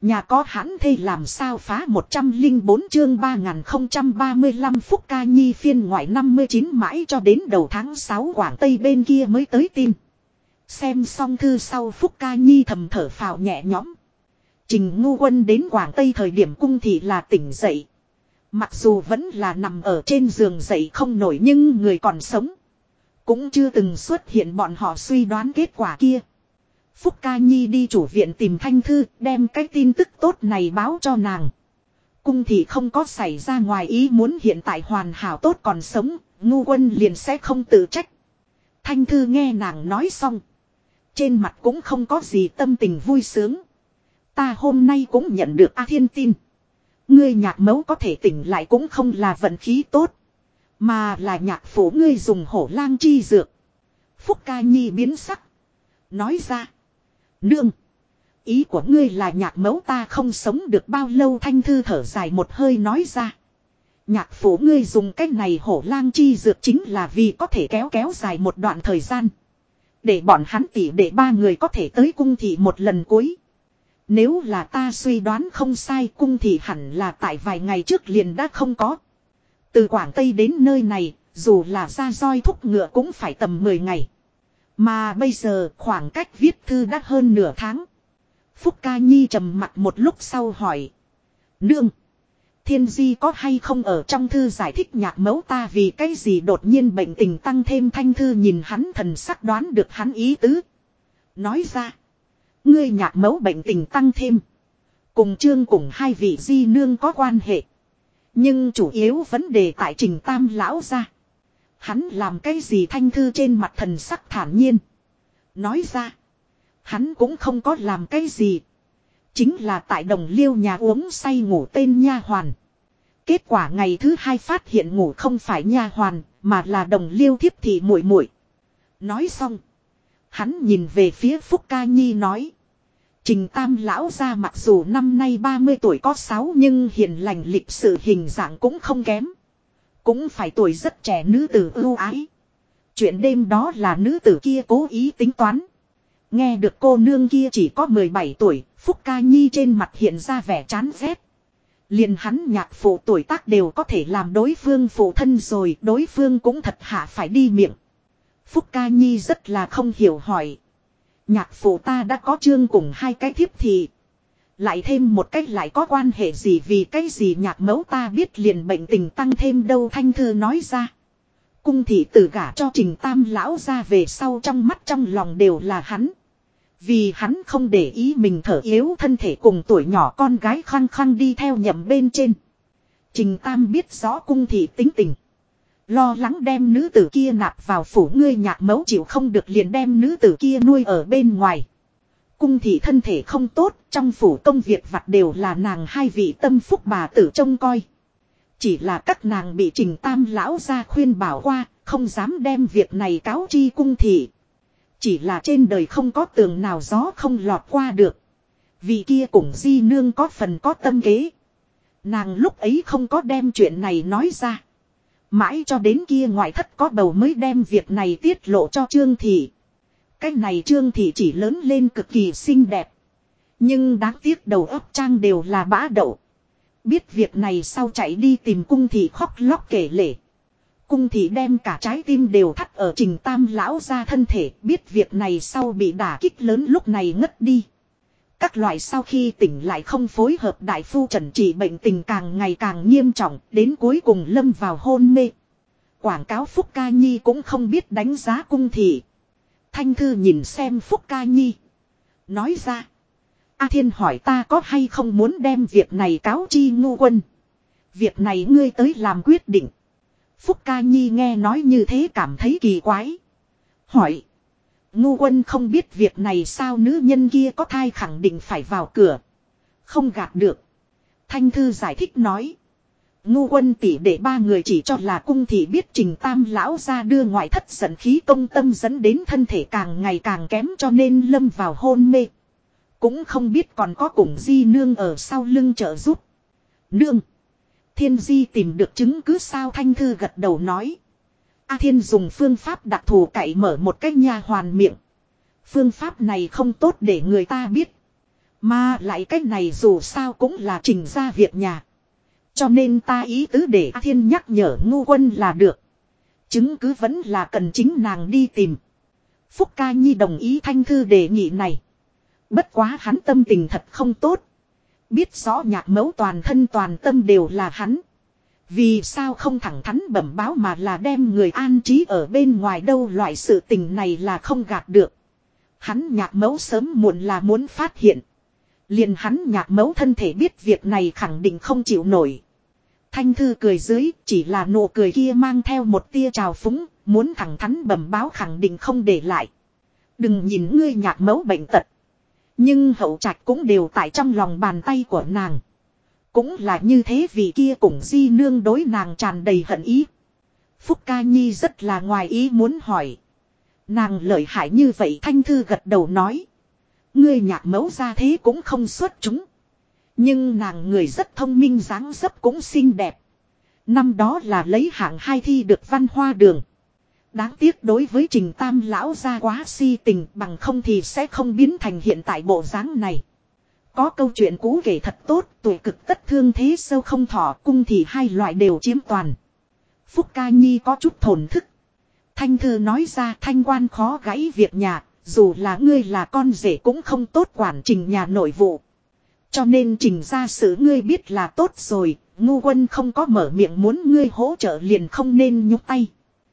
Nhà có hãn thê làm sao phá 104 chương 3035 Phúc Ca Nhi phiên ngoại 59 mãi cho đến đầu tháng 6 Quảng Tây bên kia mới tới tin. Xem xong thư sau Phúc Ca Nhi thầm thở phào nhẹ nhõm. Trình Ngu Quân đến Quảng Tây thời điểm cung thị là tỉnh dậy. Mặc dù vẫn là nằm ở trên giường dậy không nổi nhưng người còn sống. Cũng chưa từng xuất hiện bọn họ suy đoán kết quả kia. Phúc Ca Nhi đi chủ viện tìm Thanh Thư đem cái tin tức tốt này báo cho nàng. Cung thị không có xảy ra ngoài ý muốn hiện tại hoàn hảo tốt còn sống, Ngu Quân liền sẽ không tự trách. Thanh Thư nghe nàng nói xong. Trên mặt cũng không có gì tâm tình vui sướng. Ta hôm nay cũng nhận được A Thiên tin. Ngươi nhạc mẫu có thể tỉnh lại cũng không là vận khí tốt. Mà là nhạc phủ ngươi dùng hổ lang chi dược. Phúc Ca Nhi biến sắc. Nói ra. Nương. Ý của ngươi là nhạc mẫu ta không sống được bao lâu. Thanh Thư thở dài một hơi nói ra. Nhạc phủ ngươi dùng cách này hổ lang chi dược chính là vì có thể kéo dài một đoạn thời gian. Để bọn hắn tỉ để ba người có thể tới cung thị một lần cuối. Nếu là ta suy đoán không sai cung thị hẳn là tại vài ngày trước liền đã không có. Từ Quảng Tây đến nơi này, dù là ra roi thúc ngựa cũng phải tầm 10 ngày. Mà bây giờ khoảng cách viết thư đã hơn nửa tháng. Phúc Ca Nhi trầm mặt một lúc sau hỏi. Nương, Thiên Di có hay không ở trong thư giải thích nhạc mẫu ta vì cái gì đột nhiên bệnh tình tăng thêm. Thanh Thư nhìn hắn thần sắc đoán được hắn ý tứ. Nói ra. Ngươi nhạc mẫu bệnh tình tăng thêm. Cùng Trương cùng hai vị di nương có quan hệ. Nhưng chủ yếu vấn đề tại Trình Tam lão ra. Hắn làm cái gì. Thanh Thư trên mặt thần sắc thản nhiên. Nói ra. Hắn cũng không có làm cái gì. Chính là tại Đồng Liêu nhà uống say ngủ tên nha hoàn. Kết quả ngày thứ hai phát hiện ngủ không phải nha hoàn. Mà là Đồng Liêu thiếp thị muội muội. Nói xong. Hắn nhìn về phía Phúc Ca Nhi nói. Trình Tam lão ra mặc dù năm nay 30 tuổi có 6 nhưng hiền lành lịch sự hình dạng cũng không kém. Cũng phải tuổi rất trẻ nữ tử ưu ái. Chuyện đêm đó là nữ tử kia cố ý tính toán. Nghe được cô nương kia chỉ có 17 tuổi, Phúc Ca Nhi trên mặt hiện ra vẻ chán ghét. Liền hắn nhạc phụ tuổi tác đều có thể làm đối phương phụ thân rồi, đối phương cũng thật hạ phải đi miệng. Phúc Ca Nhi rất là không hiểu hỏi. Nhạc phụ ta đã có Trương cùng hai cái thiếp thị. Lại thêm một cách lại có quan hệ gì vì cái gì nhạc mẫu ta biết liền bệnh tình tăng thêm đâu. Thanh Thư nói ra. Cung thị tử gả cho Trình Tam lão ra về sau trong mắt trong lòng đều là hắn. Vì hắn không để ý mình thở yếu thân thể cùng tuổi nhỏ con gái khăng khăng đi theo nhậm bên trên. Trình Tam biết rõ cung thị tính tình. Lo lắng đem nữ tử kia nạp vào phủ ngươi nhạc mẫu chịu không được liền đem nữ tử kia nuôi ở bên ngoài. Cung thị thân thể không tốt, trong phủ công việc vặt đều là nàng hai vị tâm phúc bà tử trông coi. Chỉ là các nàng bị Trình Tam lão ra khuyên bảo qua, không dám đem việc này cáo chi cung thị. Chỉ là trên đời không có tường nào gió không lọt qua được. Vì kia cùng di nương có phần có tâm kế. Nàng lúc ấy không có đem chuyện này nói ra. Mãi cho đến kia ngoại thất có bầu mới đem việc này tiết lộ cho Trương Thị. Cái này Trương Thị chỉ lớn lên cực kỳ xinh đẹp. Nhưng đáng tiếc đầu óc trang đều là bã đậu. Biết việc này sau chạy đi tìm cung thị khóc lóc kể lể. Cung thị đem cả trái tim đều thắt ở Trình Tam lão ra thân thể. Biết việc này sau bị đả kích lớn lúc này ngất đi. Các loại sau khi tỉnh lại không phối hợp đại phu trần trị bệnh tình càng ngày càng nghiêm trọng, đến cuối cùng lâm vào hôn mê. Quảng cáo Phúc Ca Nhi cũng không biết đánh giá cung thị. Thanh Thư nhìn xem Phúc Ca Nhi. Nói ra. A Thiên hỏi ta có hay không muốn đem việc này cáo chi Ngu Quân. Việc này ngươi tới làm quyết định. Phúc Ca Nhi nghe nói như thế cảm thấy kỳ quái. Hỏi. Ngu Quân không biết việc này sao nữ nhân kia có thai khẳng định phải vào cửa. Không gạt được. Thanh Thư giải thích nói. Ngu Quân tỷ để ba người chỉ cho là cung thị biết Trình Tam lão ra đưa ngoại thất dẫn khí công tâm dẫn đến thân thể càng ngày càng kém cho nên lâm vào hôn mê. Cũng không biết còn có cùng di nương ở sau lưng trợ giúp. Nương. Thiên Di tìm được chứng cứ sao Thanh Thư gật đầu nói. A Thiên dùng phương pháp đặc thù cậy mở một cái nha hoàn miệng. Phương pháp này không tốt để người ta biết. Mà lại cái này dù sao cũng là Trình gia việc nhà. Cho nên ta ý tứ để A Thiên nhắc nhở Ngô Quân là được. Chứng cứ vẫn là cần chính nàng đi tìm. Phúc Ca Nhi đồng ý Thanh Thư đề nghị này. Bất quá hắn tâm tình thật không tốt. Biết rõ Nhạc Mẫu toàn thân toàn tâm đều là hắn. Vì sao không thẳng thắn bẩm báo mà là đem người an trí ở bên ngoài đâu, loại sự tình này là không gạt được. Hắn Nhạc Mẫu sớm muộn là muốn phát hiện. Liền hắn Nhạc Mẫu thân thể biết việc này khẳng định không chịu nổi. Thanh Thư cười dưới, chỉ là nụ cười kia mang theo một tia trào phúng, muốn thẳng thắn bẩm báo khẳng định không để lại. Đừng nhìn ngươi Nhạc Mẫu bệnh tật. Nhưng hậu trạch cũng đều tại trong lòng bàn tay của nàng. Cũng là như thế vì kia cùng di nương đối nàng tràn đầy hận ý. Phúc Ca Nhi rất là ngoài ý muốn hỏi. Nàng lợi hại như vậy? Thanh Thư gật đầu nói. Ngươi Nhạc Mẫu ra thế cũng không xuất chúng. Nhưng nàng người rất thông minh, dáng dấp cũng xinh đẹp. Năm đó là lấy hạng 2 thi được Văn Hoa Đường. Đáng tiếc đối với Trình Tam lão gia quá si tình, bằng không thì sẽ không biến thành hiện tại bộ dáng này. Có câu chuyện cũ kể thật tốt, tuổi cực tất thương thế sâu không thọ, cung thì hai loại đều chiếm toàn. Phúc Ca Nhi có chút thổn thức. Thanh Thư nói ra, thanh quan khó gãy việc nhà, dù là ngươi là con rể cũng không tốt quản Trình nhà nội vụ. Cho nên Trình ra sự ngươi biết là tốt rồi, Ngu Quân không có mở miệng muốn ngươi hỗ trợ liền không nên nhúc tay.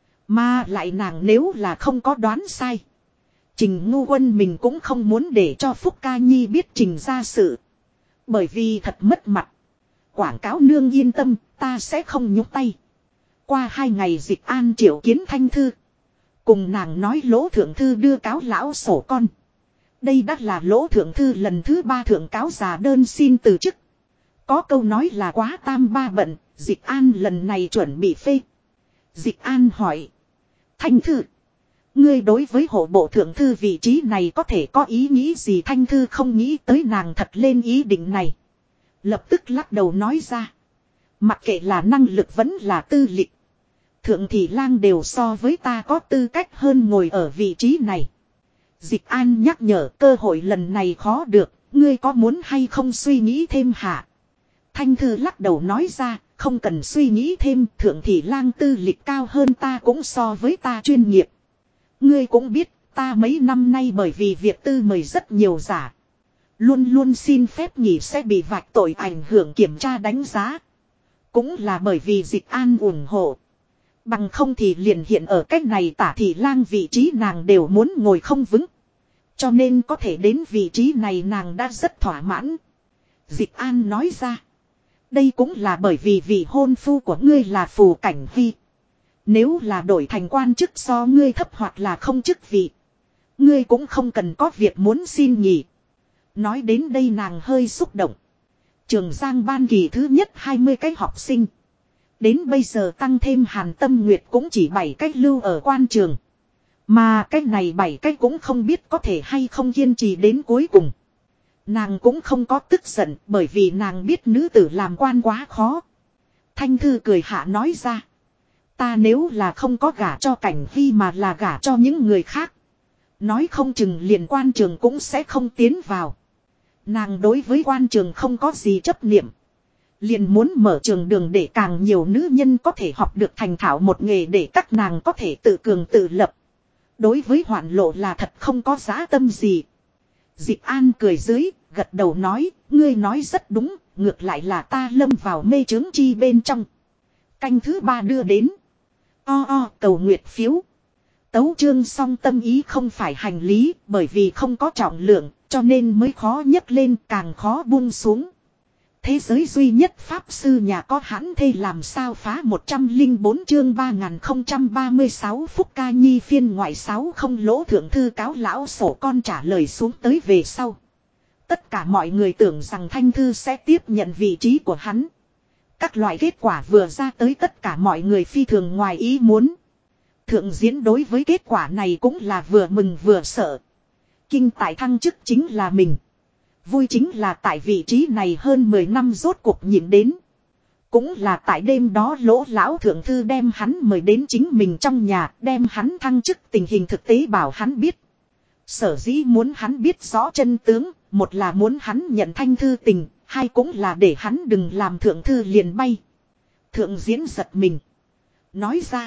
Mà lại nàng nếu là không có đoán sai, Trình Ngu Quân mình cũng không muốn để cho Phúc Ca Nhi biết Trình ra sự. Bởi vì thật mất mặt. Quảng cáo nương yên tâm, ta sẽ không nhúc tay. Qua 2 ngày Dịch An triệu kiến Thanh Thư. Cùng nàng nói Lỗ Thượng Thư đưa cáo lão sổ con. Đây đã là Lỗ Thượng Thư lần thứ 3 thượng cáo giả đơn xin từ chức. Có câu nói là quá tam ba bận, Dịch An lần này chuẩn bị phê. Dịch An hỏi. Thanh Thư, ngươi đối với hộ bộ thượng thư vị trí này có thể có ý nghĩ gì? Thanh Thư không nghĩ tới nàng thật lên ý định này. Lập tức lắc đầu nói ra. Mặc kệ là năng lực vẫn là tư lịch, Thượng Thị Lang đều so với ta có tư cách hơn ngồi ở vị trí này. Dịch An nhắc nhở, cơ hội lần này khó được, ngươi có muốn hay không suy nghĩ thêm hả? Thanh Thư lắc đầu nói ra, không cần suy nghĩ thêm, Thượng Thị Lang tư lịch cao hơn ta cũng so với ta chuyên nghiệp. Ngươi cũng biết, ta mấy năm nay bởi vì việc tư mời rất nhiều giả. Luôn luôn xin phép nghỉ sẽ bị vạch tội ảnh hưởng kiểm tra đánh giá. Cũng là bởi vì Dịch An ủng hộ. Bằng không thì liền hiện ở cách này Tả Thị Lang vị trí nàng đều muốn ngồi không vững. Cho nên có thể đến vị trí này nàng đã rất thỏa mãn. Dịch An nói ra. Đây cũng là bởi vì vị hôn phu của ngươi là Phù Cảnh Huy. Nếu là đổi thành quan chức so ngươi thấp hoặc là không chức vị, ngươi cũng không cần có việc muốn xin nghỉ. Nói đến đây nàng hơi xúc động. Trường Giang ban kỳ thứ nhất 20 cái học sinh. Đến bây giờ tăng thêm Hàn Tâm Nguyệt cũng chỉ 7 cách lưu ở quan trường. Mà cái này 7 cách cũng không biết có thể hay không kiên trì đến cuối cùng. Nàng cũng không có tức giận bởi vì nàng biết nữ tử làm quan quá khó. Thanh Thư cười hạ nói ra. Ta nếu là không có gả cho Cảnh Huy mà là gả cho những người khác, nói không chừng liền quan trường cũng sẽ không tiến vào. Nàng đối với quan trường không có gì chấp niệm. Liền muốn mở trường đường để càng nhiều nữ nhân có thể học được thành thạo một nghề để các nàng có thể tự cường tự lập. Đối với Hoạn Lộ là thật không có dã tâm gì. Dịch An cười dưới, gật đầu nói, ngươi nói rất đúng, ngược lại là ta lâm vào mê chướng chi bên trong. Canh thứ 3 đưa đến. Cầu nguyệt phiếu. Tấu chương song tâm ý không phải hành lý, bởi vì không có trọng lượng, cho nên mới khó nhấc lên càng khó buông xuống. Thế giới duy nhất pháp sư nhà có hãn thê làm sao phá 104 chương 3036 Phúc Ca Nhi phiên ngoại 6 không Lỗ Thượng Thư cáo lão sổ con trả lời xuống tới về sau. Tất cả mọi người tưởng rằng Thanh Thư sẽ tiếp nhận vị trí của hắn. Các loại kết quả vừa ra tới tất cả mọi người phi thường ngoài ý muốn. Thượng diễn đối với kết quả này cũng là vừa mừng vừa sợ. Kinh tại thăng chức chính là mình. Vui chính là tại vị trí này hơn 10 năm rốt cuộc nhịn đến. Cũng là tại đêm đó Lỗ lão thượng thư đem hắn mời đến chính mình trong nhà, đem hắn thăng chức tình hình thực tế bảo hắn biết. Sở dĩ muốn hắn biết rõ chân tướng, Một là muốn hắn nhận Thanh Thư tình, hai cũng là để hắn đừng làm thượng thư liền bay. Thượng diễn giật mình. Nói ra.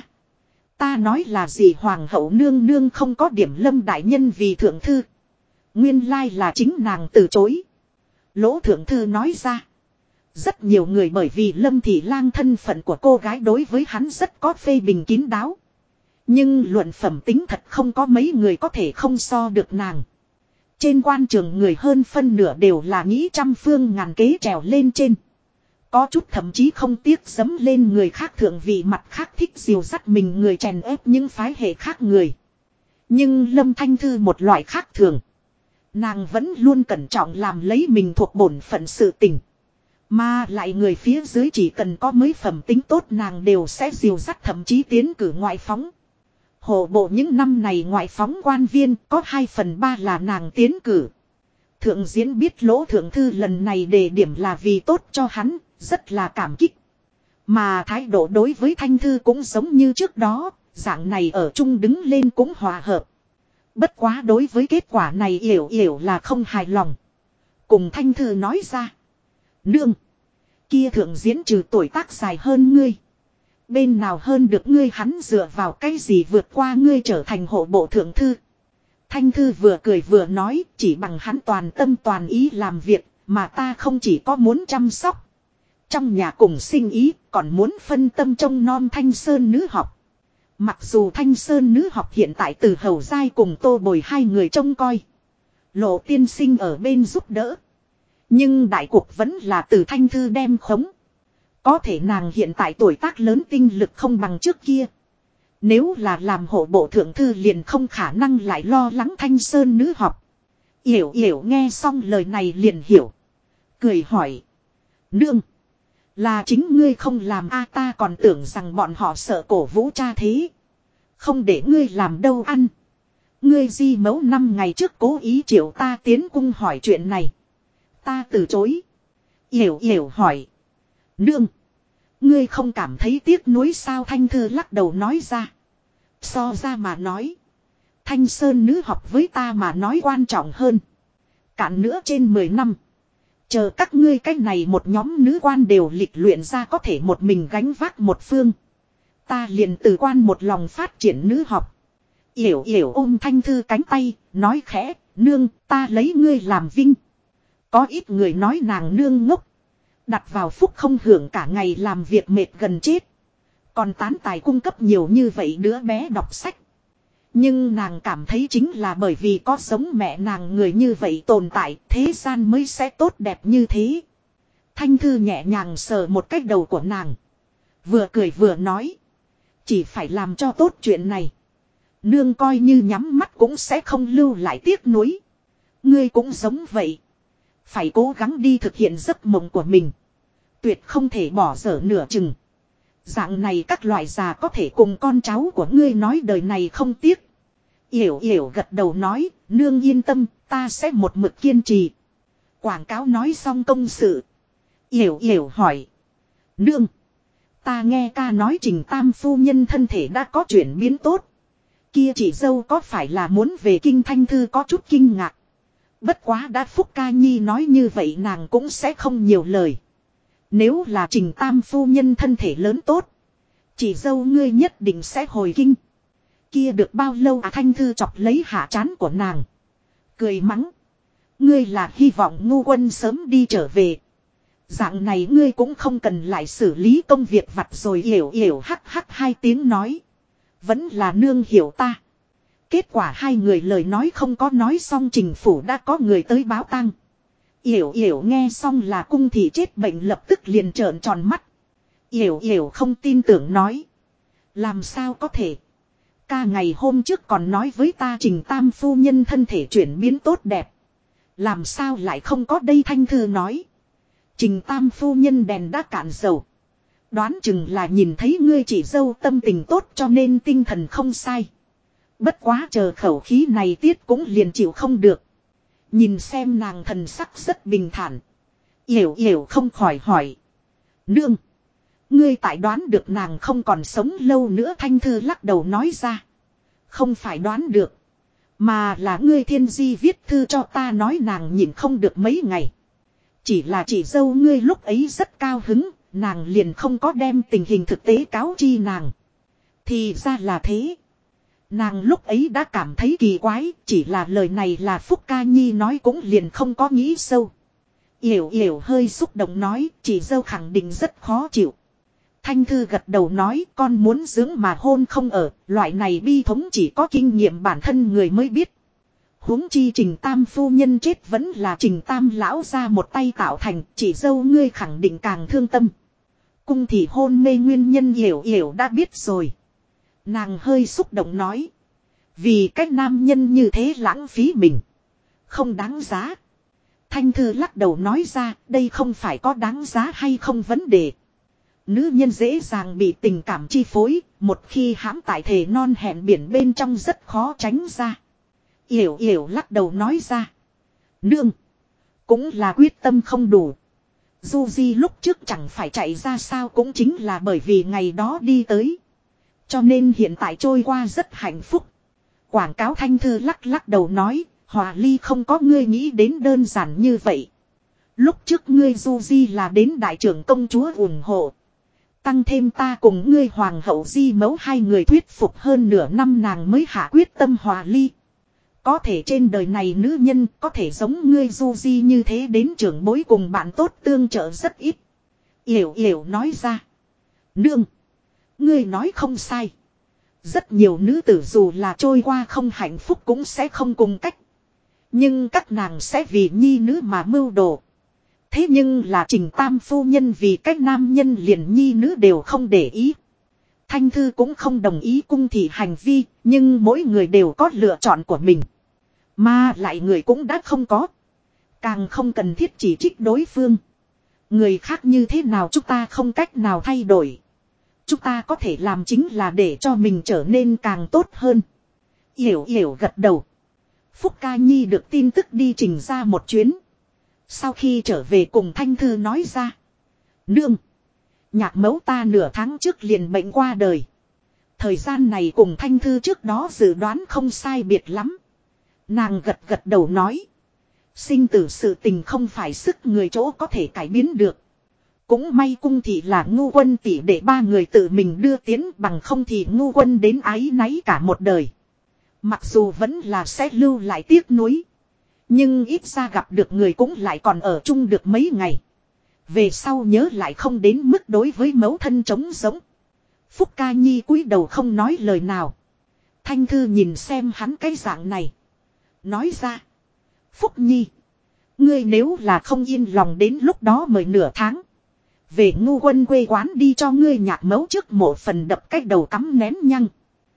Ta nói là gì hoàng hậu nương nương không có điểm Lâm đại nhân vì thượng thư. Nguyên lai là chính nàng từ chối. Lỗ thượng thư nói ra. Rất nhiều người bởi vì Lâm Thị Lang thân phận của cô gái đối với hắn rất có phê bình kín đáo. Nhưng luận phẩm tính thật không có mấy người có thể không so được nàng. Trên quan trường người hơn phân nửa đều là nghĩ trăm phương ngàn kế trèo lên trên. Có chút thậm chí không tiếc dấm lên người khác thượng vị mặt khác thích dìu dắt mình người chèn ép những phái hệ khác người. Nhưng Lâm Thanh Thư một loại khác thường. Nàng vẫn luôn cẩn trọng làm lấy mình thuộc bổn phận sự tình. Mà lại người phía dưới chỉ cần có mấy phẩm tính tốt nàng đều sẽ dìu dắt thậm chí tiến cử ngoại phóng. Hộ bộ những năm này ngoại phóng quan viên có 2/3 là nàng tiến cử. Thượng diễn biết Lỗ thượng thư lần này đề điểm là vì tốt cho hắn, rất là cảm kích. Mà thái độ đối với Thanh Thư cũng giống như trước đó, dạng này ở chung đứng lên cũng hòa hợp. Bất quá đối với kết quả này Yểu Yểu là không hài lòng. Cùng Thanh Thư nói ra. Nương. Kia thượng diễn trừ tuổi tác dài hơn ngươi. Bên nào hơn được ngươi hắn dựa vào cái gì vượt qua ngươi trở thành hộ bộ thượng thư. Thanh Thư vừa cười vừa nói chỉ bằng hắn toàn tâm toàn ý làm việc mà ta không chỉ có muốn chăm sóc. Trong nhà cùng sinh ý còn muốn phân tâm trông nom Thanh Sơn nữ học. Mặc dù Thanh Sơn nữ học hiện tại từ Hầu Giai cùng Tô Bồi hai người trông coi. Lộ tiên sinh ở bên giúp đỡ. Nhưng đại cuộc vẫn là từ Thanh Thư đem khống. Có thể nàng hiện tại tuổi tác lớn tinh lực không bằng trước kia. Nếu là làm hộ bộ thượng thư liền không khả năng lại lo lắng Thanh Sơn nữ học. Yểu Yểu nghe xong lời này liền hiểu. Cười hỏi. Nương. Là chính ngươi không làm a ta còn tưởng rằng bọn họ sợ cổ vũ cha thế. Không để ngươi làm đâu ăn. Ngươi di mẫu 5 ngày trước cố ý triệu ta tiến cung hỏi chuyện này. Ta từ chối. Yểu Yểu hỏi. Nương. Ngươi không cảm thấy tiếc nuối sao Thanh Thư lắc đầu nói ra. So ra mà nói. Thanh Sơn nữ học với ta mà nói quan trọng hơn. Cạn nữa trên 10 năm. Chờ các ngươi cách này một nhóm nữ quan đều lịch luyện ra có thể một mình gánh vác một phương. Ta liền từ quan một lòng phát triển nữ học. Yểu Yểu ôm Thanh Thư cánh tay, nói khẽ, nương, ta lấy ngươi làm vinh. Có ít người nói nàng nương ngốc. Đặt vào phúc không hưởng cả ngày làm việc mệt gần chết. Còn tán tài cung cấp nhiều như vậy đứa bé đọc sách. Nhưng nàng cảm thấy chính là bởi vì có giống mẹ nàng người như vậy tồn tại, thế gian mới sẽ tốt đẹp như thế. Thanh Thư nhẹ nhàng sờ một cái đầu của nàng. Vừa cười vừa nói. Chỉ phải làm cho tốt chuyện này. Nương coi như nhắm mắt cũng sẽ không lưu lại tiếc nuối. Ngươi cũng giống vậy. Phải cố gắng đi thực hiện giấc mộng của mình. Tuyệt không thể bỏ dở nửa chừng. Dạng này các loại già có thể cùng con cháu của ngươi nói đời này không tiếc. Yểu Yểu gật đầu nói, nương yên tâm, ta sẽ một mực kiên trì. Quảng cáo nói xong công sự. Yểu Yểu hỏi. Nương. Ta nghe ca nói Trình Tam phu nhân thân thể đã có chuyển biến tốt. Kia chị dâu có phải là muốn về kinh Thanh Thư có chút kinh ngạc. Bất quá đã Phúc Ca Nhi nói như vậy nàng cũng sẽ không nhiều lời. Nếu là Trình Tam phu nhân thân thể lớn tốt. Chị dâu ngươi nhất định sẽ hồi kinh. Kia được bao lâu à Thanh Thư chọc lấy hạ trán của nàng. Cười mắng. Ngươi là hy vọng ngu quân sớm đi trở về. Dạng này ngươi cũng không cần lại xử lý công việc vặt rồi Yểu Yểu hắc hắc hai tiếng nói. Vẫn là nương hiểu ta. Kết quả hai người lời nói không có nói xong Trình phủ đã có người tới báo tang. Yểu Yểu nghe xong là cung thị chết bệnh lập tức liền trợn tròn mắt. Yểu Yểu không tin tưởng nói. Làm sao có thể. Ca ngày hôm trước còn nói với ta Trình Tam phu nhân thân thể chuyển biến tốt đẹp. Làm sao lại không có đây Thanh Thư nói. Trình Tam phu nhân đèn đã cạn dầu. Đoán chừng là nhìn thấy ngươi chị dâu tâm tình tốt cho nên tinh thần không sai. Bất quá chờ khẩu khí này tiết cũng liền chịu không được. Nhìn xem nàng thần sắc rất bình thản. Yểu Yểu không khỏi hỏi. Nương. Ngươi tại đoán được nàng không còn sống lâu nữa Thanh Thư lắc đầu nói ra. Không phải đoán được. Mà là ngươi Thiên Di viết thư cho ta nói nàng nhìn không được mấy ngày. Chỉ là chị dâu ngươi lúc ấy rất cao hứng, nàng liền không có đem tình hình thực tế cáo chi nàng. Thì ra là thế. Nàng lúc ấy đã cảm thấy kỳ quái, chỉ là lời này là Phúc Ca Nhi nói cũng liền không có nghĩ sâu. Yểu Yểu hơi xúc động nói, chị dâu khẳng định rất khó chịu. Thanh Thư gật đầu nói, con muốn dưỡng mà hôn không ở, loại này bi thống chỉ có kinh nghiệm bản thân người mới biết. Huống chi Trình Tam phu nhân chết vẫn là Trình Tam lão ra một tay tạo thành, chị dâu ngươi khẳng định càng thương tâm. Cung thị hôn mê nguyên nhân Yểu Yểu đã biết rồi. Nàng hơi xúc động nói. Vì cách nam nhân như thế lãng phí mình. Không đáng giá. Thanh Thư lắc đầu nói ra, đây không phải có đáng giá hay không vấn đề. Nữ nhân dễ dàng bị tình cảm chi phối, một khi hãm tại thể non hẹn biển bên trong rất khó tránh ra. Yểu Yểu lắc đầu nói ra. Nương. Cũng là quyết tâm không đủ. Du Di lúc trước chẳng phải chạy ra sao cũng chính là bởi vì ngày đó đi tới. Cho nên hiện tại trôi qua rất hạnh phúc. Quảng cáo Thanh Thư lắc đầu nói, Hòa Ly không có ngươi nghĩ đến đơn giản như vậy. Lúc trước ngươi Du Di là đến đại trưởng công chúa ủng hộ. Tăng thêm ta cùng ngươi hoàng hậu Di mẫu hai người thuyết phục hơn nửa năm nàng mới hạ quyết tâm hòa ly. Có thể trên đời này nữ nhân có thể giống ngươi Du Di như thế đến trưởng bối cùng bạn tốt tương trợ rất ít. Yểu Yểu nói ra. Nương. Ngươi nói không sai. Rất nhiều nữ tử dù là trôi qua không hạnh phúc cũng sẽ không cùng cách. Nhưng các nàng sẽ vì nhi nữ mà mưu đồ. Thế nhưng là Trình Tam phu nhân vì cách nam nhân liền nhi nữ đều không để ý. Thanh Thư cũng không đồng ý cung thị hành vi, nhưng mỗi người đều có lựa chọn của mình. Mà lại người cũng đã không có. Càng không cần thiết chỉ trích đối phương. Người khác như thế nào chúng ta không cách nào thay đổi. Chúng ta có thể làm chính là để cho mình trở nên càng tốt hơn. Yểu Yểu gật đầu. Phúc Ca Nhi được tin tức đi Trình ra một chuyến. Sau khi trở về cùng Thanh Thư nói ra. Nương. Nhạc mẫu ta nửa tháng trước liền bệnh qua đời. Thời gian này cùng Thanh Thư trước đó dự đoán không sai biệt lắm. Nàng gật đầu nói. Sinh tử sự tình không phải sức người chỗ có thể cải biến được. Cũng may cung thị là ngu quân tỷ để ba người tự mình đưa tiến bằng không thì ngu quân đến áy náy cả một đời. Mặc dù vẫn là sẽ lưu lại tiếc nuối. Nhưng ít ra gặp được người cũng lại còn ở chung được mấy ngày. Về sau nhớ lại không đến mức đối với mẫu thân trống giống. Phúc Ca Nhi cúi đầu không nói lời nào. Thanh Thư nhìn xem hắn cái dạng này. Nói ra. Phúc Nhi. Ngươi nếu là không yên lòng đến lúc đó mời nửa tháng. Về ngu quân quê quán đi cho ngươi nhạc mẫu trước một phần đập cách đầu cắm nén nhăng.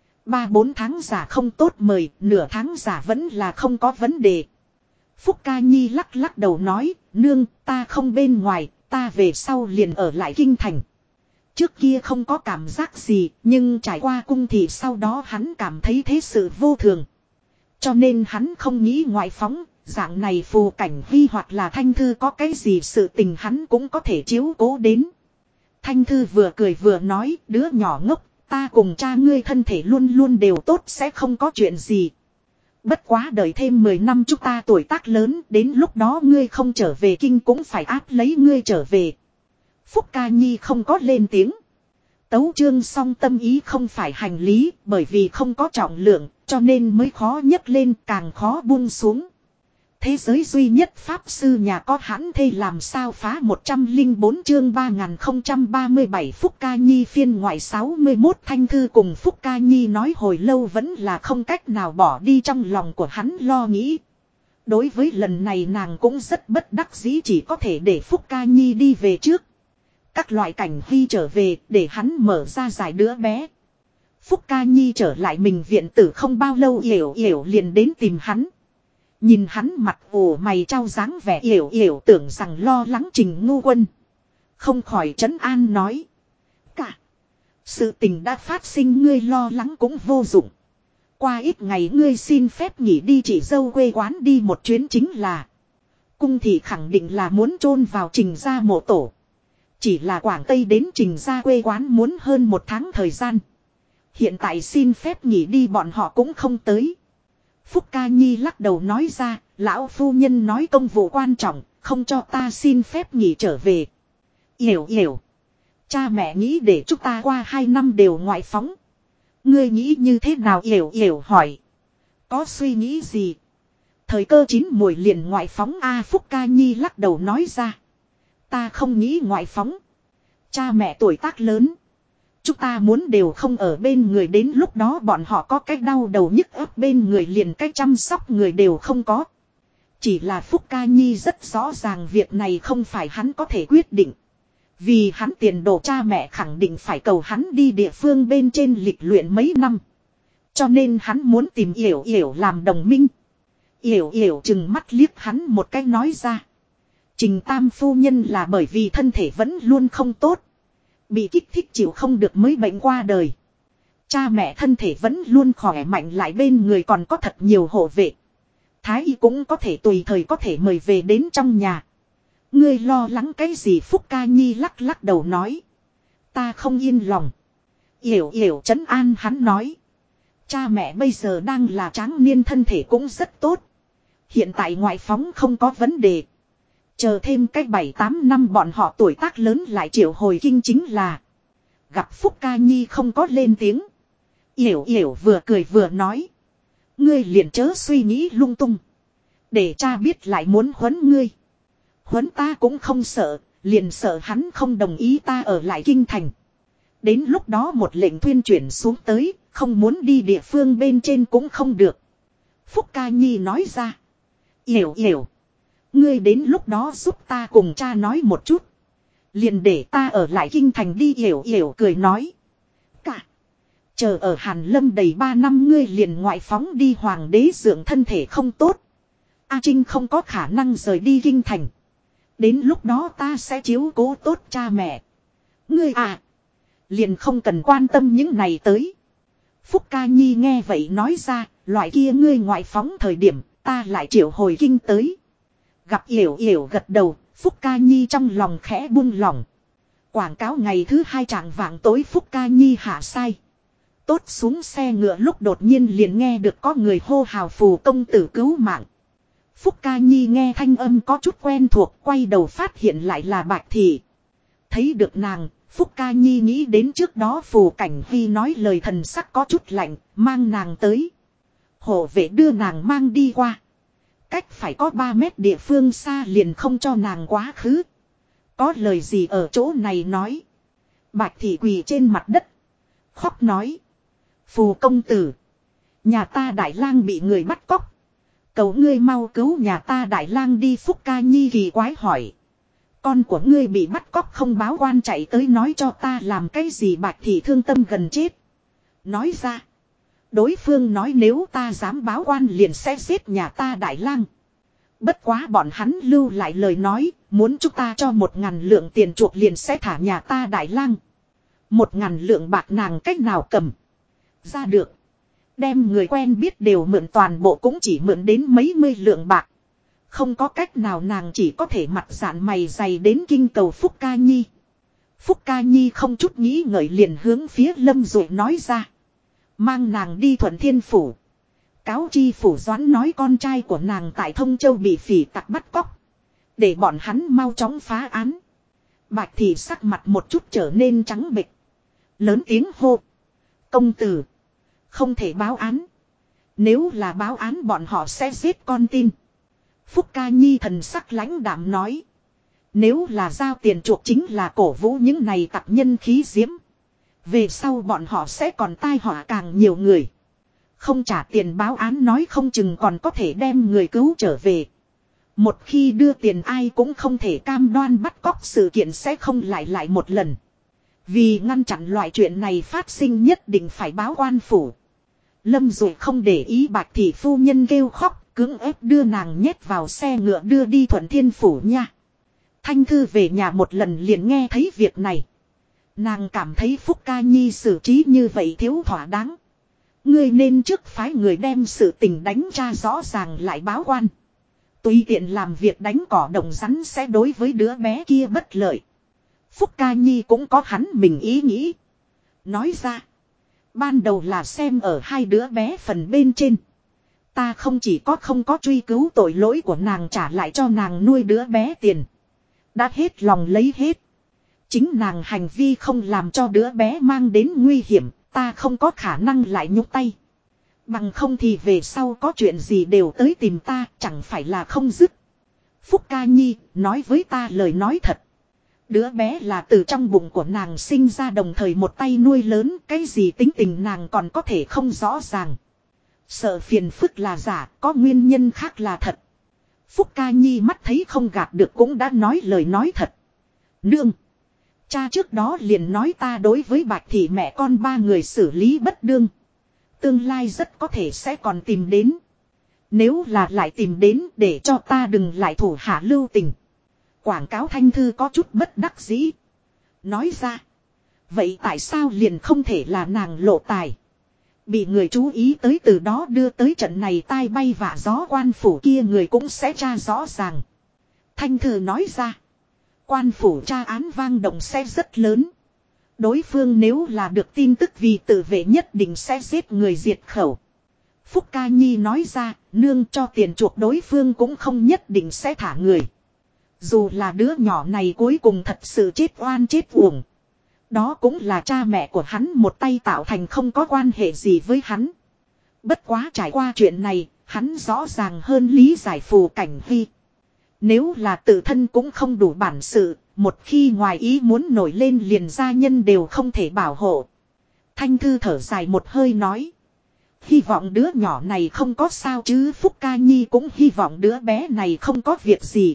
3-4 tháng giả không tốt mời, nửa tháng giả vẫn là không có vấn đề. Phúc Ca Nhi lắc đầu nói, nương, ta không bên ngoài, ta về sau liền ở lại kinh thành. Trước kia không có cảm giác gì, nhưng trải qua cung thì sau đó hắn cảm thấy thế sự vô thường. Cho nên hắn không nghĩ ngoại phóng, dạng này phù cảnh huy hoặc là Thanh Thư có cái gì sự tình hắn cũng có thể chiếu cố đến. Thanh Thư vừa cười vừa nói, đứa nhỏ ngốc, ta cùng cha ngươi thân thể luôn luôn đều tốt sẽ không có chuyện gì. Bất quá đợi thêm 10 năm chúng ta tuổi tác lớn, đến lúc đó ngươi không trở về kinh cũng phải áp lấy ngươi trở về. Phúc Ca Nhi không có lên tiếng. Tấu chương song tâm ý không phải hành lý, bởi vì không có trọng lượng, cho nên mới khó nhấc lên càng khó buông xuống. Thế giới duy nhất pháp sư nhà có hãn thê làm sao phá 104 chương 3037 Phúc Ca Nhi phiên ngoại 61 Thanh Thư cùng Phúc Ca Nhi nói hồi lâu vẫn là không cách nào bỏ đi trong lòng của hắn lo nghĩ. Đối với lần này nàng cũng rất bất đắc dĩ chỉ có thể để Phúc Ca Nhi đi về trước. Các loại cảnh vi trở về để hắn mở ra giải đứa bé. Phúc Ca Nhi trở lại mình viện tử không bao lâu Yểu Yểu liền đến tìm hắn. Nhìn hắn mặt ủ mày trao dáng vẻ Yểu Yểu tưởng rằng lo lắng Trình ngu quân. Không khỏi trấn an nói. Cả. Sự tình đã phát sinh ngươi lo lắng cũng vô dụng. Qua ít ngày ngươi xin phép nghỉ đi chị dâu quê quán đi một chuyến chính là. Cung thị khẳng định là muốn chôn vào Trình gia mộ tổ. Chỉ là Quảng Tây đến Trình gia quê quán muốn hơn 1 tháng thời gian. Hiện tại xin phép nghỉ đi bọn họ cũng không tới. Phúc Ca Nhi lắc đầu nói ra, lão phu nhân nói công vụ quan trọng, không cho ta xin phép nghỉ trở về. Yểu yểu. Cha mẹ nghĩ để chúng ta qua 2 năm đều ngoại phóng. Ngươi nghĩ như thế nào? Yểu yểu hỏi. Có suy nghĩ gì? Thời cơ chín muồi liền ngoại phóng a. Phúc Ca Nhi lắc đầu nói ra. Ta không nghĩ ngoại phóng. Cha mẹ tuổi tác lớn. Chúng ta muốn đều không ở bên người, đến lúc đó bọn họ có cách đau đầu nhức ấp bên người liền cách chăm sóc người đều không có. Chỉ là Phúc Ca Nhi rất rõ ràng việc này không phải hắn có thể quyết định. Vì hắn tiền đồ cha mẹ khẳng định phải cầu hắn đi địa phương bên trên lịch luyện mấy năm. Cho nên hắn muốn tìm Yểu Yểu làm đồng minh. Yểu Yểu chừng mắt liếc hắn một cái nói ra. Trình Tam phu nhân là bởi vì thân thể vẫn luôn không tốt. Bị kích thích chịu không được mới bệnh qua đời. Cha mẹ thân thể vẫn luôn khỏe mạnh, lại bên người còn có thật nhiều hộ vệ. Thái y cũng có thể tùy thời có thể mời về đến trong nhà. Ngươi lo lắng cái gì? Phúc Ca Nhi lắc lắc đầu nói. Ta không yên lòng. Yểu Yểu trấn an hắn nói. Cha mẹ bây giờ đang là tráng niên, thân thể cũng rất tốt. Hiện tại ngoại phóng không có vấn đề. Chờ thêm cách 7-8 năm bọn họ tuổi tác lớn lại triệu hồi kinh chính là. Gặp Phúc Ca Nhi không có lên tiếng. Yểu Yểu vừa cười vừa nói. Ngươi liền chớ suy nghĩ lung tung. Để cha biết lại muốn huấn ngươi. Huấn ta cũng không sợ, liền sợ hắn không đồng ý ta ở lại kinh thành. Đến lúc đó một lệnh thuyên chuyển xuống tới, không muốn đi địa phương bên trên cũng không được. Phúc Ca Nhi nói ra. Yểu Yểu. Ngươi đến lúc đó giúp ta cùng cha nói một chút. Liền để ta ở lại kinh thành đi. Yểu Yểu cười nói. Cả. Chờ ở Hàn Lâm đầy 3 năm ngươi liền ngoại phóng đi, hoàng đế dưỡng thân thể không tốt. A Trinh không có khả năng rời đi kinh thành. Đến lúc đó ta sẽ chiếu cố tốt cha mẹ. Ngươi à. Liền không cần quan tâm những này tới. Phúc Ca Nhi nghe vậy nói ra. Loại kia ngươi ngoại phóng thời điểm ta lại triệu hồi kinh tới. Gặp Yểu Yểu gật đầu. Phúc Ca Nhi trong lòng khẽ buông lỏng. Quảng cáo ngày thứ 2 trạng vạng tối Phúc Ca Nhi hạ sai. Tốt xuống xe ngựa lúc đột nhiên liền nghe được có người hô hào phù công tử cứu mạng. Phúc Ca Nhi nghe thanh âm có chút quen thuộc, quay đầu phát hiện lại là Bạch Thị. Thấy được nàng, Phúc Ca Nhi nghĩ đến trước đó Phù Cảnh Huy nói lời, thần sắc có chút lạnh, mang nàng tới. Hộ vệ đưa nàng mang đi qua. Cách phải có 3 mét địa phương xa liền không cho nàng quá khứ. Có lời gì ở chỗ này nói. Bạch Thị quỳ trên mặt đất. Khóc nói. Phù công tử. Nhà ta Đại Lang bị người bắt cóc. Cầu ngươi mau cứu nhà ta Đại Lang đi. Phúc Ca Nhi kỳ quái hỏi. Con của ngươi bị bắt cóc không báo quan chạy tới nói cho ta làm cái gì? Bạch Thị thương tâm gần chết. Nói ra. Đối phương nói nếu ta dám báo quan liền sẽ giết nhà ta Đại Lang. Bất quá bọn hắn lưu lại lời nói. Muốn chúng ta cho 1000 lượng tiền chuộc liền sẽ thả nhà ta Đại Lang. 1000 lượng bạc nàng cách nào cầm ra được. Đem người quen biết đều mượn toàn bộ cũng chỉ mượn đến mấy mươi lượng bạc. Không có cách nào, nàng chỉ có thể mặt dạn mày dày đến kinh cầu Phúc Ca Nhi. Phúc Ca Nhi không chút nghĩ ngợi liền hướng phía Lâm Dụ nói ra. Mang nàng đi Thuận Thiên Phủ. Cáo chi phủ Doãn nói con trai của nàng tại Thông Châu bị phỉ tặc bắt cóc. Để bọn hắn mau chóng phá án. Bạch Thị sắc mặt một chút trở nên trắng bệch. Lớn tiếng hô. Công tử. Không thể báo án. Nếu là báo án bọn họ sẽ giết con tin. Phúc Ca Nhi thần sắc lãnh đạm nói. Nếu là giao tiền chuộc chính là cổ vũ những này tặc nhân khí diễm. Về sau bọn họ sẽ còn tai họa càng nhiều người. Không trả tiền báo án nói không chừng còn có thể đem người cứu trở về. Một khi đưa tiền ai cũng không thể cam đoan bắt cóc sự kiện sẽ không lại một lần. Vì ngăn chặn loại chuyện này phát sinh nhất định phải báo quan phủ. Lâm Dụ không để ý Bạch Thị phu nhân kêu khóc, cưỡng ép đưa nàng nhét vào xe ngựa đưa đi Thuận Thiên Phủ nha. Thanh Thư về nhà một lần liền nghe thấy việc này. Nàng cảm thấy Phúc Ca Nhi xử trí như vậy thiếu thỏa đáng. Ngươi nên trước phái người đem sự tình đánh tra rõ ràng lại báo quan. Tùy tiện làm việc đánh cỏ động rắn sẽ đối với đứa bé kia bất lợi. Phúc Ca Nhi cũng có hắn mình ý nghĩ. Nói ra. Ban đầu là xem ở 2 đứa bé phần bên trên. ta không chỉ có không có truy cứu tội lỗi của nàng trả lại cho nàng nuôi đứa bé tiền. Đã hết lòng lấy hết. Chính nàng hành vi không làm cho đứa bé mang đến nguy hiểm, ta không có khả năng lại nhúc tay. Bằng không thì về sau có chuyện gì đều tới tìm ta, chẳng phải là không dứt. Phúc Ca Nhi nói với ta lời nói thật. Đứa bé là từ trong bụng của nàng sinh ra đồng thời một tay nuôi lớn, cái gì tính tình nàng còn có thể không rõ ràng. Sợ phiền phức là giả, có nguyên nhân khác là thật. Phúc Ca Nhi mắt thấy không gạt được cũng đã nói lời nói thật. Nương! Cha trước đó liền nói ta đối với Bạch Thị mẹ con ba người xử lý bất đương. Tương lai rất có thể sẽ còn tìm đến. Nếu là lại tìm đến để cho ta đừng lại thủ hạ lưu tình. Quảng cáo Thanh Thư có chút bất đắc dĩ. Nói ra. Vậy tại sao liền không thể là nàng lộ tài. Bị người chú ý tới từ đó đưa tới trận này tai bay vạ gió quan phủ kia người cũng sẽ tra rõ ràng. Thanh Thư nói ra. Quan phủ tra án vang động sẽ rất lớn. Đối phương nếu là được tin tức vì tự vệ nhất định sẽ giết người diệt khẩu. Phúc Ca Nhi nói ra, nương cho tiền chuộc đối phương cũng không nhất định sẽ thả người. Dù là đứa nhỏ này cuối cùng thật sự chết oan chết uổng. Đó cũng là cha mẹ của hắn một tay tạo thành không có quan hệ gì với hắn. Bất quá trải qua chuyện này, hắn rõ ràng hơn lý giải Phù Cảnh Huy. Nếu là tự thân cũng không đủ bản sự, một khi ngoài ý muốn nổi lên liền gia nhân đều không thể bảo hộ. Thanh Thư thở dài một hơi nói. Hy vọng đứa nhỏ này không có sao chứ. Phúc Ca Nhi cũng hy vọng đứa bé này không có việc gì.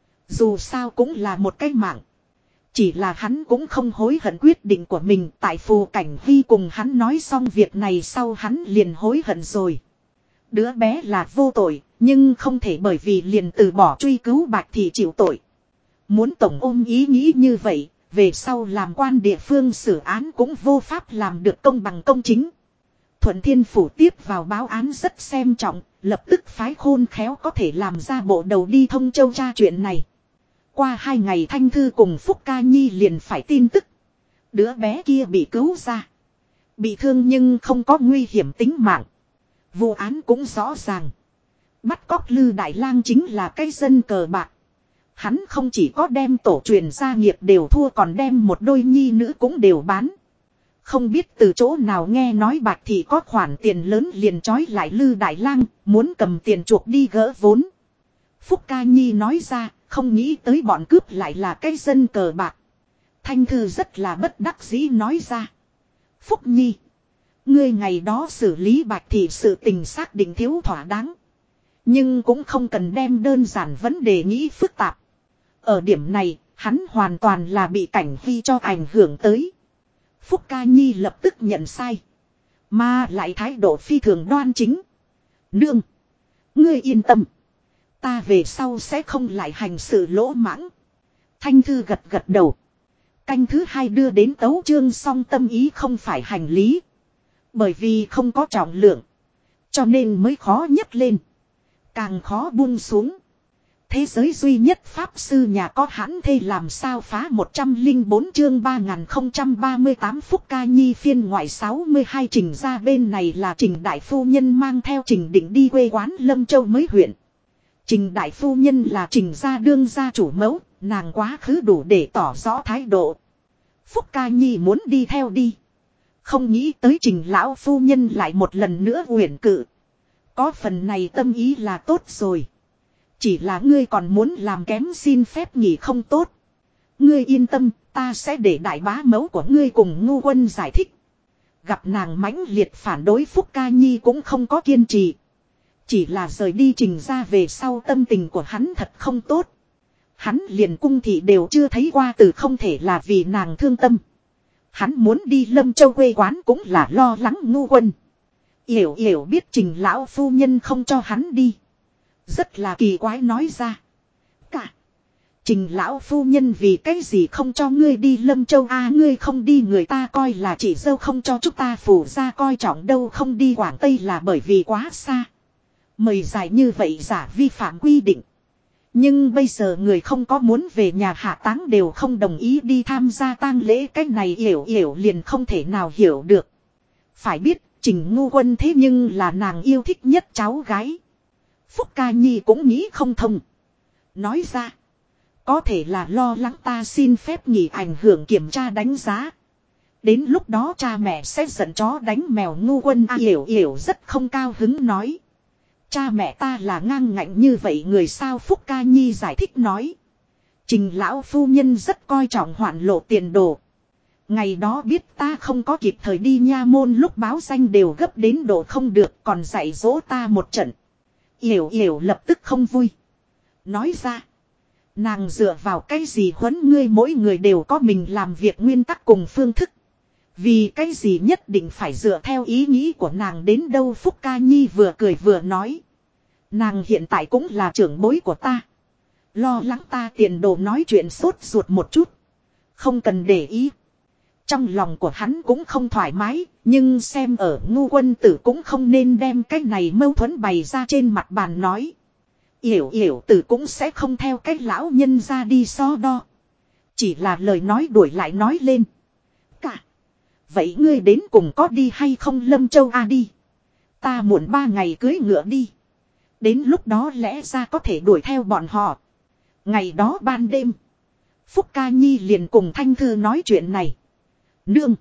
Dù sao cũng là một cái mạng. Chỉ là hắn cũng không hối hận quyết định của mình. Tại Phù Cảnh Huy cùng hắn nói xong việc này sau hắn liền hối hận rồi. Đứa bé là vô tội, nhưng không thể bởi vì liền từ bỏ truy cứu Bạch Thị chịu tội. Muốn tổng ôm ý nghĩ như vậy, về sau làm quan địa phương xử án cũng vô pháp làm được công bằng công chính. Thuận Thiên Phủ tiếp vào báo án rất xem trọng, lập tức phái khôn khéo có thể làm ra bộ đầu đi Thông Châu tra chuyện này. Qua 2 ngày Thanh Thư cùng Phúc Ca Nhi liền phải tin tức. Đứa bé kia bị cứu ra. Bị thương nhưng không có nguy hiểm tính mạng. Vụ án cũng rõ ràng. Bắt cóc Lư Đại Lang chính là cái dân cờ bạc. Hắn không chỉ có đem tổ truyền gia nghiệp đều thua còn đem một đôi nhi nữ cũng đều bán. Không biết từ chỗ nào nghe nói Bạch Thị có khoản tiền lớn liền trói lại Lư Đại Lang, muốn cầm tiền chuộc đi gỡ vốn. Phúc Ca Nhi nói ra, không nghĩ tới bọn cướp lại là cái dân cờ bạc. Thanh Thư rất là bất đắc dĩ nói ra. Phúc Nhi, ngươi ngày đó xử lý Bạch Thị sự tình xác định thiếu thỏa đáng. Nhưng cũng không cần đem đơn giản vấn đề nghĩ phức tạp. Ở điểm này, hắn hoàn toàn là bị Cảnh Huy cho ảnh hưởng tới. Phúc Ca Nhi lập tức nhận sai. Mà lại thái độ phi thường đoan chính. Nương, ngươi yên tâm. Ta về sau sẽ không lại hành sự lỗ mãng. Thanh Thư gật gật đầu. Canh thứ 2 đưa đến tấu chương song tâm ý không phải hành lý. Bởi vì không có trọng lượng. Cho nên mới khó nhấc lên. Càng khó buông xuống. Thế giới duy nhất pháp sư nhà có hãn thê làm sao phá 104 chương 3038 Phúc Ca Nhi phiên ngoại 62 Trình ra bên này là Trình Đại Phu Nhân mang theo Trình Định đi quê quán Lâm Châu mới huyện. Trình Đại Phu Nhân là Trình gia đương gia chủ mẫu, nàng quá khứ đủ để tỏ rõ thái độ. Phúc Ca Nhi muốn đi theo đi. Không nghĩ tới Trình Lão Phu Nhân lại một lần nữa uyển cự. Có phần này tâm ý là tốt rồi. Chỉ là ngươi còn muốn làm kém xin phép nghỉ không tốt. Ngươi yên tâm, ta sẽ để đại bá mẫu của ngươi cùng Ngu Quân giải thích. Gặp nàng mãnh liệt phản đối Phúc Ca Nhi cũng không có kiên trì. Chỉ là rời đi Trình ra về sau tâm tình của hắn thật không tốt. Hắn liền cung thị đều chưa thấy qua từ không thể là vì nàng thương tâm. Hắn muốn đi Lâm Châu quê quán cũng là lo lắng Ngu Quân. Yểu Yểu biết Trình Lão Phu Nhân không cho hắn đi. Rất là kỳ quái nói ra. Cả. Trình Lão Phu Nhân vì cái gì không cho ngươi đi Lâm Châu ngươi không đi người ta coi là chị dâu không cho chúng ta phủ ra coi trọng đâu không đi Quảng Tây là bởi vì quá xa. Mời dài như vậy giả vi phạm quy định. Nhưng bây giờ người không có muốn về nhà hạ táng đều không đồng ý đi tham gia tang lễ cái này Yểu Yểu liền không thể nào hiểu được. Phải biết Trình Ngu Quân thế nhưng là nàng yêu thích nhất cháu gái. Phúc Ca Nhi cũng nghĩ không thông. Nói ra. Có thể là lo lắng ta xin phép nghỉ ảnh hưởng kiểm tra đánh giá. Đến lúc đó cha mẹ sẽ giận chó đánh mèo. Ngu Quân Yểu Yểu rất không cao hứng nói. Cha mẹ ta là ngang ngạnh như vậy người sao? Phúc Ca Nhi giải thích nói. Trình lão phu nhân rất coi trọng hoạn lộ tiền đồ. Ngày đó biết ta không có kịp thời đi nha môn lúc báo danh đều gấp đến độ không được còn dạy dỗ ta một trận. Yểu Yểu lập tức không vui. Nói ra. Nàng dựa vào cái gì huấn ngươi? Mỗi người đều có mình làm việc nguyên tắc cùng phương thức. Vì cái gì nhất định phải dựa theo ý nghĩ của nàng đến đâu? Phúc Ca Nhi vừa cười vừa nói. Nàng hiện tại cũng là trưởng bối của ta. Lo lắng ta tiền đồ nói chuyện sốt ruột một chút. Không cần để ý. Trong lòng của hắn cũng không thoải mái. Nhưng xem ở Ngu Quân Tử cũng không nên đem cái này mâu thuẫn bày ra trên mặt bàn nói. Yểu Yểu Tử cũng sẽ không theo cách lão nhân ra đi so đo. Chỉ là lời nói đuổi lại nói lên. Cả. Vậy ngươi đến cùng có đi hay không Lâm Châu à? Đi. Ta muộn 3 ngày cưới ngựa đi. Đến lúc đó lẽ ra có thể đuổi theo bọn họ. Ngày đó ban đêm. Phúc Ca Nhi liền cùng Thanh Thư nói chuyện này. Nương.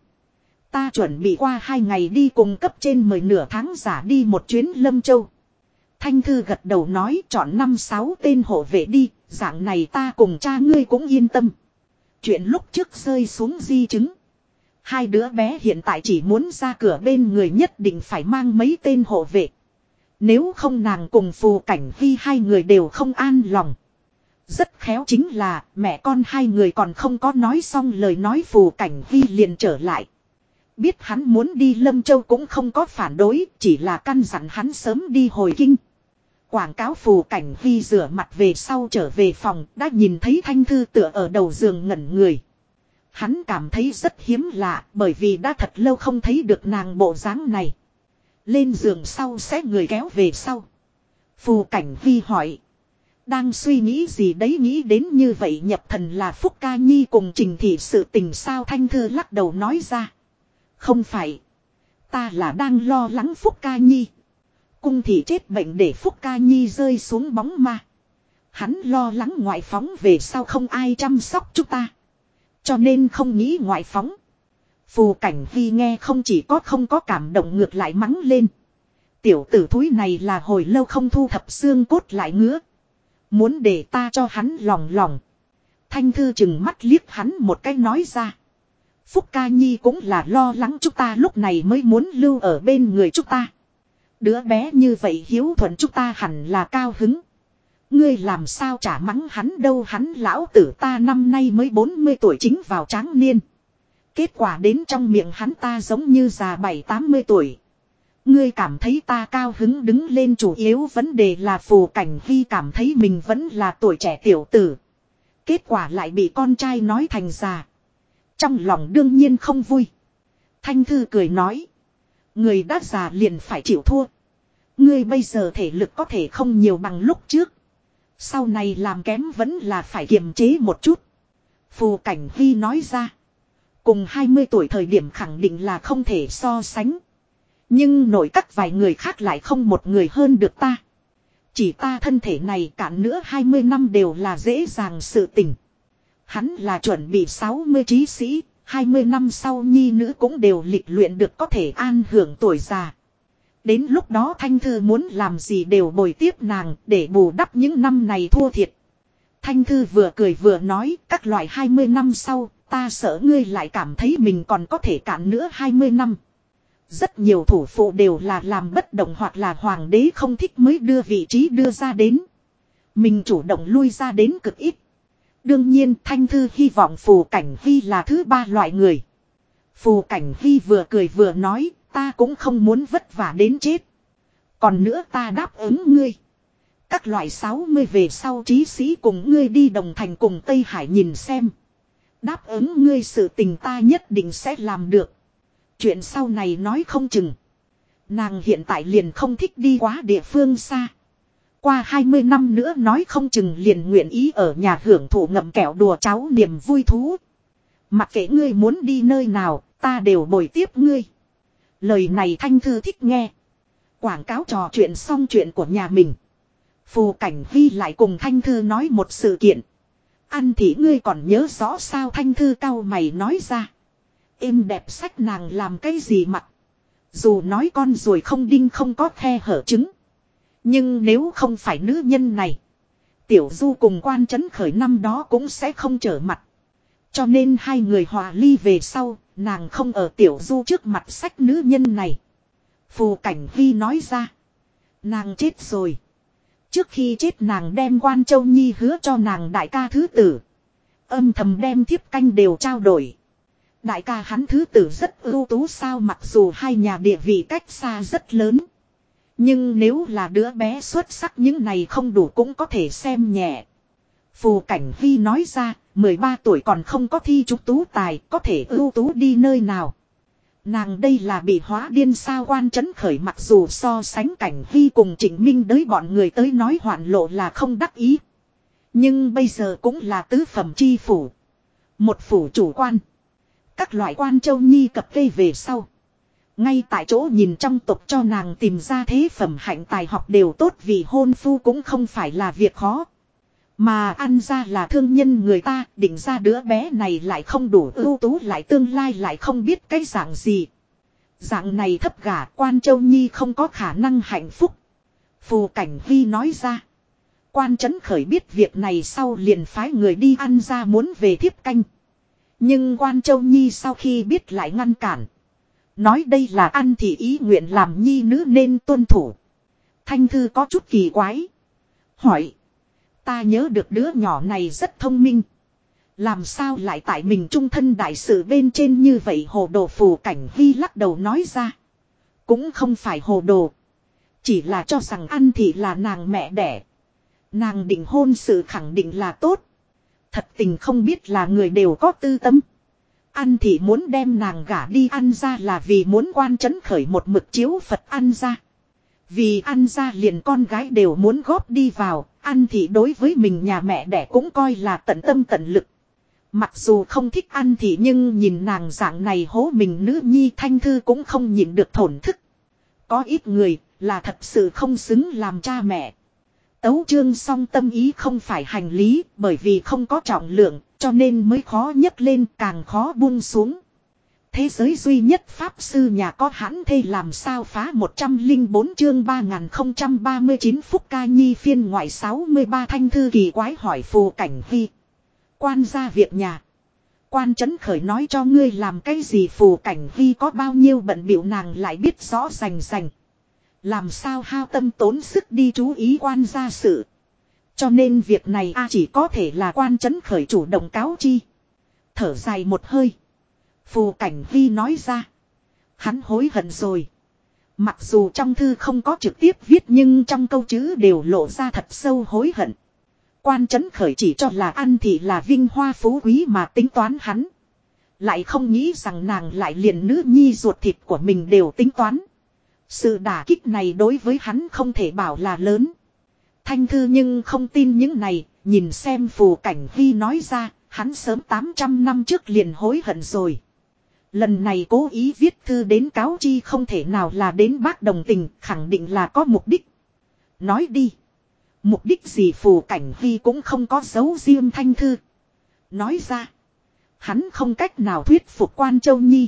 Ta chuẩn bị qua 2 ngày đi cùng cấp trên mời nửa tháng giả đi một chuyến Lâm Châu. Thanh Thư gật đầu nói chọn 5-6 tên hộ vệ đi. Dạng này ta cùng cha ngươi cũng yên tâm. Chuyện lúc trước rơi xuống di chứng. Hai đứa bé hiện tại chỉ muốn ra cửa bên người nhất định phải mang mấy tên hộ vệ. Nếu không nàng cùng Phù Cảnh Vi hai người đều không an lòng. Rất khéo chính là mẹ con hai người còn không có nói xong lời nói Phù Cảnh Vi liền trở lại. Biết hắn muốn đi Lâm Châu cũng không có phản đối, chỉ là căn dặn hắn sớm đi hồi kinh. Quảng cáo Phù Cảnh Vi rửa mặt về sau trở về phòng đã nhìn thấy Thanh Thư tựa ở đầu giường ngẩn người. Hắn cảm thấy rất hiếm lạ bởi vì đã thật lâu không thấy được nàng bộ dáng này. Lên giường sau sẽ người kéo về sau. Phù Cảnh Vi hỏi. Đang suy nghĩ gì đấy? Nghĩ đến như vậy nhập thần là Phúc Ca Nhi cùng Trình Thị sự tình sao? Thanh Thư lắc đầu nói ra. Không phải. Ta là đang lo lắng Phúc Ca Nhi. Cung Thị chết bệnh để Phúc Ca Nhi rơi xuống bóng ma. Hắn lo lắng ngoại phóng về sau không ai chăm sóc chúng ta. Cho nên không nghĩ ngoại phóng. Phù Cảnh Vi nghe không chỉ có không có cảm động ngược lại mắng lên. Tiểu tử thúi này là hồi lâu không thu thập xương cốt lại ngứa. Muốn để ta cho hắn lòng lòng. Thanh Thư chừng mắt liếc hắn một cái nói ra. Phúc Ca Nhi cũng là lo lắng chúng ta lúc này mới muốn lưu ở bên người chúng ta. Đứa bé như vậy hiếu thuận chúng ta hẳn là cao hứng. Ngươi làm sao chả mắng hắn đâu? Hắn lão tử ta năm nay mới 40 tuổi chính vào tráng niên. Kết quả đến trong miệng hắn ta giống như già 70-80 tuổi. Ngươi cảm thấy ta cao hứng đứng lên chủ yếu vấn đề là Phù Cảnh Vi cảm thấy mình vẫn là tuổi trẻ tiểu tử. Kết quả lại bị con trai nói thành già. Trong lòng đương nhiên không vui. Thanh Thư cười nói. Người đã già liền phải chịu thua. Ngươi bây giờ thể lực có thể không nhiều bằng lúc trước. Sau này làm kém vẫn là phải kiềm chế một chút. Phù Cảnh Vi nói ra. Cùng 20 tuổi thời điểm khẳng định là không thể so sánh. Nhưng nội các vài người khác lại không một người hơn được ta. Chỉ ta thân thể này cạn nữa 20 năm đều là dễ dàng sự tình. Hắn là chuẩn bị 60 trí sĩ, 20 năm sau nhi nữ cũng đều lịch luyện được có thể an hưởng tuổi già. Đến lúc đó Thanh Thư muốn làm gì đều bồi tiếp nàng để bù đắp những năm này thua thiệt. Thanh Thư vừa cười vừa nói các loại 20 năm sau ta sợ ngươi lại cảm thấy mình còn có thể cạn nữa 20 năm. Rất nhiều thủ phụ đều là làm bất động hoặc là hoàng đế không thích mới đưa vị trí đưa ra đến. Mình chủ động lui ra đến cực ít. Đương nhiên Thanh Thư hy vọng Phù Cảnh Vi là thứ ba loại người. Phù Cảnh Vi vừa cười vừa nói ta cũng không muốn vất vả đến chết. Còn nữa ta đáp ứng ngươi. Các loại 60 về sau trí sĩ cùng ngươi đi Đồng Thành cùng Tây Hải nhìn xem. Đáp ứng ngươi sự tình ta nhất định sẽ làm được. Chuyện sau này nói không chừng. Nàng hiện tại liền không thích đi quá địa phương xa. Qua 20 năm nữa nói không chừng liền nguyện ý ở nhà hưởng thụ ngậm kẹo đùa cháu niềm vui thú. Mặc kệ ngươi muốn đi nơi nào, ta đều bồi tiếp ngươi. Lời này Thanh Thư thích nghe. Quảng cáo trò chuyện xong chuyện của nhà mình. Phù Cảnh Huy lại cùng Thanh Thư nói một sự kiện. Ăn thì ngươi còn nhớ rõ sao? Thanh Thư cau mày nói ra. Êm đẹp sách nàng làm cái gì mặc. Dù nói con ruồi không đinh không có khe hở trứng. Nhưng nếu không phải nữ nhân này. Tiểu Du cùng Quan Trấn Khởi năm đó cũng sẽ không trở mặt. Cho nên hai người hòa ly về sau. Nàng không ở Tiểu Du trước mặt sách nữ nhân này. Phù Cảnh Huy nói ra. Nàng chết rồi. Trước khi chết nàng đem Quan Châu Nhi hứa cho nàng đại ca thứ tử. Âm thầm đem thiếp canh đều trao đổi. Đại ca hắn thứ tử rất ưu tú sao, mặc dù hai nhà địa vị cách xa rất lớn. Nhưng nếu là đứa bé xuất sắc những này không đủ cũng có thể xem nhẹ. Phù Cảnh Huy nói ra, 13 tuổi còn không có thi trúng tú tài, có thể ưu tú đi nơi nào. Nàng đây là bị hóa điên sao? Quan Trấn Khởi mặc dù so sánh Cảnh Huy cùng Trịnh Minh đới bọn người tới nói hoạn lộ là không đắc ý. Nhưng bây giờ cũng là tứ phẩm chi phủ. Một phủ chủ quan. Các loại Quan Châu Nhi cập kê về sau. Ngay tại chỗ nhìn trong tộc cho nàng tìm ra thế phẩm hạnh tài học đều tốt, vì hôn phu cũng không phải là việc khó. Mà ăn ra là thương nhân người ta, định ra đứa bé này lại không đủ ưu tú, lại tương lai lại không biết cái dạng gì. Dạng này thấp gả Quan Châu Nhi không có khả năng hạnh phúc. Phù Cảnh Huy nói ra. Quan Trấn Khởi biết việc này sau liền phái người đi ăn ra muốn về thiếp canh. Nhưng Quan Châu Nhi sau khi biết lại ngăn cản. Nói đây là ăn thì ý nguyện làm nhi nữ nên tuân thủ. Thanh Thư có chút kỳ quái. Hỏi. Ta nhớ được đứa nhỏ này rất thông minh. Làm sao lại tại mình trung thân đại sự bên trên như vậy? Hồ đồ. Phù Cảnh Huy lắc đầu nói ra. Cũng không phải hồ đồ. Chỉ là cho rằng ăn thì là nàng mẹ đẻ. Nàng định hôn sự khẳng định là tốt. Thật tình không biết là người đều có tư tâm. Ăn thì muốn đem nàng gả đi ăn ra là vì muốn Quan Trấn Khởi một mực chiếu Phật ăn ra. Vì ăn ra liền con gái đều muốn góp đi vào. Ăn thì đối với mình nhà mẹ đẻ cũng coi là tận tâm tận lực. Mặc dù không thích ăn thì nhưng nhìn nàng dạng này hố mình nữ nhi, Thanh Thư cũng không nhịn được thổn thức. Có ít người là thật sự không xứng làm cha mẹ. Tấu chương song tâm ý không phải hành lý, bởi vì không có trọng lượng, cho nên mới khó nhấc lên, càng khó buông xuống. Thế giới duy nhất pháp sư nhà có hãn thê làm sao phá 104 chương 3039 Phúc Ca Nhi phiên ngoại 63. Thanh Thư kỳ quái hỏi Phù Cảnh Huy. Quan gia việc nhà. Quan Trấn Khởi nói cho ngươi làm cái gì? Phù Cảnh Huy có bao nhiêu bận bịu nàng lại biết rõ rành rành. Làm sao hao tâm tốn sức đi chú ý quan gia sự. Cho nên việc này chỉ có thể là Quan Trấn Khởi chủ động cáo chi. Thở dài một hơi. Phù Cảnh Huy nói ra. Hắn hối hận rồi. Mặc dù trong thư không có trực tiếp viết nhưng trong câu chữ đều lộ ra thật sâu hối hận. Quan Trấn Khởi chỉ cho là ăn thì là vinh hoa phú quý mà tính toán hắn. Lại không nghĩ rằng nàng lại liền nữ nhi ruột thịt của mình đều tính toán. Sự đả kích này đối với hắn không thể bảo là lớn. Thanh Thư nhưng không tin những này, nhìn xem Phù Cảnh Huy nói ra, hắn sớm 800 năm trước liền hối hận rồi. Lần này cố ý viết thư đến cáo chi không thể nào là đến bác đồng tình, khẳng định là có mục đích. Nói đi. Mục đích gì? Phù Cảnh Huy cũng không có giấu riêng Thanh Thư. Nói ra. Hắn không cách nào thuyết phục Quan Châu Nhi.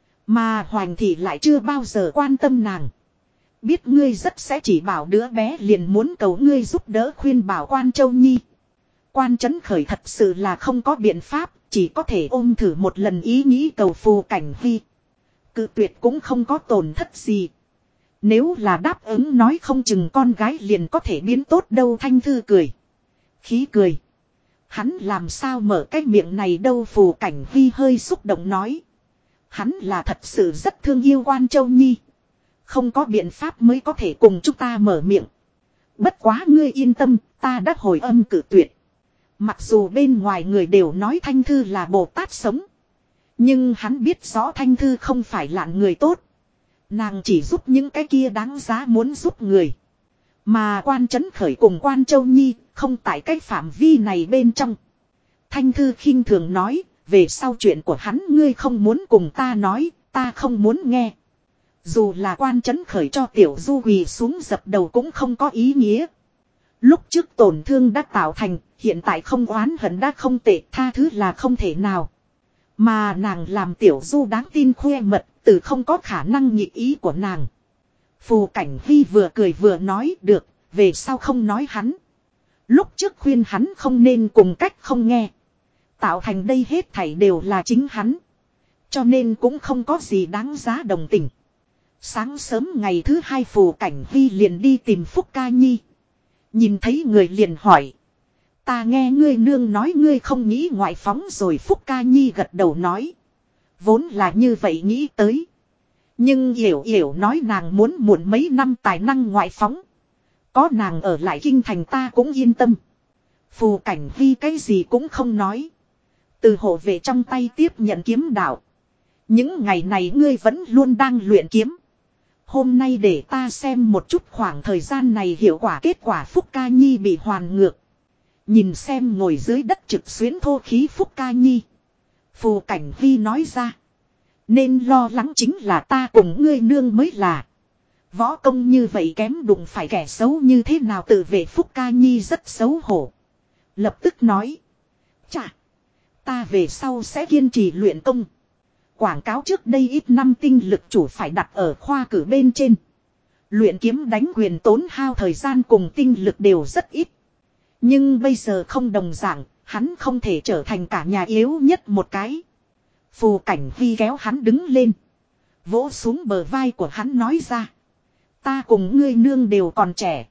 Mà Hoành Thị lại chưa bao giờ quan tâm nàng. Biết ngươi rất sẽ chỉ bảo đứa bé liền muốn cầu ngươi giúp đỡ khuyên bảo Quan Châu Nhi. Quan Trấn Khởi thật sự là không có biện pháp, chỉ có thể ôm thử một lần ý nghĩ cầu Phù Cảnh Huy. Cự tuyệt cũng không có tổn thất gì. Nếu là đáp ứng nói không chừng con gái liền có thể biến tốt đâu. Thanh Thư cười. Khí cười. Hắn làm sao mở cái miệng này đâu? Phù Cảnh Huy hơi xúc động nói. Hắn là thật sự rất thương yêu Quan Châu Nhi. Không có biện pháp mới có thể cùng chúng ta mở miệng. Bất quá ngươi yên tâm, ta đã hồi âm cự tuyệt. Mặc dù bên ngoài người đều nói Thanh Thư là Bồ Tát sống. Nhưng hắn biết rõ Thanh Thư không phải lạn người tốt. Nàng chỉ giúp những cái kia đáng giá muốn giúp người. Mà Quan Trấn Khởi cùng Quan Châu Nhi không tại cái phạm vi này bên trong. Thanh Thư khinh thường nói, về sau chuyện của hắn ngươi không muốn cùng ta nói, ta không muốn nghe. Dù là quan trấn khởi cho Tiểu Du quỳ xuống dập đầu cũng không có ý nghĩa. Lúc trước tổn thương đã tạo thành, hiện tại không oán hận đã không tệ, tha thứ là không thể nào. Mà nàng làm Tiểu Du đáng tin khoe mật, từ không có khả năng nghịch ý của nàng. Phù Cảnh Huy vừa cười vừa nói được, về sau không nói hắn. Lúc trước khuyên hắn không nên cùng cách không nghe. Tạo thành đây hết thảy đều là chính hắn. Cho nên cũng không có gì đáng giá đồng tình. Sáng sớm ngày thứ hai Phù Cảnh Huy liền đi tìm Phúc Ca Nhi. Nhìn thấy người liền hỏi. Ta nghe ngươi nương nói ngươi không nghĩ ngoại phóng rồi. Phúc Ca Nhi gật đầu nói. Vốn là như vậy nghĩ tới. Nhưng Yểu Yểu nói nàng muốn muộn mấy năm tài năng ngoại phóng. Có nàng ở lại kinh thành ta cũng yên tâm. Phù Cảnh Huy cái gì cũng không nói. Từ hộ vệ trong tay tiếp nhận kiếm đạo. Những ngày này ngươi vẫn luôn đang luyện kiếm. Hôm nay để ta xem một chút khoảng thời gian này hiệu quả kết quả. Phúc Ca Nhi bị hoàn ngược. Nhìn xem ngồi dưới đất trực xuyến thô khí Phúc Ca Nhi. Phù Cảnh Huy nói ra. Nên lo lắng chính là ta cùng ngươi nương mới là. Võ công như vậy kém đụng phải kẻ xấu như thế nào tự vệ. Phúc Ca Nhi rất xấu hổ. Lập tức nói. Chà. Ta về sau sẽ kiên trì luyện công. Quảng cáo trước đây ít năm tinh lực chủ phải đặt ở khoa cử bên trên. Luyện kiếm đánh quyền tốn hao thời gian cùng tinh lực đều rất ít. Nhưng bây giờ không đồng dạng, hắn không thể trở thành cả nhà yếu nhất một cái. Phù Cảnh Huy kéo hắn đứng lên. Vỗ xuống bờ vai của hắn nói ra. Ta cùng ngươi nương đều còn trẻ.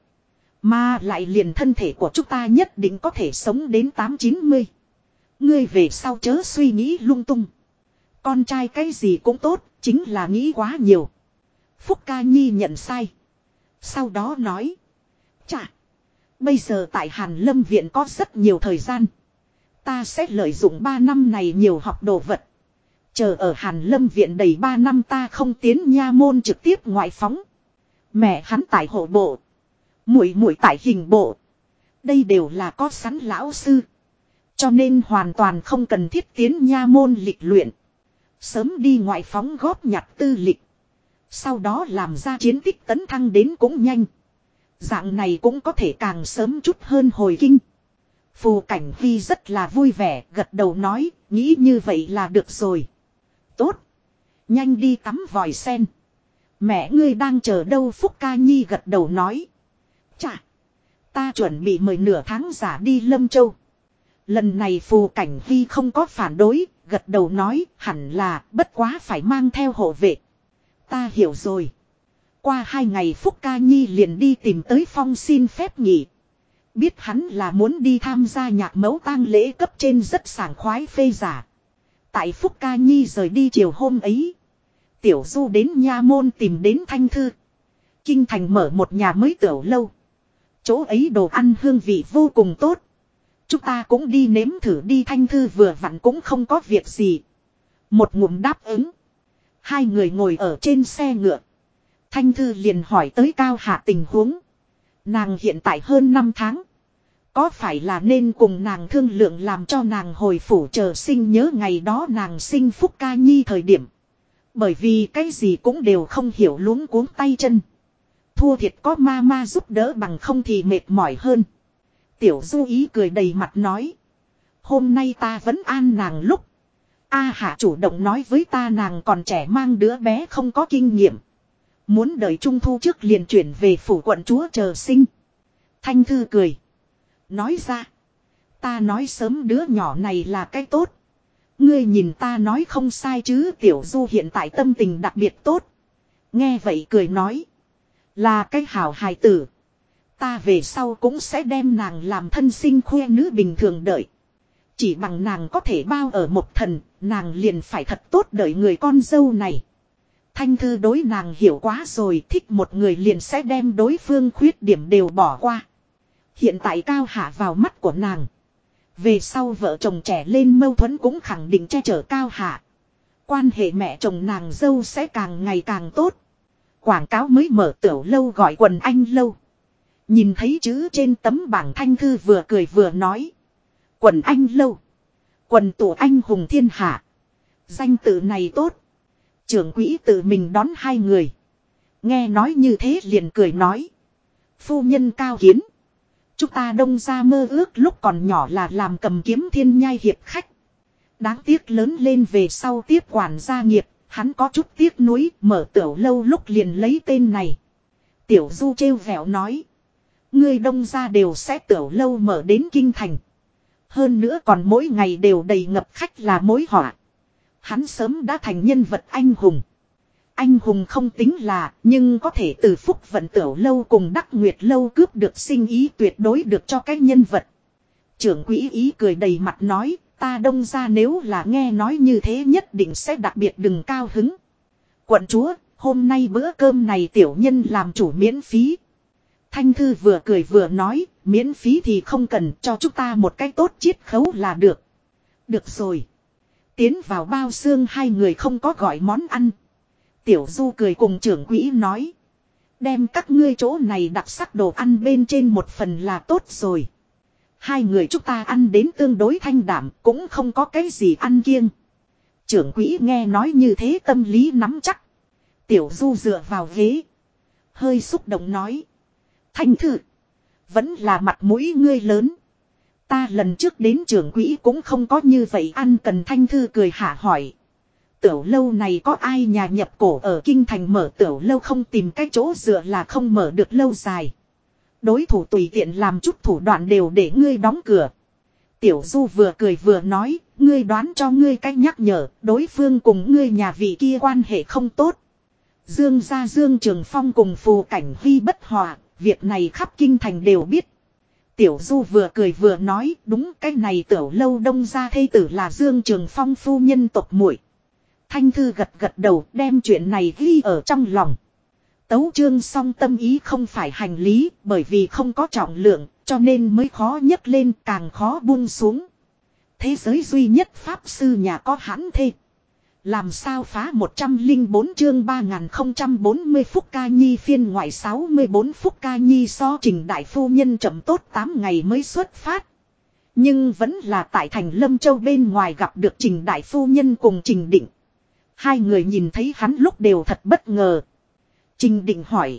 Mà lại liền thân thể của chúng ta nhất định có thể sống đến 8-90. Ngươi về sau chớ suy nghĩ lung tung. Con trai cái gì cũng tốt, chính là nghĩ quá nhiều. Phúc Ca Nhi nhận sai. Sau đó nói. Chà. Bây giờ tại Hàn Lâm Viện có rất nhiều thời gian. Ta sẽ lợi dụng 3 năm này nhiều học đồ vật. Chờ ở Hàn Lâm Viện đầy 3 năm ta không tiến nha môn trực tiếp ngoại phóng. Mẹ hắn tại hộ bộ. Muội muội tại hình bộ. Đây đều là có sẵn lão sư. Cho nên hoàn toàn không cần thiết tiến nha môn lịch luyện. Sớm đi ngoại phóng góp nhặt tư lịch. Sau đó làm ra chiến tích tấn thăng đến cũng nhanh. Dạng này cũng có thể càng sớm chút hơn hồi kinh. Phù Cảnh Huy rất là vui vẻ gật đầu nói. Nghĩ như vậy là được rồi. Tốt. Nhanh đi tắm vòi sen. Mẹ ngươi đang chờ đâu. Phúc Ca Nhi gật đầu nói. Chà. Ta chuẩn bị mời nửa tháng giả đi Lâm Châu. Lần này Phù Cảnh Huy không có phản đối. Gật đầu nói hẳn là bất quá phải mang theo hộ vệ. Ta hiểu rồi. Qua 2 ngày Phúc Ca Nhi liền đi tìm tới Phong xin phép nghỉ. Biết hắn là muốn đi tham gia nhạc mẫu tang lễ cấp trên rất sảng khoái phê giả. Tại Phúc Ca Nhi rời đi chiều hôm ấy. Tiểu Du đến nha môn tìm đến Thanh Thư. Kinh thành mở một nhà mới tiểu lâu. Chỗ ấy đồ ăn hương vị vô cùng tốt. Chúng ta cũng đi nếm thử đi. Thanh Thư vừa vặn cũng không có việc gì. Một ngụm đáp ứng. 2 người ngồi ở trên xe ngựa. Thanh Thư liền hỏi tới Cao Hạ tình huống. Nàng hiện tại hơn 5 tháng. Có phải là nên cùng nàng thương lượng làm cho nàng hồi phủ chờ sinh nhớ ngày đó nàng sinh Phúc Ca Nhi thời điểm. Bởi vì cái gì cũng đều không hiểu luống cuống tay chân. Thua thiệt có ma giúp đỡ bằng không thì mệt mỏi hơn. Tiểu Du ý cười đầy mặt nói. Hôm nay ta vẫn an nàng lúc. A Hạ chủ động nói với ta nàng còn trẻ mang đứa bé không có kinh nghiệm. Muốn đợi trung thu trước liền chuyển về phủ quận chúa chờ sinh. Thanh Thư cười. Nói ra. Ta nói sớm đứa nhỏ này là cái tốt. Ngươi nhìn ta nói không sai chứ. Tiểu Du hiện tại tâm tình đặc biệt tốt. Nghe vậy cười nói. Là cái hảo hài tử. Ta về sau cũng sẽ đem nàng làm thân sinh khoe nữ bình thường đợi. Chỉ bằng nàng có thể bao ở một thần. Nàng liền phải thật tốt đợi người con dâu này. Thanh Thư đối nàng hiểu quá rồi. Thích một người liền sẽ đem đối phương khuyết điểm đều bỏ qua. Hiện tại Cao Hạ vào mắt của nàng. Về sau vợ chồng trẻ lên mâu thuẫn cũng khẳng định che chở Cao Hạ. Quan hệ mẹ chồng nàng dâu sẽ càng ngày càng tốt. Quảng cáo mới mở tiểu lâu gọi Quần Anh Lâu. Nhìn thấy chữ trên tấm bảng Thanh Thư vừa cười vừa nói. Quần Anh Lâu. Quần tụ anh hùng thiên hạ. Danh tự này tốt. Trưởng quỹ tự mình đón 2 người. Nghe nói như thế liền cười nói. Phu nhân cao kiến. Chúng ta Đông gia mơ ước lúc còn nhỏ là làm cầm kiếm thiên nhai hiệp khách. Đáng tiếc lớn lên về sau tiếp quản gia nghiệp, hắn có chút tiếc nuối, mở tiểu lâu lúc liền lấy tên này. Tiểu Du trêu vẹo nói. Ngươi Đông gia đều sẽ tiểu lâu mở đến kinh thành. Hơn nữa còn mỗi ngày đều đầy ngập khách là mối họa. Hắn sớm đã thành nhân vật anh hùng. Anh hùng không tính là, nhưng có thể từ Phúc Vận tiểu lâu cùng Đắc Nguyệt lâu cướp được sinh ý tuyệt đối được cho cái nhân vật. Trưởng quỹ ý cười đầy mặt nói, ta Đông gia nếu là nghe nói như thế nhất định sẽ đặc biệt đừng cao hứng. Quận chúa, hôm nay bữa cơm này tiểu nhân làm chủ miễn phí. Thanh Thư vừa cười vừa nói, miễn phí thì không cần, cho chúng ta một cái tốt chiết khấu là được. Được rồi. Tiến vào bao xương hai người không có gọi món ăn. Tiểu Du cười cùng trưởng quỹ nói. Đem các ngươi chỗ này đặc sắc đồ ăn bên trên một phần là tốt rồi. Hai người chúng ta ăn đến tương đối thanh đảm, cũng không có cái gì ăn kiêng. Trưởng quỹ nghe nói như thế tâm lý nắm chắc. Tiểu Du dựa vào ghế. Hơi xúc động nói. Thanh Thư. Vẫn là mặt mũi ngươi lớn. Ta lần trước đến trưởng quỹ cũng không có như vậy ăn cần. Thanh Thư cười hạ hỏi. Tiểu lâu này có ai nhà nhập cổ ở kinh thành mở tiểu lâu không tìm cái chỗ dựa là không mở được lâu dài. Đối thủ tùy tiện làm chút thủ đoạn đều để ngươi đóng cửa. Tiểu Du vừa cười vừa nói, ngươi đoán cho ngươi cách nhắc nhở, đối phương cùng ngươi nhà vị kia quan hệ không tốt. Dương gia Dương Trường Phong cùng Phù Cảnh Huy bất hòa, việc này khắp kinh thành đều biết. Tiểu Du vừa cười vừa nói, đúng cái này tiểu lâu Đông gia thê tử là Dương Trường Phong phu nhân tộc muội. Thanh Thư gật gật đầu đem chuyện này ghi ở trong lòng. Tấu chương xong tâm ý không phải hành lý, bởi vì không có trọng lượng, cho nên mới khó nhấc lên càng khó buông xuống. Thế giới duy nhất pháp sư nhà có hãn thê. Làm sao phá 104 chương 3040 Phúc Ca Nhi phiên ngoại 64 Phúc Ca Nhi so Trình Đại Phu Nhân chậm tốt 8 ngày mới xuất phát. Nhưng vẫn là tại thành Lâm Châu bên ngoài gặp được Trình Đại Phu Nhân cùng Trình Định. Hai người nhìn thấy hắn lúc đều thật bất ngờ. Trình Định hỏi.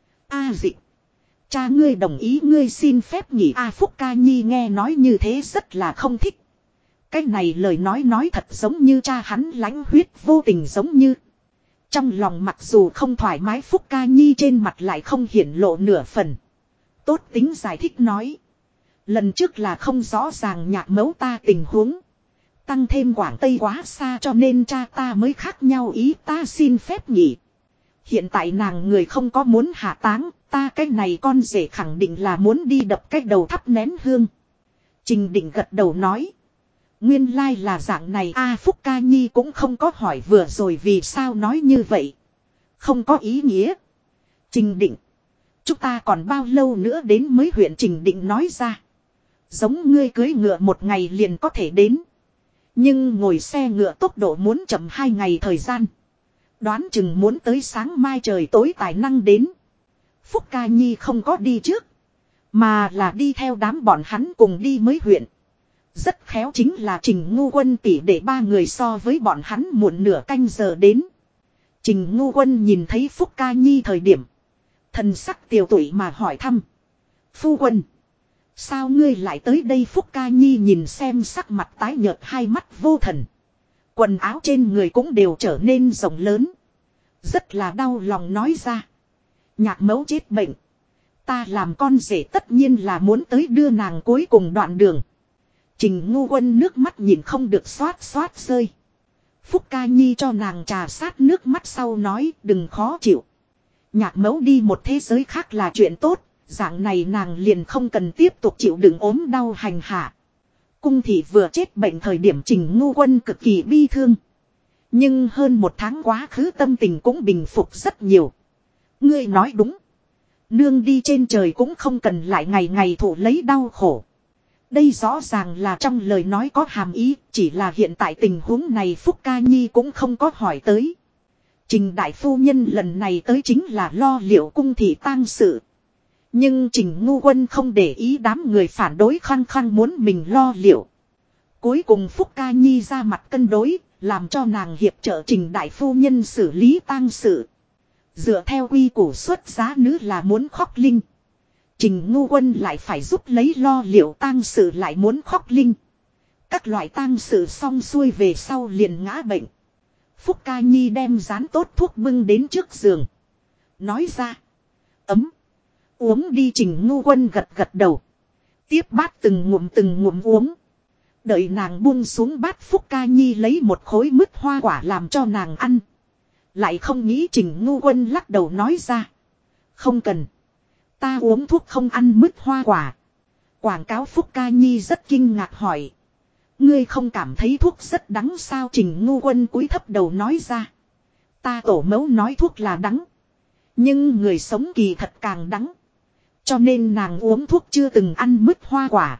A Dịch. Cha ngươi đồng ý ngươi xin phép nghỉ A Phúc Ca Nhi nghe nói như thế rất là không thích. Cái này lời nói thật giống như cha hắn lãnh huyết vô tình giống như. Trong lòng mặc dù không thoải mái Phúc Ca Nhi trên mặt lại không hiển lộ nửa phần. Tốt tính giải thích nói. Lần trước là không rõ ràng nhạc mẫu ta tình huống. Tăng thêm Quảng Tây quá xa cho nên cha ta mới khác nhau ý ta xin phép nghỉ. Hiện tại nàng người không có muốn hạ táng, ta cái này con rể khẳng định là muốn đi đập cái đầu thắp nén hương. Trình Định gật đầu nói. Nguyên lai là dạng này A Phúc Ca Nhi cũng không có hỏi vừa rồi vì sao nói như vậy. Không có ý nghĩa. Trình Định. Chúng ta còn bao lâu nữa đến mới huyện Trình Định nói ra. Giống ngươi cưới ngựa một ngày liền có thể đến. Nhưng ngồi xe ngựa tốc độ muốn chậm 2 ngày thời gian. Đoán chừng muốn tới sáng mai trời tối tài năng đến. Phúc Ca Nhi không có đi trước. Mà là đi theo đám bọn hắn cùng đi mới huyện. Rất khéo chính là Trình Ngu Quân tỷ để 3 người so với bọn hắn muộn nửa canh giờ đến. Trình Ngu Quân nhìn thấy Phúc Ca Nhi thời điểm. Thần sắc tiều tụy mà hỏi thăm. Phu quân. Sao ngươi lại tới đây Phúc Ca Nhi nhìn xem sắc mặt tái nhợt hai mắt vô thần. Quần áo trên người cũng đều trở nên rộng lớn. Rất là đau lòng nói ra. Nhạc mẫu chết bệnh. Ta làm con rể tất nhiên là muốn tới đưa nàng cuối cùng đoạn đường. Trình Ngu Quân nước mắt nhìn không được xoát xoát rơi. Phúc Ca Nhi cho nàng trà sát nước mắt sau nói đừng khó chịu. Nhạc mẫu đi một thế giới khác là chuyện tốt. Dạng này nàng liền không cần tiếp tục chịu đựng ốm đau hành hạ. Cung thị vừa chết bệnh thời điểm Trình Ngu Quân cực kỳ bi thương. Nhưng hơn 1 tháng quá khứ tâm tình cũng bình phục rất nhiều. Ngươi nói đúng. Nương đi trên trời cũng không cần lại ngày ngày thụ lấy đau khổ. Đây rõ ràng là trong lời nói có hàm ý. Chỉ là hiện tại tình huống này Phúc Ca Nhi cũng không có hỏi tới. Trình Đại Phu Nhân lần này tới chính là lo liệu cung thị tang sự. Nhưng Trình Ngu Quân không để ý đám người phản đối khăng khăng muốn mình lo liệu. Cuối cùng Phúc Ca Nhi ra mặt cân đối, làm cho nàng hiệp trợ Trình Đại Phu Nhân xử lý tang sự. Dựa theo quy củ xuất giá nữ là muốn khóc linh. Trình Ngu Quân lại phải giúp lấy lo liệu tang sự lại muốn khóc linh. Các loại tang sự xong xuôi về sau liền ngã bệnh. Phúc Ca Nhi đem dán tốt thuốc bưng đến trước giường. Nói ra. Ấm. Uống đi. Trình Ngu Quân gật gật đầu. Tiếp bát từng ngụm uống. Đợi nàng buông xuống bát, Phúc Ca Nhi lấy một khối mứt hoa quả làm cho nàng ăn. Lại không nghĩ Trình Ngu Quân lắc đầu nói ra. Không cần. Ta uống thuốc không ăn mứt hoa quả. Quảng cáo. Phúc Ca Nhi rất kinh ngạc hỏi. Ngươi không cảm thấy thuốc rất đắng sao? Trình Ngu Quân cúi thấp đầu nói ra. Ta tổ mẫu nói thuốc là đắng. Nhưng người sống kỳ thật càng đắng. Cho nên nàng uống thuốc chưa từng ăn mứt hoa quả.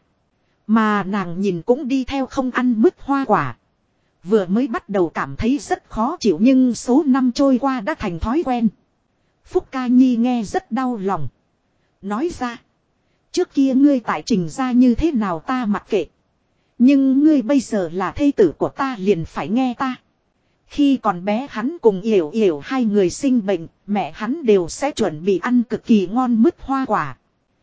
Mà nàng nhìn cũng đi theo không ăn mứt hoa quả. Vừa mới bắt đầu cảm thấy rất khó chịu nhưng số năm trôi qua đã thành thói quen. Phúc Ca Nhi nghe rất đau lòng. Nói ra. Trước kia ngươi tại Trình gia như thế nào ta mặc kệ. Nhưng ngươi bây giờ là thê tử của ta liền phải nghe ta. Khi còn bé hắn cùng Yểu Yểu hai người sinh bệnh, mẹ hắn đều sẽ chuẩn bị ăn cực kỳ ngon mứt hoa quả.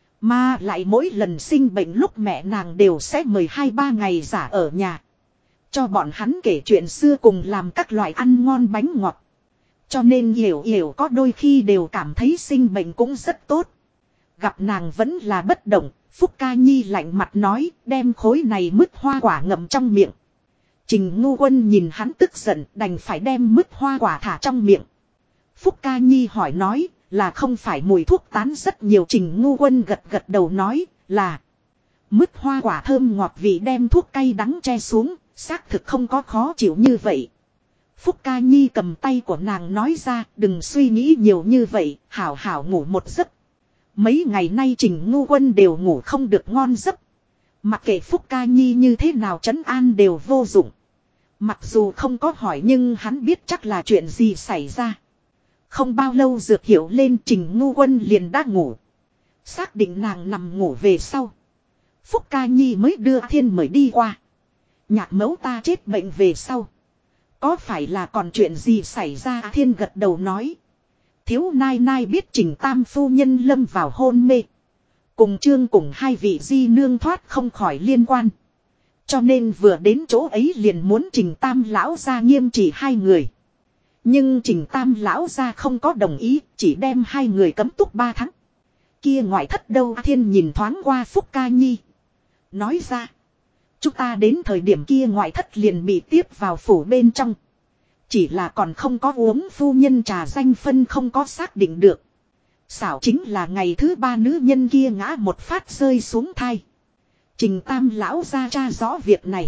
Mà lại mỗi lần sinh bệnh lúc mẹ nàng đều sẽ mời 2-3 ngày giả ở nhà. Cho bọn hắn kể chuyện xưa cùng làm các loại ăn ngon bánh ngọt. Cho nên Yểu Yểu có đôi khi đều cảm thấy sinh bệnh cũng rất tốt. Gặp nàng vẫn là bất động, Phúc Ca Nhi lạnh mặt nói đem khối này mứt hoa quả ngậm trong miệng. Trình Ngu Quân nhìn hắn tức giận đành phải đem mứt hoa quả thả trong miệng. Phúc Ca Nhi hỏi nói là không phải mùi thuốc tán rất nhiều. Trình Ngu Quân gật gật đầu nói là mứt hoa quả thơm ngọt vị đem thuốc cay đắng che xuống, xác thực không có khó chịu như vậy. Phúc Ca Nhi cầm tay của nàng nói ra đừng suy nghĩ nhiều như vậy, hảo hảo ngủ một giấc. Mấy ngày nay Trình Ngu Quân đều ngủ không được ngon giấc. Mặc kệ Phúc Ca Nhi như thế nào trấn an đều vô dụng. Mặc dù không có hỏi nhưng hắn biết chắc là chuyện gì xảy ra. Không bao lâu Dược Hiểu lên, Trình Ngu Quân liền đã ngủ. Xác định nàng nằm ngủ về sau. Phúc Ca Nhi mới đưa Thiên mời đi qua. Nhạc mẫu ta chết bệnh về sau. Có phải là còn chuyện gì xảy ra? Thiên gật đầu nói. Thiếu nai nai biết Trình tam phu nhân lâm vào hôn mê. Cùng Trương cùng hai vị di nương thoát không khỏi liên quan. Cho nên vừa đến chỗ ấy liền muốn Trình tam lão gia nghiêm trị hai người. Nhưng Trình tam lão gia không có đồng ý, chỉ đem hai người cấm túc 3 tháng. Kia ngoại thất đâu? Thiên nhìn thoáng qua Phúc Ca Nhi. Nói ra. Chúng ta đến thời điểm kia ngoại thất liền bị tiếp vào phủ bên trong. Chỉ là còn không có uống phu nhân trà danh phân không có xác định được. Xảo chính là ngày thứ 3 nữ nhân kia ngã một phát rơi xuống thai. Trình tam lão ra tra rõ việc này.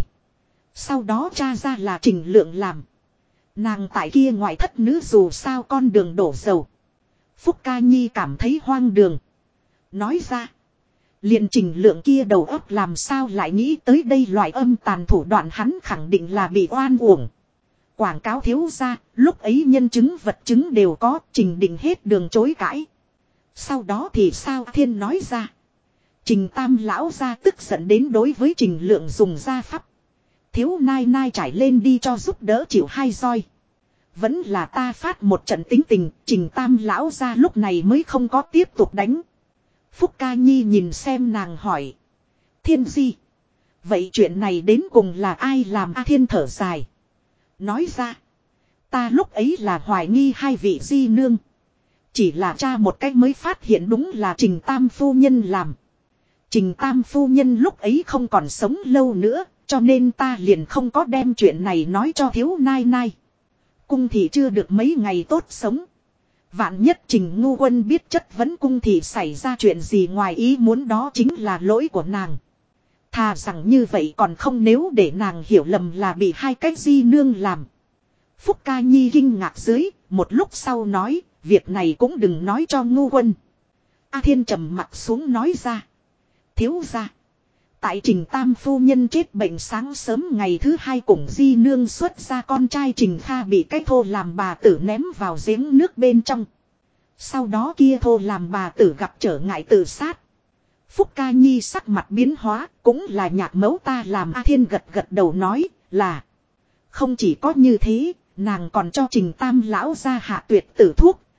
Sau đó tra ra là Trình Lượng làm. Nàng tại kia ngoại thất nữ dù sao con đường đổ dầu. Phúc Ca Nhi cảm thấy hoang đường. Nói ra. Liền Trình Lượng kia đầu óc làm sao lại nghĩ tới đây loại âm tàn thủ đoạn, hắn khẳng định là bị oan uổng. Quảng cáo thiếu ra, lúc ấy nhân chứng vật chứng đều có, Trình Định hết đường chối cãi. Sau đó thì sao? Thiên nói ra. Trình tam lão ra tức giận đến đối với Trình Lượng dùng gia pháp. Thiếu nai nai trải lên đi cho giúp đỡ chịu 2 roi. Vẫn là ta phát một trận tính tình, Trình tam lão ra lúc này mới không có tiếp tục đánh. Phúc Ca Nhi nhìn xem nàng hỏi. Thiên di. Vậy chuyện này đến cùng là ai làm? Thiên thở dài. Nói ra. Ta lúc ấy là hoài nghi hai vị di nương. Chỉ là tra một cách mới phát hiện đúng là Trình tam phu nhân làm. Trình tam phu nhân lúc ấy không còn sống lâu nữa. Cho nên ta liền không có đem chuyện này nói cho thiếu nai nai. Cung thị chưa được mấy ngày tốt sống. Vạn nhất Trình Ngu Quân biết chất vấn cung thị xảy ra chuyện gì ngoài ý muốn, đó chính là lỗi của nàng. Thà rằng như vậy còn không nếu để nàng hiểu lầm là bị hai cái di nương làm. Phúc Ca Nhi kinh ngạc dưới, một lúc sau nói, việc này cũng đừng nói cho Ngu Quân. A Thiên trầm mặt xuống nói ra. Thiếu ra. Tại Trình tam phu nhân chết bệnh sáng sớm ngày thứ 2 cùng di nương xuất ra con trai Trình Kha bị cái thô làm bà tử ném vào giếng nước bên trong. Sau đó kia thô làm bà tử gặp trở ngại tự sát. Phúc Ca Nhi sắc mặt biến hóa, cũng là nhạc mẫu ta làm. A Thiên gật gật đầu nói là. Không chỉ có như thế, nàng còn cho Trình tam lão ra hạ tuyệt tử thuốc,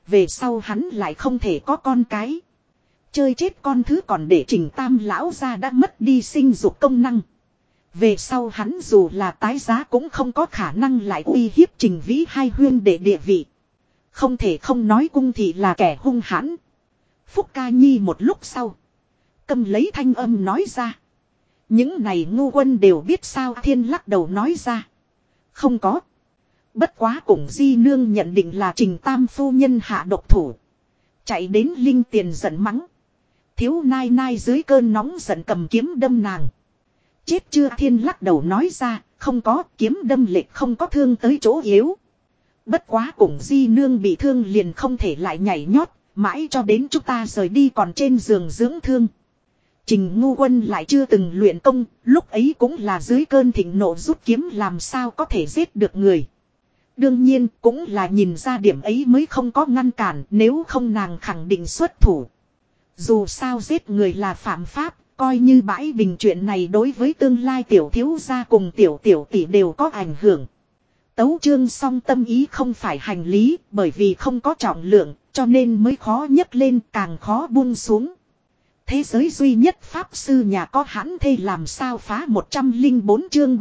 về sau hắn lại không thể có con cái. Chơi chết con thứ còn để Trình Tam lão ra đã mất đi sinh dục công năng. Về sau hắn dù là tái giá cũng không có khả năng lại uy hiếp Trình Vĩ hai huyên để địa vị. Không thể không nói Cung thị là kẻ hung hãn. Phúc Ca Nhi một lúc sau. Cầm lấy thanh âm nói ra. Những này ngu quân đều biết sao. Thiên lắc đầu nói ra. Không có. Bất quá cùng Di Nương nhận định là Trình Tam phu nhân hạ độc thủ. Chạy đến Linh Tiền giận mắng. Thiếu nai nai dưới cơn nóng giận cầm kiếm đâm nàng. Chết chưa? Thiên lắc đầu nói ra. Không có, kiếm đâm lệch không có thương tới chỗ yếu. Bất quá cùng Di Nương bị thương liền không thể lại nhảy nhót. Mãi cho đến chúng ta rời đi còn trên giường dưỡng thương. Trình Ngu Quân lại chưa từng luyện công. Lúc ấy cũng là dưới cơn thịnh nộ rút kiếm làm sao có thể giết được người. Đương nhiên cũng là nhìn ra điểm ấy mới không có ngăn cản. Nếu không nàng khẳng định xuất thủ. Dù sao giết người là phạm pháp. Coi như bãi bình chuyện này đối với tương lai tiểu thiếu gia cùng tiểu tỷ đều có ảnh hưởng. Tấu chương song tâm ý không phải hành lý, bởi vì không có trọng lượng, cho nên mới khó nhấc lên càng khó buông xuống. Thế giới duy nhất pháp sư nhà có hãn thê làm sao phá 104 chương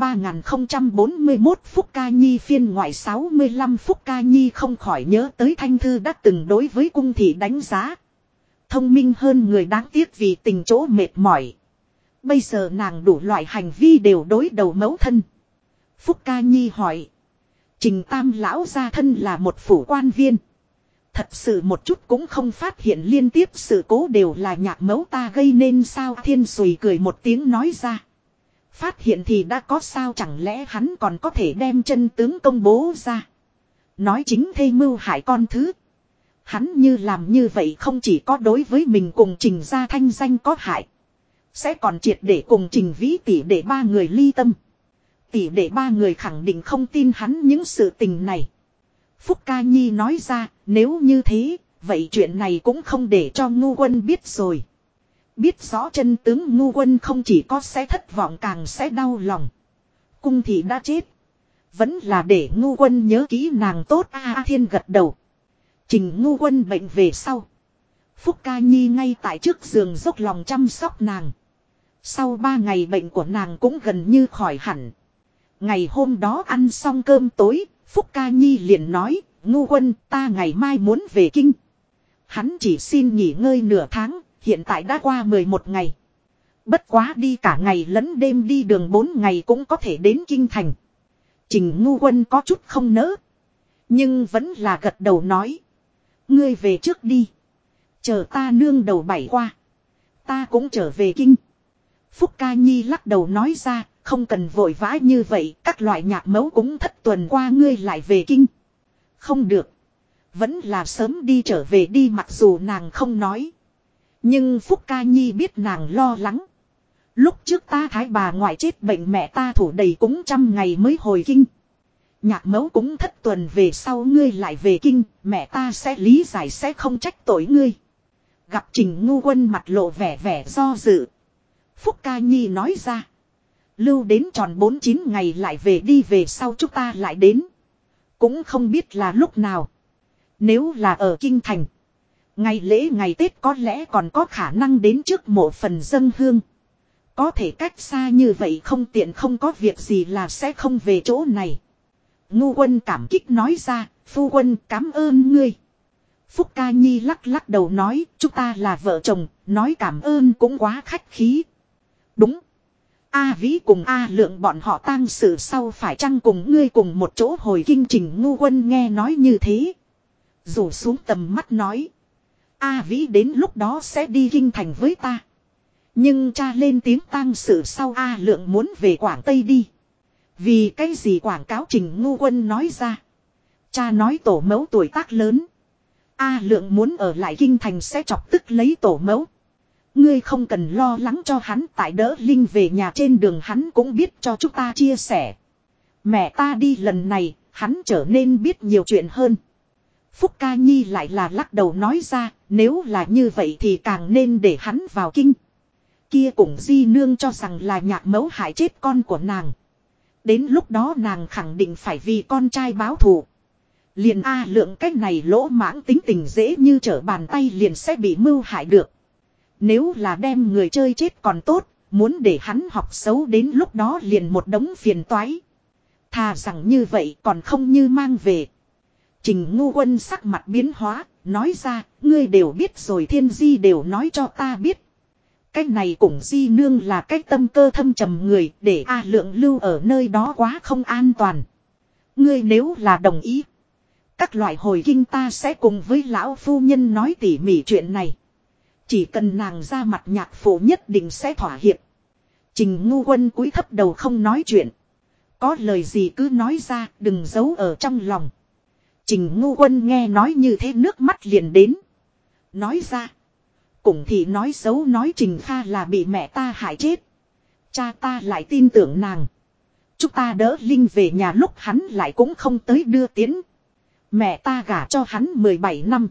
3041 Phúc Ca Nhi phiên ngoại 65 Phúc Ca Nhi không khỏi nhớ tới Thanh Thư đã từng đối với cung thị đánh giá. Thông minh hơn người đáng tiếc vì tình chỗ mệt mỏi. Bây giờ nàng đủ loại hành vi đều đối đầu mẫu thân. Phúc Ca Nhi hỏi. Trình Tam lão gia thân là một phủ quan viên. Thật sự một chút cũng không phát hiện liên tiếp sự cố đều là nhạc mẫu ta gây nên sao. Thiên Sùi cười một tiếng nói ra. Phát hiện thì đã có sao, chẳng lẽ hắn còn có thể đem chân tướng công bố ra. Nói chính thê mưu hại con thứ. Hắn như làm như vậy không chỉ có đối với mình cùng Trình gia thanh danh có hại. Sẽ còn triệt để cùng Trình Vĩ tỷ để ba người ly tâm. Tỷ để ba người khẳng định không tin hắn những sự tình này. Phúc Ca Nhi nói ra, nếu như thế, vậy chuyện này cũng không để cho Ngu Quân biết rồi. Biết rõ chân tướng Ngu Quân không chỉ có sẽ thất vọng càng sẽ đau lòng. Cung thị đã chết. Vẫn là để Ngu Quân nhớ kỹ nàng tốt. Thiên gật đầu. Trình Ngu Quân bệnh về sau. Phúc Ca Nhi ngay tại trước giường dốc lòng chăm sóc nàng. Sau 3 ngày bệnh của nàng cũng gần như khỏi hẳn. Ngày hôm đó ăn xong cơm tối, Phúc Ca Nhi liền nói, Ngu Quân ta ngày mai muốn về kinh. Hắn chỉ xin nghỉ ngơi nửa tháng, hiện tại đã qua 11 ngày. Bất quá đi cả ngày lẫn đêm đi đường 4 ngày cũng có thể đến kinh thành. Trình Ngu Quân có chút không nỡ. Nhưng vẫn là gật đầu nói. Ngươi về trước đi. Chờ ta nương đầu 7 qua. Ta cũng trở về kinh. Phúc Ca Nhi lắc đầu nói ra. Không cần vội vã như vậy. Các loại nhạc mẫu cũng thất tuần qua ngươi lại về kinh. Không được. Vẫn là sớm đi trở về đi, mặc dù nàng không nói. Nhưng Phúc Ca Nhi biết nàng lo lắng. Lúc trước ta thái bà ngoại chết bệnh mẹ ta thủ đầy cũng 100 ngày mới hồi kinh. Nhạc mẫu cũng thất tuần về sau ngươi lại về kinh, mẹ ta sẽ lý giải sẽ không trách tội ngươi. Gặp Trình Ngu Quân mặt lộ vẻ do dự. Phúc Ca Nhi nói ra. Lưu đến tròn 49 ngày lại về đi, về sau chúng ta lại đến. Cũng không biết là lúc nào. Nếu là ở kinh thành. Ngày lễ ngày Tết có lẽ còn có khả năng đến trước mộ phần dâng hương. Có thể cách xa như vậy không tiện, không có việc gì là sẽ không về chỗ này. Ngu Quân cảm kích nói ra, phu quân cảm ơn ngươi. Phúc Ca Nhi lắc đầu nói, chúng ta là vợ chồng, nói cảm ơn cũng quá khách khí. Đúng. A Vĩ cùng A Lượng bọn họ tang sự sau phải chăng cùng ngươi cùng một chỗ hồi kinh. Trình Ngu Quân nghe nói như thế. Rủ xuống tầm mắt nói. A Vĩ đến lúc đó sẽ đi kinh thành với ta. Nhưng cha lên tiếng tang sự sau A Lượng muốn về Quảng Tây đi. Vì cái gì? Quảng cáo Trình Ngu Quân nói ra. Cha nói tổ mẫu tuổi tác lớn. A Lượng muốn ở lại kinh thành sẽ chọc tức lấy tổ mẫu. Ngươi không cần lo lắng cho hắn, tại đỡ Linh về nhà trên đường hắn cũng biết cho chúng ta chia sẻ. Mẹ ta đi lần này, hắn trở nên biết nhiều chuyện hơn. Phúc Ca Nhi lại là lắc đầu nói ra, nếu là như vậy thì càng nên để hắn vào kinh. Kia cùng Di Nương cho rằng là nhạc mẫu hại chết con của nàng. Đến lúc đó nàng khẳng định phải vì con trai báo thù. Liền A Lượng cái này lỗ mãng tính tình dễ như trở bàn tay liền sẽ bị mưu hại được. Nếu là đem người chơi chết còn tốt, muốn để hắn học xấu đến lúc đó liền một đống phiền toái. Thà rằng như vậy còn không như mang về. Trình Ngu Quân sắc mặt biến hóa, nói ra, ngươi đều biết rồi, Thiên Di đều nói cho ta biết. Cái này cũng Di nương là cái tâm cơ thâm trầm người, để A Lượng lưu ở nơi đó quá không an toàn. Ngươi nếu là đồng ý, các loại hồi kinh ta sẽ cùng với lão phu nhân nói tỉ mỉ chuyện này. Chỉ cần nàng ra mặt, nhạc phụ nhất định sẽ thỏa hiệp. Trình Ngu Quân cúi thấp đầu không nói chuyện. Có lời gì cứ nói ra, đừng giấu ở trong lòng. Trình Ngu Quân nghe nói như thế nước mắt liền đến. Nói ra. Cũng thì nói xấu nói Trình Kha là bị mẹ ta hại chết. Cha ta lại tin tưởng nàng. Chúng ta đỡ Linh về nhà lúc hắn lại cũng không tới đưa tiến. Mẹ ta gả cho hắn 17 năm.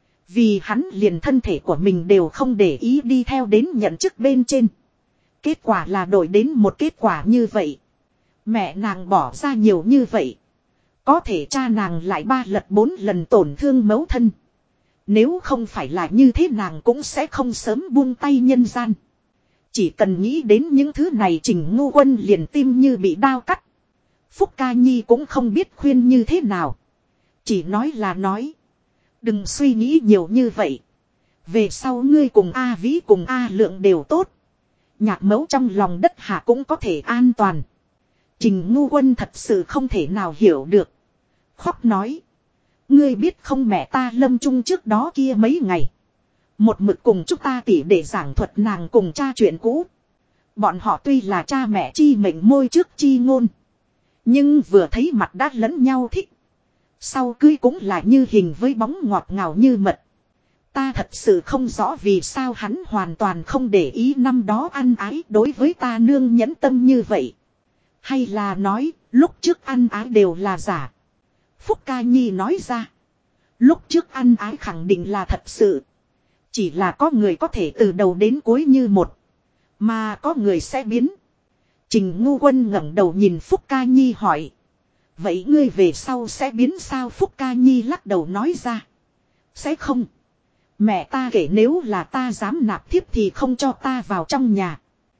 Vì hắn liền thân thể của mình đều không để ý đi theo đến nhận chức bên trên. Kết quả là đổi đến một kết quả như vậy. Mẹ nàng bỏ ra nhiều như vậy. Có thể cha nàng lại 3 lần 4 lần tổn thương mẫu thân. Nếu không phải là như thế nàng cũng sẽ không sớm buông tay nhân gian. Chỉ cần nghĩ đến những thứ này Trình Ngu Quân liền tim như bị đao cắt. Phúc Ca Nhi cũng không biết khuyên như thế nào. Chỉ nói là nói. Đừng suy nghĩ nhiều như vậy. Về sau ngươi cùng A Vĩ cùng A Lượng đều tốt. Nhạc mẫu trong lòng đất hạ cũng có thể an toàn. Trình Ngu Quân thật sự không thể nào hiểu được. Khóc nói. Ngươi biết không, mẹ ta lâm chung trước đó kia mấy ngày. Một mực cùng chúng ta tỉ để giảng thuật nàng cùng cha chuyện cũ. Bọn họ tuy là cha mẹ chi mệnh môi trước chi ngôn. Nhưng vừa thấy mặt đã lẫn nhau thích. Sau cưới cũng là như hình với bóng, ngọt ngào như mật. Ta thật sự không rõ vì sao hắn hoàn toàn không để ý năm đó ăn ái đối với ta nương nhẫn tâm như vậy. Hay là nói lúc trước ăn ái đều là giả. Phúc Ca Nhi nói ra. Lúc trước ăn ái khẳng định là thật sự. Chỉ là có người có thể từ đầu đến cuối như một. Mà có người sẽ biến. Trình Ngu Quân ngẩng đầu nhìn Phúc Ca Nhi hỏi. Vậy ngươi về sau sẽ biến sao? Phúc Ca Nhi lắc đầu nói ra. Sẽ không. Mẹ ta kể nếu là ta dám nạp thiếp thì không cho ta vào trong nhà.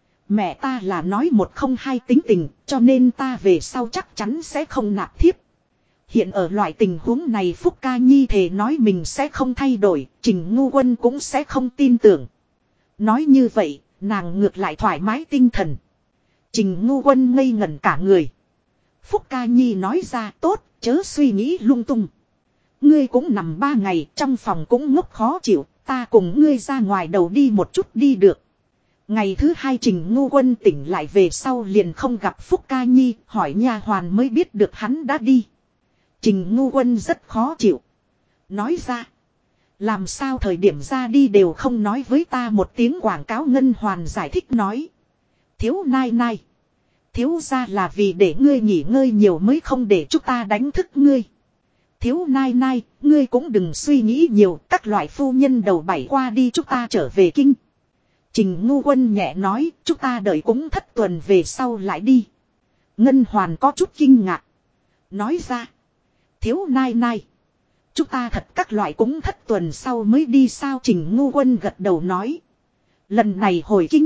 Mẹ ta là nói một không hai tính tình, cho nên ta về sau chắc chắn sẽ không nạp thiếp. Hiện ở loại tình huống này Phúc Ca Nhi thề nói mình sẽ không thay đổi, Trình Ngu Quân cũng sẽ không tin tưởng. Nói như vậy, nàng ngược lại thoải mái tinh thần. Trình Ngu Quân ngây ngẩn cả người. Phúc Ca Nhi nói ra, tốt, chớ suy nghĩ lung tung. Ngươi cũng nằm 3 ngày, trong phòng cũng ngốc khó chịu, ta cùng ngươi ra ngoài đầu đi một chút đi được. Ngày thứ 2 Trình Ngu Quân tỉnh lại về sau liền không gặp Phúc Ca Nhi, hỏi nha hoàn mới biết được hắn đã đi. Trình Ngu Quân rất khó chịu. Nói ra. Làm sao thời điểm ra đi đều không nói với ta một tiếng quảng cáo. Ngân Hoàn giải thích nói. Thiếu nai nai. Thiếu ra là vì để ngươi nghỉ ngơi nhiều mới không để chúng ta đánh thức ngươi. Thiếu nai nai, ngươi cũng đừng suy nghĩ nhiều. Các loại phu nhân đầu 7 qua đi chúng ta trở về kinh. Trình Ngu Quân nhẹ nói. Chúng ta đợi cũng thất tuần về sau lại đi. Ngân Hoàn có chút kinh ngạc. Nói ra. Thiếu nai nai. Chúng ta thật các loại cũng thất tuần sau mới đi sao? Trình Ngu Quân gật đầu nói. Lần này hồi kinh.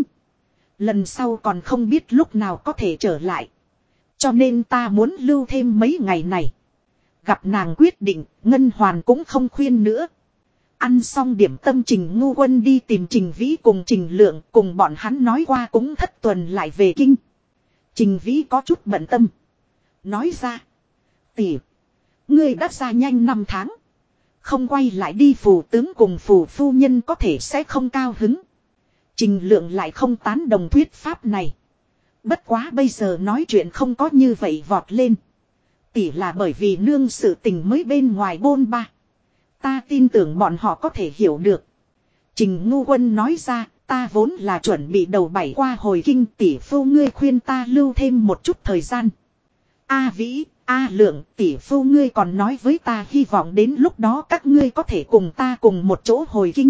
Lần sau còn không biết lúc nào có thể trở lại. Cho nên ta muốn lưu thêm mấy ngày này. Gặp nàng quyết định, Ngân Hoàn cũng không khuyên nữa. Ăn xong điểm tâm Trình Ngu Quân đi tìm Trình Vĩ cùng Trình Lượng, cùng bọn hắn nói qua cũng thất tuần lại về kinh. Trình Vĩ có chút bận tâm. Nói ra. Tỷ. Ngươi đã ra nhanh 5 tháng. Không quay lại đi phù tướng cùng phù phu nhân có thể sẽ không cao hứng. Trình Lượng lại không tán đồng thuyết pháp này. Bất quá bây giờ nói chuyện không có như vậy vọt lên. Tỷ là bởi vì nương sự tình mới bên ngoài bôn ba. Ta tin tưởng bọn họ có thể hiểu được. Trình Ngu Quân nói ra, ta vốn là chuẩn bị đầu 7 qua hồi kinh, tỷ phu ngươi khuyên ta lưu thêm một chút thời gian. A Vĩ, A Lượng, tỷ phu ngươi còn nói với ta hy vọng đến lúc đó các ngươi có thể cùng ta cùng một chỗ hồi kinh.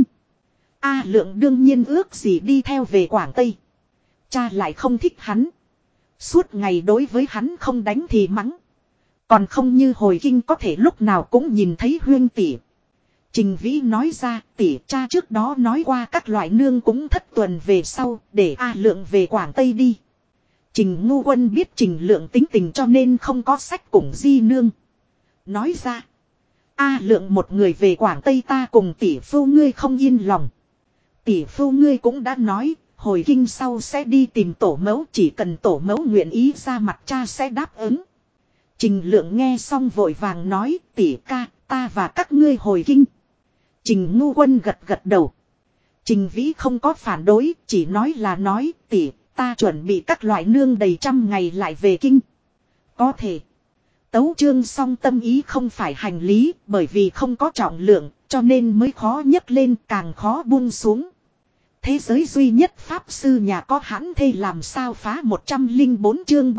A Lượng đương nhiên ước gì đi theo về Quảng Tây. Cha lại không thích hắn. Suốt ngày đối với hắn không đánh thì mắng. Còn không như hồi kinh có thể lúc nào cũng nhìn thấy huyên tỷ. Trình Vĩ nói ra, tỷ cha trước đó nói qua các loại nương cũng thất tuần về sau, để A Lượng về Quảng Tây đi. Trình Ngu Quân biết Trình Lượng tính tình cho nên không có sách cùng di nương. Nói ra, A Lượng một người về Quảng Tây ta cùng tỷ phu ngươi không yên lòng. Tỷ phu ngươi cũng đã nói, hồi kinh sau sẽ đi tìm tổ mẫu, chỉ cần tổ mẫu nguyện ý ra mặt cha sẽ đáp ứng. Trình Lượng nghe xong vội vàng nói, tỷ ca, ta và các ngươi hồi kinh. Trình Ngu Quân gật gật đầu. Trình Vĩ không có phản đối, chỉ nói là nói, tỷ, ta chuẩn bị các loại nương đầy 100 ngày lại về kinh. Có thể. Tấu chương song tâm ý không phải hành lý, bởi vì không có trọng lượng, cho nên mới khó nhấc lên, càng khó buông xuống. Thế giới duy nhất pháp sư nhà có hãn thê làm sao phá 104 chương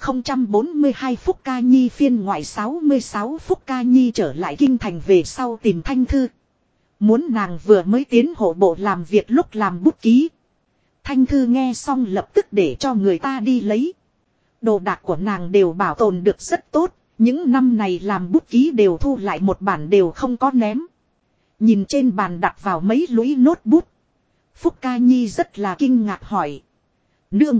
3042 Phúc Ca Nhi phiên ngoại 66 Phúc Ca Nhi trở lại kinh thành về sau tìm Thanh Thư. Muốn nàng vừa mới tiến hộ bộ làm việc lúc làm bút ký. Thanh Thư nghe xong lập tức để cho người ta đi lấy. Đồ đạc của nàng đều bảo tồn được rất tốt. Những năm này làm bút ký đều thu lại một bản đều không có ném. Nhìn trên bàn đặt vào mấy lũy nốt bút. Phúc Ca Nhi rất là kinh ngạc hỏi. Nương.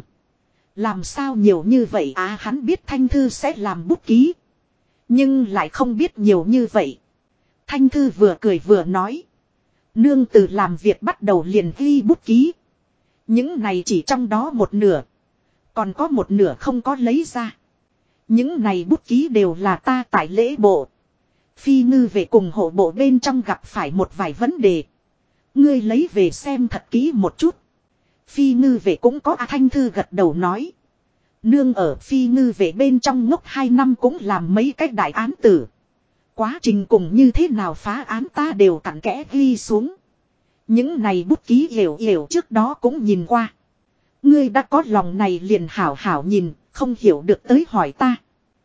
Làm sao nhiều như vậy hắn biết Thanh Thư sẽ làm bút ký. Nhưng lại không biết nhiều như vậy. Thanh Thư vừa cười vừa nói. Nương từ làm việc bắt đầu liền ghi bút ký. Những này chỉ trong đó một nửa. Còn có một nửa không có lấy ra. Những này bút ký đều là ta tại lễ bộ. Phi ngư về cùng hộ bộ bên trong gặp phải một vài vấn đề. Ngươi lấy về xem thật kỹ một chút. Phi ngư về cũng có Thanh Thư gật đầu nói. Nương ở phi ngư về bên trong ngốc 2 năm cũng làm mấy cách đại án tử. Quá trình cùng như thế nào phá án ta đều cặn kẽ ghi xuống. Những này bút ký hiểu trước đó cũng nhìn qua. Ngươi đã có lòng này liền hảo hảo nhìn, không hiểu được tới hỏi ta.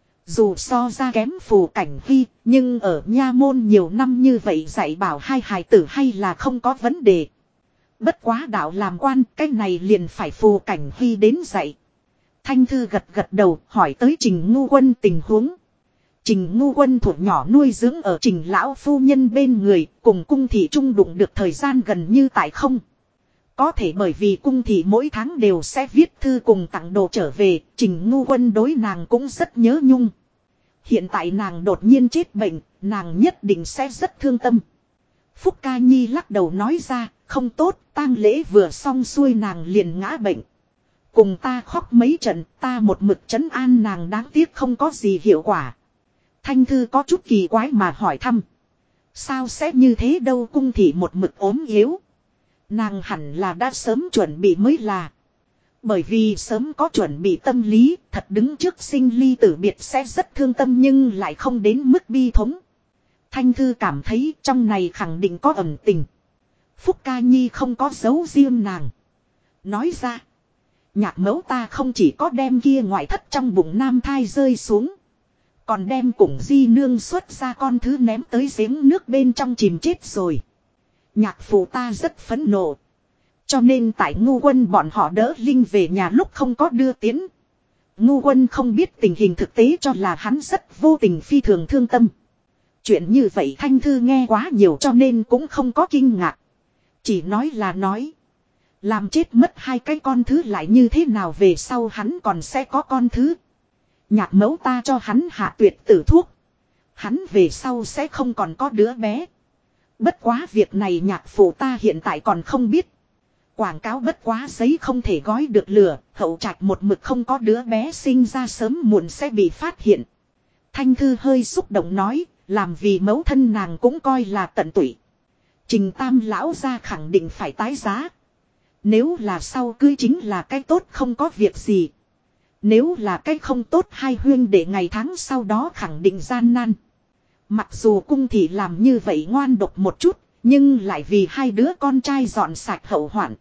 Dù so ra kém Phù Cảnh Huy, nhưng ở nha môn nhiều năm như vậy dạy bảo hai hài tử hay là không có vấn đề. Bất quá đạo làm quan, cái này liền phải Phù Cảnh Huy đến dạy. Thanh Thư gật gật đầu, hỏi tới Trình Ngu Quân tình huống. Trình Ngu Quân thuộc nhỏ nuôi dưỡng ở Trình lão phu nhân bên người, cùng cung thị trung đụng được thời gian gần như tại không. Có thể bởi vì cung thị mỗi tháng đều sẽ viết thư cùng tặng đồ trở về, Trình Ngu Quân đối nàng cũng rất nhớ nhung. Hiện tại nàng đột nhiên chết bệnh, nàng nhất định sẽ rất thương tâm. Phúc Ca Nhi lắc đầu nói ra, không tốt, tang lễ vừa xong xuôi nàng liền ngã bệnh. Cùng ta khóc mấy trận, ta một mực trấn an nàng đáng tiếc không có gì hiệu quả. Thanh Thư có chút kỳ quái mà hỏi thăm. Sao sẽ như thế đâu, cung thị một mực ốm yếu. Nàng hẳn là đã sớm chuẩn bị mới là. Bởi vì sớm có chuẩn bị tâm lý, thật đứng trước sinh ly tử biệt sẽ rất thương tâm nhưng lại không đến mức bi thống. Thanh Thư cảm thấy trong này khẳng định có ẩn tình. Phúc Ca Nhi không có giấu riêng nàng. Nói ra, nhạc mẫu ta không chỉ có đem kia ngoại thất trong bụng nam thai rơi xuống. Còn đem cùng di nương xuất ra con thứ ném tới giếng nước bên trong chìm chết rồi. Nhạc phụ ta rất phẫn nộ. Cho nên tại Ngu Quân bọn họ đỡ Linh về nhà lúc không có đưa tiến. Ngu Quân không biết tình hình thực tế cho là hắn rất vô tình phi thường thương tâm. Chuyện như vậy Thanh Thư nghe quá nhiều cho nên cũng không có kinh ngạc. Chỉ nói là nói. Làm chết mất 2 cái con thứ lại như thế nào về sau hắn còn sẽ có con thứ. Nhạc mẫu ta cho hắn hạ tuyệt tử thuốc. Hắn về sau sẽ không còn có đứa bé. Bất quá việc này nhạc phụ ta hiện tại còn không biết. Quảng cáo bất quá giấy không thể gói được lửa. Hậu trạch một mực không có đứa bé sinh ra sớm muộn sẽ bị phát hiện. Thanh Thư hơi xúc động nói. Làm vì mẫu thân nàng cũng coi là tận tụy. Trình Tam lão ra khẳng định phải tái giá. Nếu là sau cưới chính là cái tốt không có việc gì. Nếu là cái không tốt hai huyên để ngày tháng sau đó khẳng định gian nan. Mặc dù cung thị làm như vậy ngoan độc một chút, nhưng lại vì 2 đứa con trai dọn sạch hậu hoạn.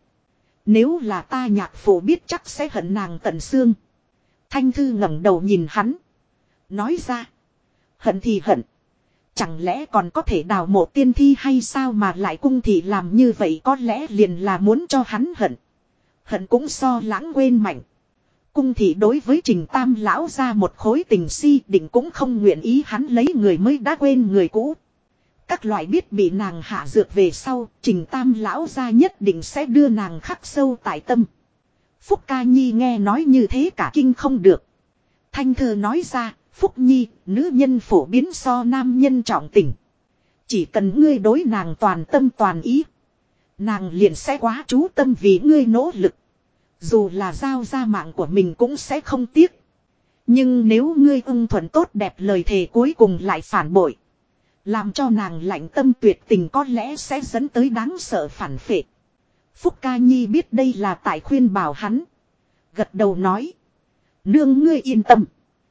Nếu là ta nhạc phụ biết chắc sẽ hận nàng tận xương. Thanh Thư ngẩng đầu nhìn hắn. Nói ra. Hận thì hận. Chẳng lẽ còn có thể đào mộ tiên thi hay sao mà lại cung thị làm như vậy có lẽ liền là muốn cho hắn hận. Hận cũng so lãng quên mạnh. cung thì đối với Trình Tam lão ra một khối tình si định cũng không nguyện ý hắn lấy người mới đã quên người cũ. Các loại biết bị nàng hạ dược về sau, Trình Tam lão ra nhất định sẽ đưa nàng khắc sâu tại tâm. Phúc Ca Nhi nghe nói như thế cả kinh không được. Thanh Thư nói ra, Phúc Nhi, nữ nhân phổ biến so nam nhân trọng tình. Chỉ cần ngươi đối nàng toàn tâm toàn ý, nàng liền sẽ quá chú tâm vì ngươi nỗ lực. Dù là giao ra mạng của mình cũng sẽ không tiếc. Nhưng nếu ngươi ưng thuận tốt đẹp lời thề cuối cùng lại phản bội, làm cho nàng lạnh tâm tuyệt tình có lẽ sẽ dẫn tới đáng sợ phản phệ. Phúc Ca Nhi biết đây là tại khuyên bảo hắn. Gật đầu nói. Nương ngươi yên tâm.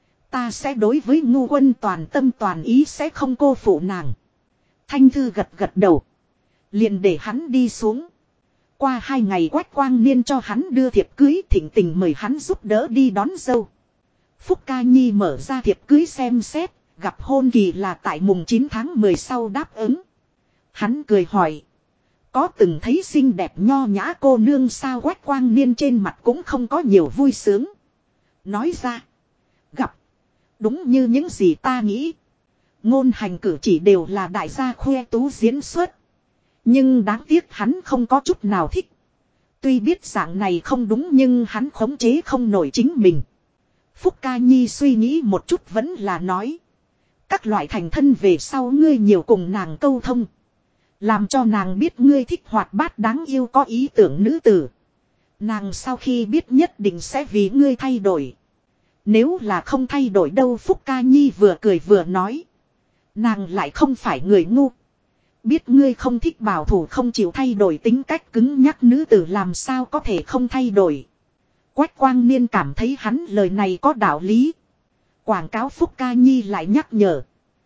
Ta sẽ đối với ngu quân toàn tâm toàn ý sẽ không cô phụ nàng. Thanh Thư gật đầu. Liền để hắn đi xuống. Qua 2 ngày Quách Quang Niên cho hắn đưa thiệp cưới, thỉnh tình mời hắn giúp đỡ đi đón dâu. Phúc Ca Nhi mở ra thiệp cưới xem xét, gặp hôn kỳ là tại mùng 9 tháng 10 sau đáp ứng. Hắn cười hỏi. Có từng thấy xinh đẹp nho nhã cô nương sao? Quách Quang Niên trên mặt cũng không có nhiều vui sướng. Nói ra. Gặp. Đúng như những gì ta nghĩ. Ngôn hành cử chỉ đều là đại gia khoe tú diễn xuất. Nhưng đáng tiếc hắn không có chút nào thích. Tuy biết dạng này không đúng nhưng hắn khống chế không nổi chính mình. Phúc Ca Nhi suy nghĩ một chút vẫn là nói. Các loại thành thân về sau ngươi nhiều cùng nàng câu thông. Làm cho nàng biết ngươi thích hoạt bát đáng yêu có ý tưởng nữ tử. Nàng sau khi biết nhất định sẽ vì ngươi thay đổi. Nếu là không thay đổi đâu? Phúc Ca Nhi vừa cười vừa nói. Nàng lại không phải người ngu. Biết ngươi không thích bảo thủ không chịu thay đổi tính cách cứng nhắc nữ tử làm sao có thể không thay đổi. Quách Quang Niên cảm thấy hắn lời này có đạo lý. Quảng cáo Phúc Ca Nhi lại nhắc nhở.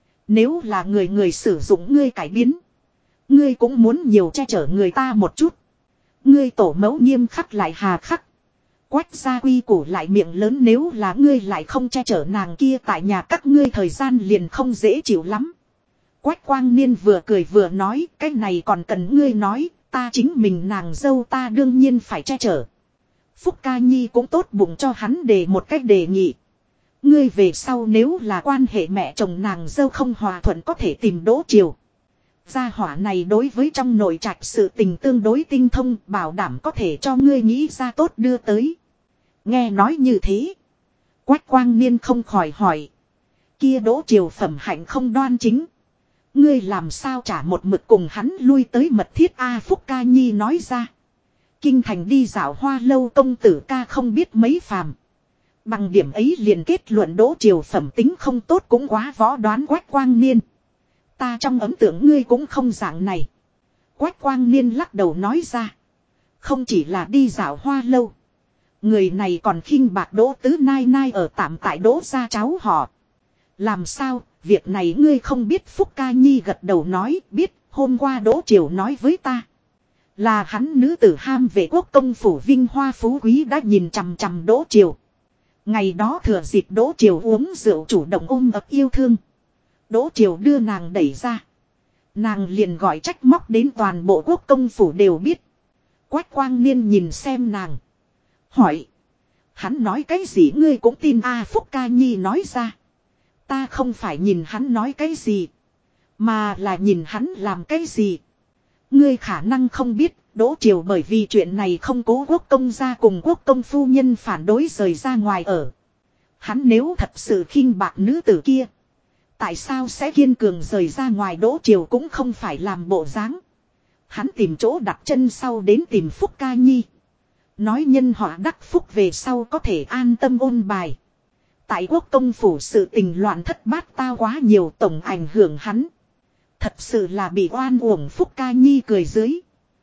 Nếu là người sử dụng ngươi cải biến. Ngươi cũng muốn nhiều che chở người ta một chút. Ngươi tổ mẫu nghiêm khắc lại hà khắc. Quách gia quy củ lại miệng lớn, nếu là ngươi lại không che chở nàng kia tại nhà các ngươi thời gian liền không dễ chịu lắm. Quách Quang Niên vừa cười vừa nói, cái này còn cần ngươi nói, ta chính mình nàng dâu ta đương nhiên phải che chở. Phúc Ca Nhi cũng tốt bụng cho hắn đề một cách đề nghị. Ngươi về sau nếu là quan hệ mẹ chồng nàng dâu không hòa thuận có thể tìm Đỗ Triều. Gia hỏa này đối với trong nội trạch sự tình tương đối tinh thông, bảo đảm có thể cho ngươi nghĩ ra tốt đưa tới. Nghe nói như thế, Quách Quang Niên không khỏi hỏi. Kia Đỗ Triều phẩm hạnh không đoan chính. Ngươi làm sao trả một mực cùng hắn lui tới mật thiết a? Phúc Ca Nhi nói ra. Kinh thành đi dạo hoa lâu công tử ca không biết mấy phàm. Bằng điểm ấy liền kết luận Đỗ Triều phẩm tính không tốt cũng quá võ đoán. Quách Quang Niên. Ta trong ấn tượng ngươi cũng không dạng này. Quách Quang Niên lắc đầu nói ra. Không chỉ là đi dạo hoa lâu. Người này còn khinh bạc Đỗ Tứ Nai Nai ở tạm tại Đỗ gia cháu họ. Làm sao, việc này ngươi không biết? Phúc Ca Nhi gật đầu nói, biết, hôm qua Đỗ Triều nói với ta. Là hắn nữ tử ham về quốc công phủ vinh hoa phú quý đã nhìn chằm chằm Đỗ Triều. Ngày đó thừa dịp Đỗ Triều uống rượu chủ động ôm ấp yêu thương. Đỗ Triều đưa nàng đẩy ra. Nàng liền gọi trách móc đến toàn bộ quốc công phủ đều biết. Quách Quang Niên nhìn xem nàng. Hỏi. Hắn nói cái gì ngươi cũng tin a? Phúc Ca Nhi nói ra. Ta không phải nhìn hắn nói cái gì. Mà là nhìn hắn làm cái gì. Ngươi khả năng không biết. Đỗ Triều bởi vì chuyện này không cố quốc công gia cùng quốc công phu nhân phản đối rời ra ngoài ở. Hắn nếu thật sự khinh bạc nữ tử kia. Tại sao sẽ kiên cường rời ra ngoài? Đỗ Triều cũng không phải làm bộ dáng. Hắn tìm chỗ đặt chân sau đến tìm Phúc Ca Nhi. Nói nhân họ đắc phúc về sau có thể an tâm ôn bài. Tại quốc công phủ sự tình loạn thất bát tao quá nhiều, tổng ảnh hưởng hắn. Thật sự là bị oan uổng. Phúc Ca Nhi cười dưới.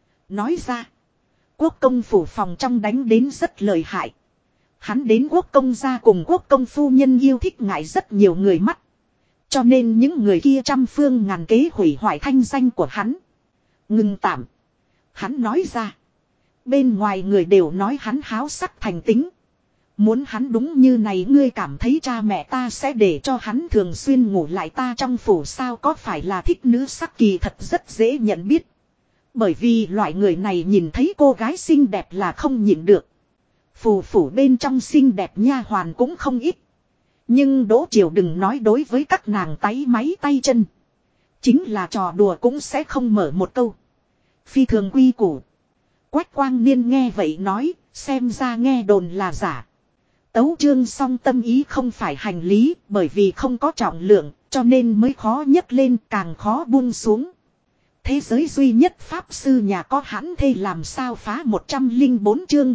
Nói ra. Quốc công phủ phòng trong đánh đến rất lợi hại. Hắn đến quốc công gia cùng quốc công phu nhân yêu thích ngại rất nhiều người mắt. Cho nên những người kia trăm phương ngàn kế hủy hoại thanh danh của hắn. Ngừng tạm. Hắn nói ra. Bên ngoài người đều nói hắn háo sắc thành tính. Muốn hắn đúng như này, ngươi cảm thấy cha mẹ ta sẽ để cho hắn thường xuyên ngủ lại ta trong phủ sao? Có phải là thích nữ sắc? Kỳ thật rất dễ nhận biết. Bởi vì loại người này nhìn thấy cô gái xinh đẹp là không nhịn được. Phù phủ bên trong xinh đẹp nha hoàn cũng không ít. Nhưng Đỗ Triều đừng nói đối với các nàng táy máy tay chân. Chính là trò đùa cũng sẽ không mở một câu. Phi thường quy củ. Quách Quang Niên nghe vậy nói, xem ra nghe đồn là giả. Tấu chương song tâm ý không phải hành lý, bởi vì không có trọng lượng, cho nên mới khó nhấc lên càng khó buông xuống. Thế giới duy nhất pháp sư nhà có hãn thê làm sao phá 104 chương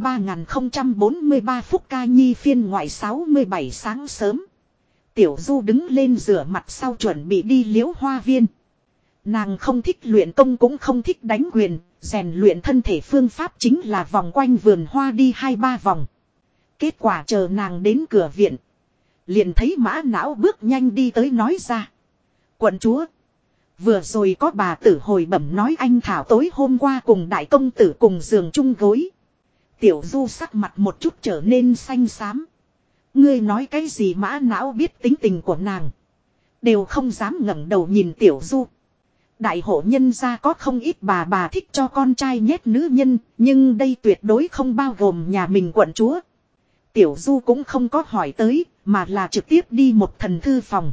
3043 Phúc Ca Nhi phiên ngoại 67 sáng sớm. Tiểu Du đứng lên rửa mặt sau chuẩn bị đi Liễu Hoa Viên. Nàng không thích luyện công cũng không thích đánh quyền, rèn luyện thân thể phương pháp chính là vòng quanh vườn hoa đi 2-3 vòng. Kết quả chờ nàng đến cửa viện. Liền thấy Mã Não bước nhanh đi tới nói ra. Quận chúa. Vừa rồi có bà tử hồi bẩm nói anh Thảo tối hôm qua cùng đại công tử cùng giường chung gối. Tiểu Du sắc mặt một chút trở nên xanh xám. Ngươi nói cái gì Mã Não biết tính tình của nàng. Đều không dám ngẩng đầu nhìn Tiểu Du. Đại hộ nhân gia có không ít bà thích cho con trai nhét nữ nhân. Nhưng đây tuyệt đối không bao gồm nhà mình quận chúa. Tiểu Du cũng không có hỏi tới. Mà là trực tiếp đi một thần thư phòng.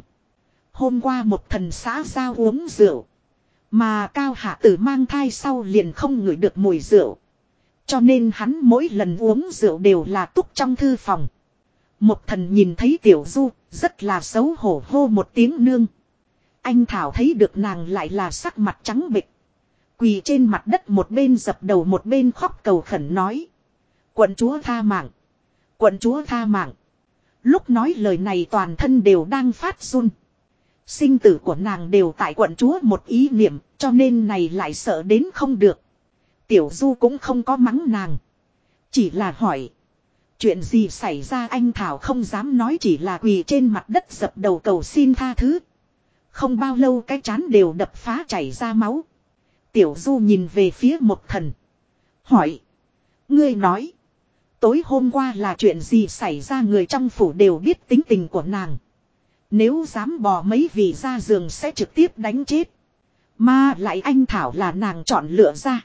Hôm qua một thần xã giao uống rượu. Mà Cao Hạ Tử mang thai sau liền không ngửi được mùi rượu. Cho nên hắn mỗi lần uống rượu đều là túc trong thư phòng. Một thần nhìn thấy Tiểu Du, rất là xấu hổ hô một tiếng nương. Anh Thảo thấy được nàng lại là sắc mặt trắng bệch. Quỳ trên mặt đất một bên dập đầu một bên khóc cầu khẩn nói. Quận chúa tha mạng. Quận chúa tha mạng. Lúc nói lời này toàn thân đều đang phát run. Sinh tử của nàng đều tại quận chúa một ý niệm, cho nên này lại sợ đến không được. Tiểu Du cũng không có mắng nàng. Chỉ là hỏi. Chuyện gì xảy ra anh Thảo không dám nói chỉ là quỳ trên mặt đất dập đầu cầu xin tha thứ. Không bao lâu cái trán đều đập phá chảy ra máu. Tiểu Du nhìn về phía một thần. Hỏi. Ngươi nói. Tối hôm qua là chuyện gì xảy ra người trong phủ đều biết tính tình của nàng. Nếu dám bò mấy vị ra giường sẽ trực tiếp đánh chết. Mà lại anh Thảo là nàng chọn lựa ra.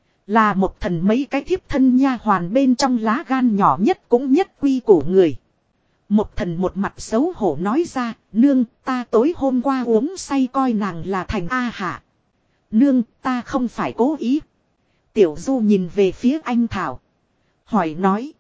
Là một thần mấy cái thiếp thân nha hoàn bên trong lá gan nhỏ nhất cũng nhất quy củ người. Một thần một mặt xấu hổ nói ra, nương ta tối hôm qua uống say coi nàng là thành A Hạ. Nương ta không phải cố ý. Tiểu Du nhìn về phía anh Thảo. Hỏi nói.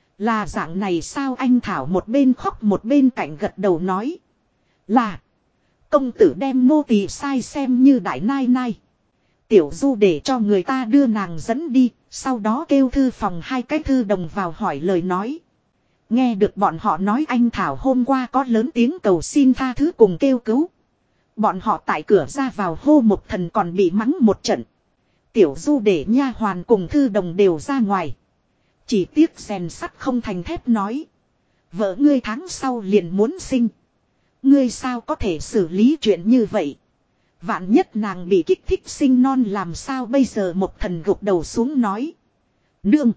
Là dạng này sao anh Thảo một bên khóc một bên cạnh gật đầu nói. Là. Công tử đem nô tỳ sai xem như đại nai nai. Tiểu Du để cho người ta đưa nàng dẫn đi. Sau đó kêu thư phòng hai cái thư đồng vào hỏi lời nói. Nghe được bọn họ nói anh Thảo hôm qua có lớn tiếng cầu xin tha thứ cùng kêu cứu. Bọn họ tại cửa ra vào hô một thần còn bị mắng một trận. Tiểu Du để nha hoàn cùng thư đồng đều ra ngoài. Chỉ tiếc rèn sắt không thành thép nói. Vợ ngươi tháng sau liền muốn sinh. Ngươi sao có thể xử lý chuyện như vậy. Vạn nhất nàng bị kích thích sinh non làm sao bây giờ một thần gục đầu xuống nói. Nương.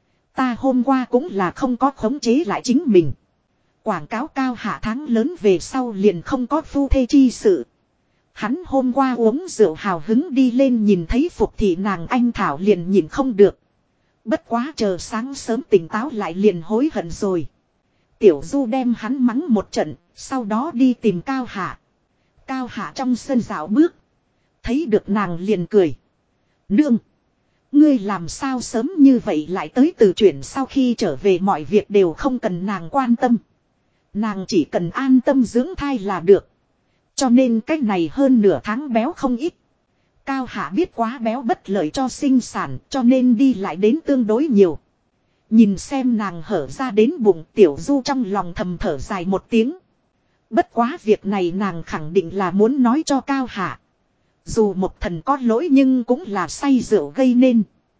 Ta hôm qua cũng là không có khống chế lại chính mình. Quảng cáo Cao Hạ tháng lớn về sau liền không có phu thê chi sự. Hắn hôm qua uống rượu hào hứng đi lên nhìn thấy Phục thị nàng anh Thảo liền nhìn không được. Bất quá chờ sáng sớm tỉnh táo lại liền hối hận rồi. Tiểu Du đem hắn mắng một trận, sau đó đi tìm Cao Hạ. Cao Hạ trong sân dạo bước. Thấy được nàng liền cười. Nương. Ngươi làm sao sớm như vậy lại tới từ chuyển sau khi trở về mọi việc đều không cần nàng quan tâm. Nàng chỉ cần an tâm dưỡng thai là được. Cho nên cách này hơn nửa tháng béo không ít. Cao Hạ biết quá béo bất lợi cho sinh sản cho nên đi lại đến tương đối nhiều. Nhìn xem nàng hở ra đến bụng Tiểu Du trong lòng thầm thở dài một tiếng. Bất quá việc này nàng khẳng định là muốn nói cho Cao Hạ. Dù một thần có lỗi nhưng cũng là say rượu gây nên.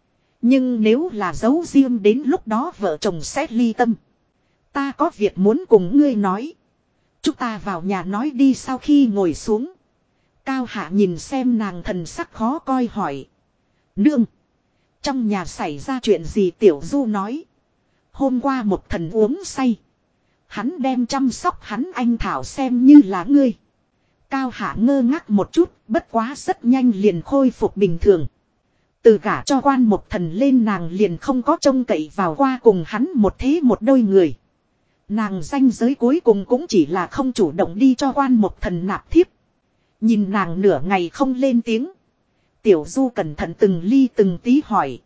Nhưng nếu là giấu riêng đến lúc đó vợ chồng sẽ ly tâm. Ta có việc muốn cùng ngươi nói. Chúng ta vào nhà nói đi sau khi ngồi xuống. Cao Hạ nhìn xem nàng thần sắc khó coi hỏi. Nương. Trong nhà xảy ra chuyện gì Tiểu Du nói. Hôm qua một thần uống say. Hắn đem chăm sóc hắn anh Thảo xem như là ngươi. Cao Hạ ngơ ngác một chút, bất quá rất nhanh liền khôi phục bình thường. Từ gả cho Quan Một Thần lên nàng liền không có trông cậy vào qua cùng hắn một thế một đôi người. Nàng ranh giới cuối cùng cũng chỉ là không chủ động đi cho Quan Một Thần nạp thiếp. Nhìn nàng nửa ngày không lên tiếng. Tiểu Du cẩn thận từng ly từng tí hỏi.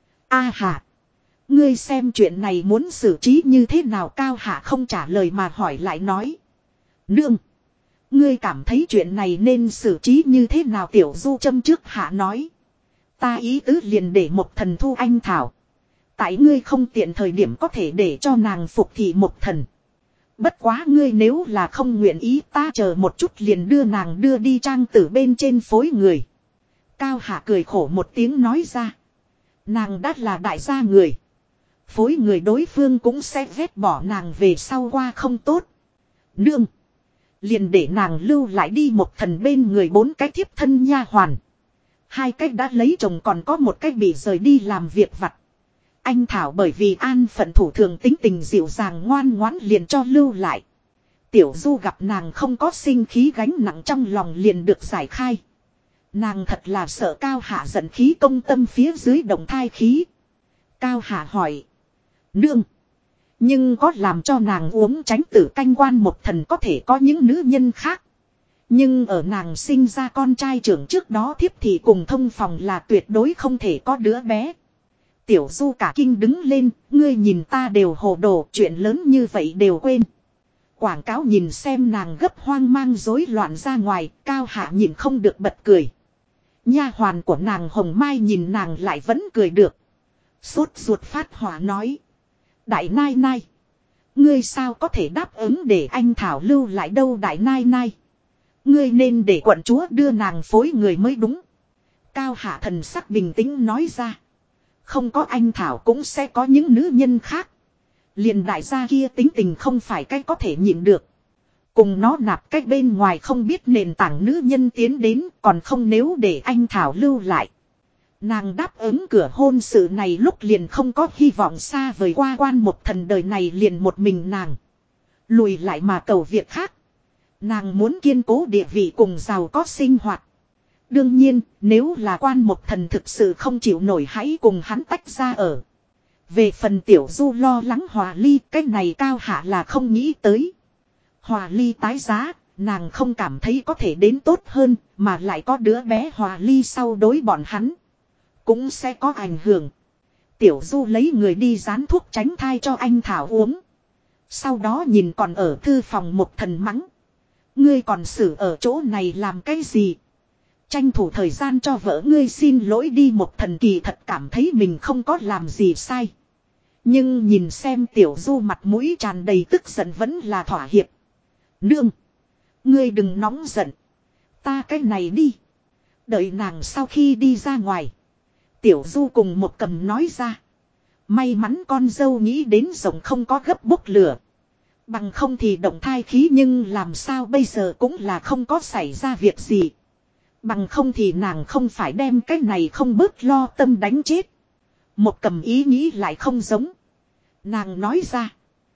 A Hạ. Ngươi xem chuyện này muốn xử trí như thế nào? Cao Hạ không trả lời mà hỏi lại nói. Nương. Ngươi cảm thấy chuyện này nên xử trí như thế nào? Tiểu Du châm trước Hạ nói. Ta ý tứ liền để Một Thần thu anh Thảo. Tại ngươi không tiện thời điểm có thể để cho nàng phục thị Một Thần. Bất quá ngươi nếu là không nguyện ý, ta chờ một chút liền đưa nàng đưa đi trang tử bên trên phối người. Cao Hạ cười khổ một tiếng nói ra. Nàng đã là đại gia người. Phối người đối phương cũng sẽ ghét bỏ nàng về sau qua không tốt. Nương. Liền để nàng lưu lại đi Một Thần bên người 4 cái thiếp thân nha hoàn. 2 cái đã lấy chồng, còn có 1 cái bị rời đi làm việc vặt. Anh Thảo bởi vì an phận thủ thường tính tình dịu dàng ngoan ngoãn liền cho lưu lại. Tiểu Du gặp nàng không có sinh khí gánh nặng trong lòng liền được giải khai. Nàng thật là sợ Cao Hạ giận khí công tâm phía dưới động thai khí. Cao Hạ hỏi. Nương. Nhưng có làm cho nàng uống tránh tử canh Quan Một Thần có thể có những nữ nhân khác. Nhưng ở nàng sinh ra con trai trưởng trước đó thiếp thì cùng thông phòng là tuyệt đối không thể có đứa bé. Tiểu Du cả kinh đứng lên, ngươi nhìn ta đều hồ đồ, chuyện lớn như vậy đều quên. Quảng cáo nhìn xem nàng gấp hoang mang rối loạn ra ngoài, Cao Hạ nhìn không được bật cười. Nha hoàn của nàng Hồng Mai nhìn nàng lại vẫn cười được. Sốt ruột phát hỏa nói. Đại nai nai. Ngươi sao có thể đáp ứng để anh Thảo lưu lại đâu đại nai nai. Ngươi nên để quận chúa đưa nàng phối người mới đúng. Cao Hạ thần sắc bình tĩnh nói ra. Không có anh Thảo cũng sẽ có những nữ nhân khác. Liền đại gia kia tính tình không phải cái có thể nhịn được. Cùng nó nạp cách bên ngoài không biết nền tảng nữ nhân tiến đến, còn không nếu để anh Thảo lưu lại. Nàng đáp ứng cửa hôn sự này lúc liền không có hy vọng xa vời qua Quan Một Thần đời này liền một mình nàng. Lùi lại mà cầu việc khác. Nàng muốn kiên cố địa vị cùng giàu có sinh hoạt. Đương nhiên, nếu là Quan Một Thần thực sự không chịu nổi hãy cùng hắn tách ra ở. Về phần Tiểu Du lo lắng Hòa Ly, cái này Cao Hạ là không nghĩ tới. Hòa Ly tái giá, nàng không cảm thấy có thể đến tốt hơn, mà lại có đứa bé Hòa Ly sau đối bọn hắn. Cũng sẽ có ảnh hưởng. Tiểu Du lấy người đi dán thuốc tránh thai cho anh Thảo uống. Sau đó nhìn còn ở thư phòng Một Thần mắng. Ngươi còn xử ở chỗ này làm cái gì? Tranh thủ thời gian cho vợ ngươi xin lỗi đi. Một Thần kỳ thật cảm thấy mình không có làm gì sai. Nhưng nhìn xem Tiểu Du mặt mũi tràn đầy tức giận vẫn là thỏa hiệp. Nương. Ngươi đừng nóng giận. Ta cái này đi. Đợi nàng sau khi đi ra ngoài. Tiểu Du cùng Một Cầm nói ra. May mắn con dâu nghĩ đến rồng không có gấp bốc lửa. Bằng không thì động thai khí nhưng làm sao bây giờ cũng là không có xảy ra việc gì. Bằng không thì nàng không phải đem cái này không bớt lo tâm đánh chết. Một Cầm ý nghĩ lại không giống. Nàng nói ra.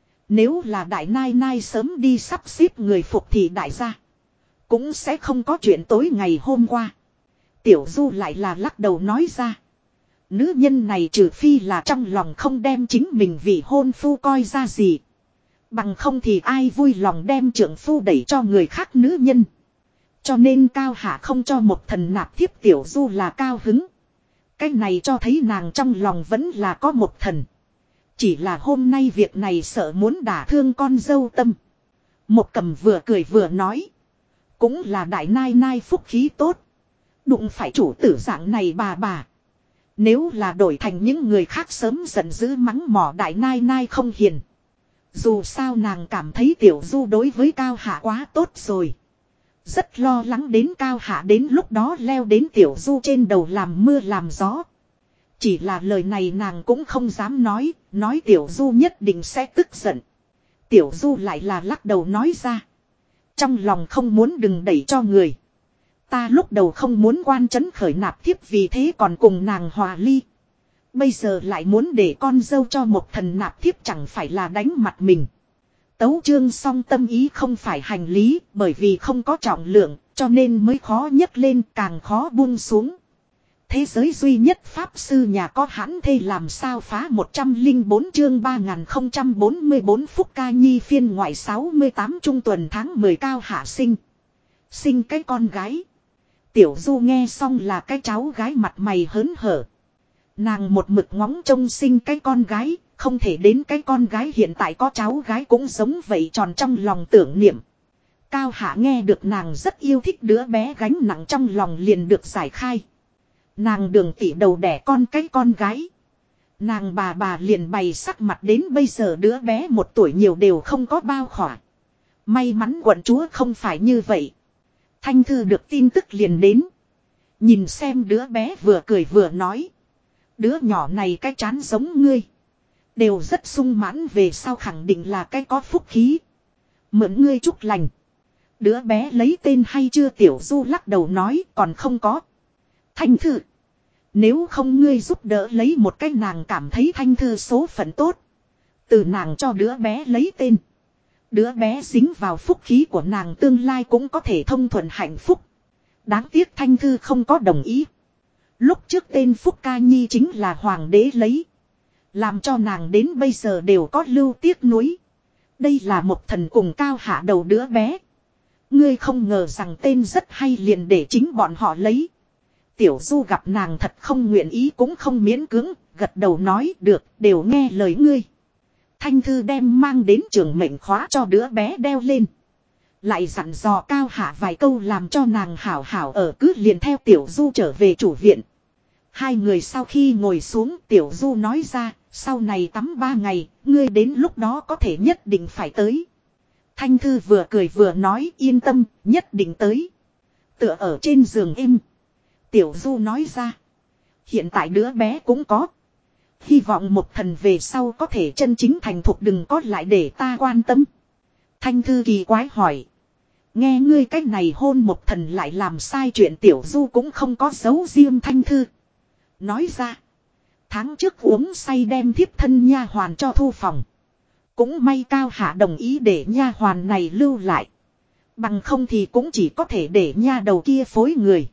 Nếu là đại nai nai sớm đi sắp xếp người phục thì đại gia. Cũng sẽ không có chuyện tối ngày hôm qua. Tiểu Du lại là lắc đầu nói ra. Nữ nhân này trừ phi là trong lòng không đem chính mình vì hôn phu coi ra gì. Bằng không thì ai vui lòng đem trượng phu đẩy cho người khác nữ nhân. Cho nên Cao Hạ không cho Một Thần nạp thiếp Tiểu Du là cao hứng. Cái này cho thấy nàng trong lòng vẫn là có Một Thần. Chỉ là hôm nay việc này sợ muốn đả thương con dâu tâm. Một Cầm vừa cười vừa nói. Cũng là đại nai nai phúc khí tốt. Đụng phải chủ tử dạng này bà. Nếu là đổi thành những người khác sớm giận dữ mắng mỏ đại nai nai không hiền. Dù sao nàng cảm thấy Tiểu Du đối với Cao Hạ quá tốt rồi. Rất lo lắng đến Cao Hạ đến lúc đó leo đến Tiểu Du trên đầu làm mưa làm gió. Chỉ là lời này nàng cũng không dám nói Tiểu Du nhất định sẽ tức giận. Tiểu Du lại là lắc đầu nói ra. Trong lòng không muốn đừng đẩy cho người. Ta lúc đầu không muốn quan trấn khởi nạp thiếp vì thế còn cùng nàng hòa ly. Bây giờ lại muốn để con dâu cho Một Thần nạp thiếp chẳng phải là đánh mặt mình. Tấu chương song tâm ý không phải hành lý bởi vì không có trọng lượng cho nên mới khó nhấc lên càng khó buông xuống. Thế giới duy nhất pháp sư nhà có hãn thê làm sao phá 104 chương 3044 Phúc Ca Nhi phiên ngoại 68 trung tuần tháng 10 Cao Hạ sinh. Sinh cái con gái. Tiểu Du nghe xong là cái cháu gái mặt mày hớn hở. Nàng một mực ngóng trông sinh cái con gái, không thể đến cái con gái hiện tại có cháu gái cũng giống vậy tròn trong lòng tưởng niệm. Cao Hạ nghe được nàng rất yêu thích đứa bé gánh nặng trong lòng liền được giải khai. Nàng Đường tỷ đầu đẻ cái con gái. Nàng bà liền bày sắc mặt đến bây giờ đứa bé 1 tuổi nhiều đều không có bao khỏa. May mắn quận chúa không phải như vậy. Thanh Thư được tin tức liền đến. Nhìn xem đứa bé vừa cười vừa nói. Đứa nhỏ này cái trán giống ngươi. Đều rất sung mãn về sau khẳng định là cái có phúc khí. Mượn ngươi chúc lành. Đứa bé lấy tên hay chưa Tiểu Du lắc đầu nói còn không có. Thanh Thư. Nếu không ngươi giúp đỡ lấy một cái nàng cảm thấy Thanh Thư số phận tốt. Từ nàng cho đứa bé lấy tên. Đứa bé dính vào phúc khí của nàng tương lai cũng có thể thông thuận hạnh phúc. Đáng tiếc Thanh Thư không có đồng ý. Lúc trước tên Phúc Ca Nhi chính là hoàng đế lấy. Làm cho nàng đến bây giờ đều có lưu tiếc nuối. Đây là một thần cùng Cao Hạ đầu đứa bé. Ngươi không ngờ rằng tên rất hay liền để chính bọn họ lấy. Tiểu Du gặp nàng thật không nguyện ý cũng không miễn cưỡng, gật đầu nói được, đều nghe lời ngươi. Thanh Thư đem mang đến trường mệnh khóa cho đứa bé đeo lên. Lại dặn dò Cao Hạ vài câu làm cho nàng hảo hảo ở cứ liền theo Tiểu Du trở về chủ viện. Hai người sau khi ngồi xuống Tiểu Du nói ra, sau này tắm 3 ngày, ngươi đến lúc đó có thể nhất định phải tới. Thanh Thư vừa cười vừa nói yên tâm, nhất định tới. Tựa ở trên giường êm. Tiểu Du nói ra. Hiện tại đứa bé cũng có. Hy vọng một thần về sau có thể chân chính thành thục đừng có lại để ta quan tâm. Thanh Thư kỳ quái hỏi. Nghe ngươi cách này hôn một thần lại làm sai chuyện Tiểu Du cũng không có giấu riêng Thanh Thư. Nói ra. Tháng trước uống say đem thiếp thân nha hoàn cho thu phòng. Cũng may Cao Hạ đồng ý để nha hoàn này lưu lại. Bằng không thì cũng chỉ có thể để nha đầu kia phối người.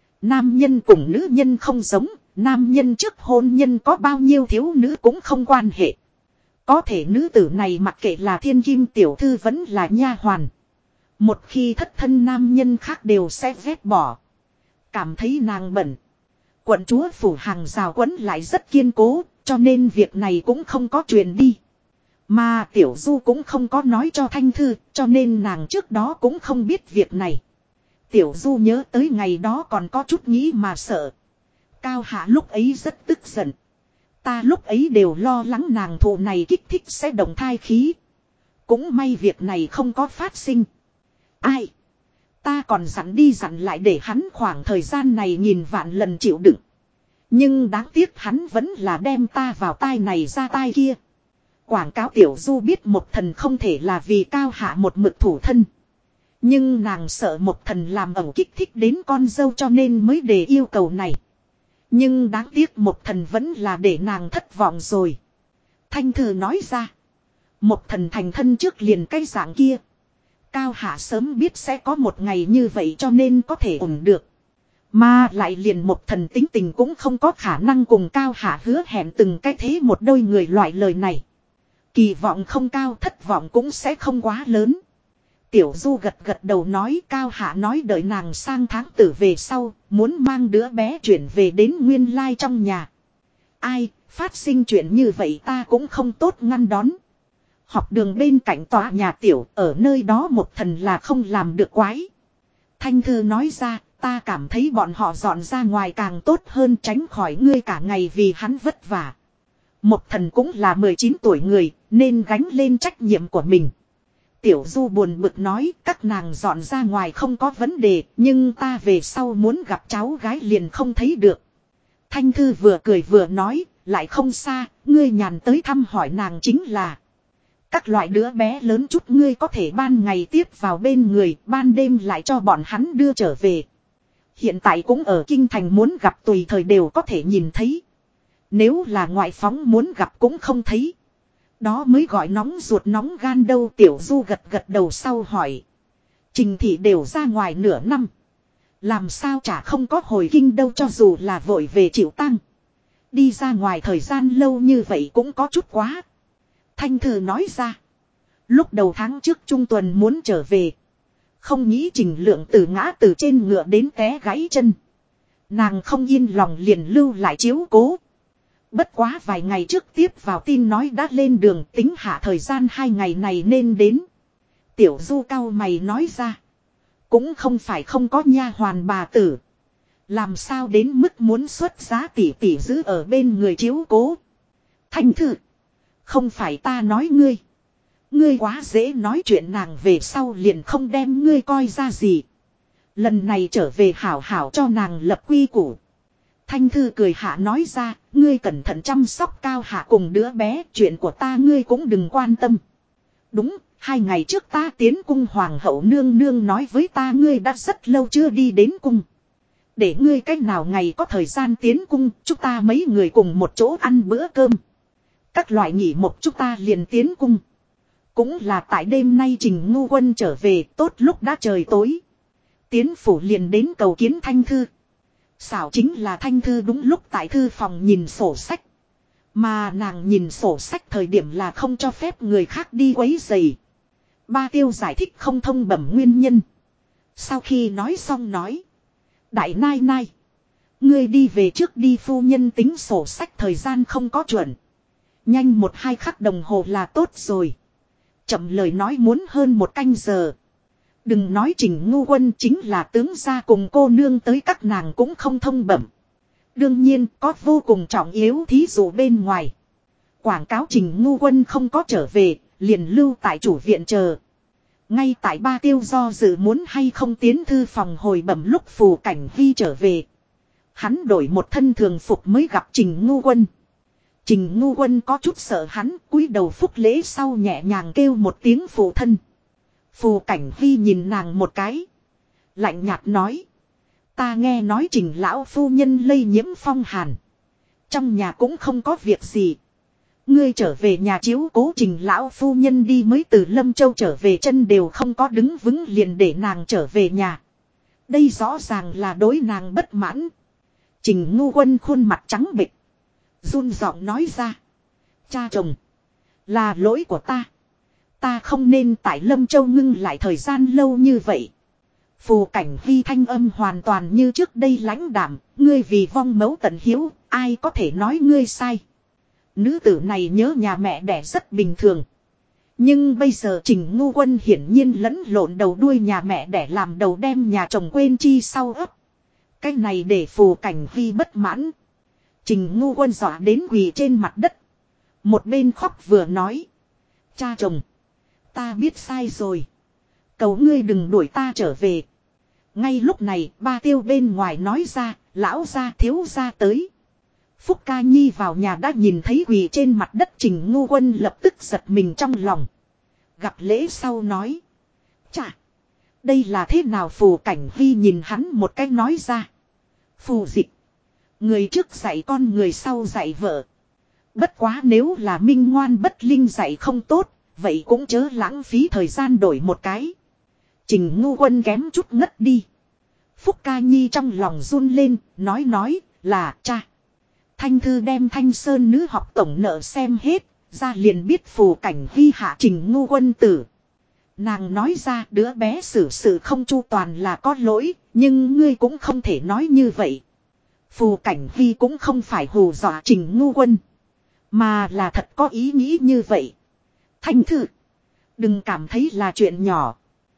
Nam nhân cùng nữ nhân không giống. Nam nhân trước hôn nhân có bao nhiêu thiếu nữ cũng không quan hệ. Có thể nữ tử này mặc kệ là thiên kim tiểu thư vẫn là nha hoàn. Một khi thất thân nam nhân khác đều sẽ ghét bỏ. Cảm thấy nàng bẩn. Quận chúa phủ hàng rào quấn lại rất kiên cố, cho nên việc này cũng không có truyền đi. Mà Tiểu Du cũng không có nói cho Thanh Thư, cho nên nàng trước đó cũng không biết việc này. Tiểu Du nhớ tới ngày đó còn có chút nghĩ mà sợ. Cao Hạ lúc ấy rất tức giận. Ta lúc ấy đều lo lắng nàng thụ này kích thích sẽ động thai khí. Cũng may việc này không có phát sinh. Ai? Ta còn dặn đi dặn lại để hắn khoảng thời gian này nhìn vạn lần chịu đựng. Nhưng đáng tiếc hắn vẫn là đem ta vào tai này ra tai kia. Quảng cáo Tiểu Du biết một thần không thể là vì Cao Hạ một mực thủ thân. Nhưng nàng sợ một thần làm ẩu kích thích đến con dâu cho nên mới đề yêu cầu này. Nhưng đáng tiếc một thần vẫn là để nàng thất vọng rồi. Thanh Thư nói ra. Một thần thành thân trước liền cái dạng kia. Cao Hạ sớm biết sẽ có một ngày như vậy cho nên có thể ổn được. Mà lại liền một thần tính tình cũng không có khả năng cùng Cao Hạ hứa hẹn từng cái thế một đôi người loại lời này. Kỳ vọng không cao thất vọng cũng sẽ không quá lớn. Tiểu Du gật đầu nói Cao Hạ nói đợi nàng sang tháng tử về sau, muốn mang đứa bé chuyển về đến nguyên lai trong nhà. Ai, phát sinh chuyện như vậy ta cũng không tốt ngăn đón. Học đường bên cạnh tòa nhà Tiểu ở nơi đó một thần là không làm được quái. Thanh Thư nói ra, ta cảm thấy bọn họ dọn ra ngoài càng tốt hơn tránh khỏi ngươi cả ngày vì hắn vất vả. Một thần cũng là 19 tuổi người, nên gánh lên trách nhiệm của mình. Tiểu Du buồn bực nói các nàng dọn ra ngoài không có vấn đề, nhưng ta về sau muốn gặp cháu gái liền không thấy được. Thanh Thư vừa cười vừa nói, lại không xa, ngươi nhàn tới thăm hỏi nàng chính là. Các loại đứa bé lớn chút ngươi có thể ban ngày tiếp vào bên người, ban đêm lại cho bọn hắn đưa trở về. Hiện tại cũng ở kinh thành muốn gặp tùy thời đều có thể nhìn thấy. Nếu là ngoại phóng muốn gặp cũng không thấy. Đó mới gọi nóng ruột nóng gan đâu. Tiểu Du gật đầu sau hỏi. Trình thị đều ra ngoài nửa năm. Làm sao chả không có hồi kinh đâu, cho dù là vội về chịu tang. Đi ra ngoài thời gian lâu như vậy cũng có chút quá. Thanh Thư nói ra. Lúc đầu tháng trước trung tuần muốn trở về. Không nghĩ Trình Lượng từ ngã từ trên ngựa đến té gãy chân. Nàng không yên lòng liền lưu lại chiếu cố. Bất quá vài ngày trước tiếp vào tin nói đã lên đường, tính hạ thời gian 2 ngày này nên đến. Tiểu Du cau mày nói ra. Cũng không phải không có nha hoàn bà tử. Làm sao đến mức muốn xuất giá tỷ tỷ giữ ở bên người chiếu cố. Thanh Thư. Không phải ta nói ngươi. Ngươi quá dễ nói chuyện, nàng về sau liền không đem ngươi coi ra gì. Lần này trở về hảo hảo cho nàng lập quy củ. Thanh Thư cười hạ nói ra, ngươi cẩn thận chăm sóc Cao Hạ cùng đứa bé, chuyện của ta ngươi cũng đừng quan tâm. Đúng, 2 ngày trước ta tiến cung, hoàng hậu nương nương nói với ta ngươi đã rất lâu chưa đi đến cung. Để ngươi cách nào ngày có thời gian tiến cung, chúng ta mấy người cùng một chỗ ăn bữa cơm. Các loại nghỉ một chúng ta liền tiến cung. Cũng là tại đêm nay Trình Ngu Quân trở về, tốt lúc đã trời tối. Tiến phủ liền đến cầu kiến Thanh Thư. Xảo chính là Thanh Thư đúng lúc tại thư phòng nhìn sổ sách. Mà nàng nhìn sổ sách thời điểm là không cho phép người khác đi quấy rầy. Ba Tiêu giải thích không thông bẩm nguyên nhân. Sau khi nói xong nói. Đại nai nai. Ngươi đi về trước đi, phu nhân tính sổ sách thời gian không có chuẩn. Nhanh 1-2 khắc đồng hồ là tốt rồi. Chậm lời nói muốn hơn 1 canh giờ. Đừng nói Trình Ngu Quân, chính là tướng gia cùng cô nương tới các nàng cũng không thông bẩm. Đương nhiên có vô cùng trọng yếu thí dụ bên ngoài. Quảng cáo Trình Ngu Quân không có trở về, liền lưu tại chủ viện chờ. Ngay tại Ba Tiêu do dự muốn hay không tiến thư phòng hồi bẩm lúc Phù Cảnh Hy trở về. Hắn đổi một thân thường phục mới gặp Trình Ngu Quân. Trình Ngu Quân có chút sợ hắn, cúi đầu phúc lễ sau nhẹ nhàng kêu một tiếng phụ thân. Phù Cảnh Hy nhìn nàng một cái. Lạnh nhạt nói. Ta nghe nói Trình lão phu nhân lây nhiễm phong hàn. Trong nhà cũng không có việc gì. Ngươi trở về nhà chiếu cố Trình lão phu nhân đi, mới từ Lâm Châu trở về chân đều không có đứng vững liền để nàng trở về nhà. Đây rõ ràng là đối nàng bất mãn. Trình Ngu Quân khuôn mặt trắng bệch, run giọng nói ra. Cha chồng. Là lỗi của ta. Ta không nên tại Lâm Châu ngưng lại thời gian lâu như vậy. Phù Cảnh Hy thanh âm hoàn toàn như trước đây lãnh đạm. Ngươi vì vong mẫu tận hiếu, ai có thể nói ngươi sai. Nữ tử này nhớ nhà mẹ đẻ rất bình thường. Nhưng bây giờ Trình Ngu Quân hiển nhiên lẫn lộn đầu đuôi nhà mẹ đẻ làm đầu, đem nhà chồng quên chi sau ấp. Cái này để Phù Cảnh Hy bất mãn. Trình Ngu Quân dọa đến quỳ trên mặt đất. Một bên khóc vừa nói. Cha chồng. Ta biết sai rồi. Cầu ngươi đừng đuổi ta trở về. Ngay lúc này Ba Tiêu bên ngoài nói ra. Lão gia thiếu gia tới. Phúc Ca Nhi vào nhà đã nhìn thấy quỳ trên mặt đất Trình Ngu Quân, lập tức giật mình trong lòng. Gặp lễ sau nói. Chà. Đây là thế nào? Phù Cảnh Hy nhìn hắn một cách nói ra. Phù Dịch. Người trước dạy con, người sau dạy vợ. Bất quá nếu là minh ngoan bất linh dạy không tốt, vậy cũng chớ lãng phí thời gian đổi một cái. Trình Ngu Quân kém chút ngất đi. Phúc Ca Nhi trong lòng run lên, nói là cha. Thanh Thư đem Thanh Sơn nữ học tổng nợ xem hết, ra liền biết Phù Cảnh Hy hạ Trình Ngu Quân tử. Nàng nói ra đứa bé xử sự không chu toàn là có lỗi, nhưng ngươi cũng không thể nói như vậy. Phù Cảnh Hy cũng không phải hù dọa Trình Ngu Quân, mà là thật có ý nghĩ như vậy. Thanh Thư, đừng cảm thấy là chuyện nhỏ.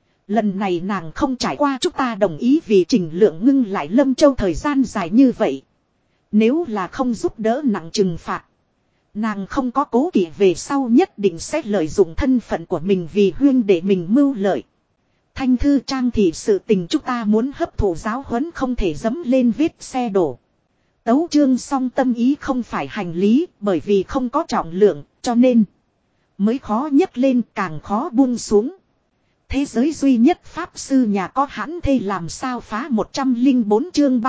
Lần này nàng không trải qua chúng ta đồng ý vì Trình Lượng ngưng lại Lâm Châu thời gian dài như vậy. Nếu là không giúp đỡ nặng trừng phạt, nàng không có cố kỵ về sau nhất định sẽ lợi dụng thân phận của mình vì huyên để mình mưu lợi. Thanh Thư trang thì sự tình chúng ta muốn hấp thụ giáo huấn, không thể dẫm lên vết xe đổ. Tấu chương song tâm ý không phải hành lý, bởi vì không có trọng lượng, cho nên mới khó nhấc lên càng khó buông xuống. Thế giới duy nhất pháp sư nhà có hãn thê làm sao phá 104 chương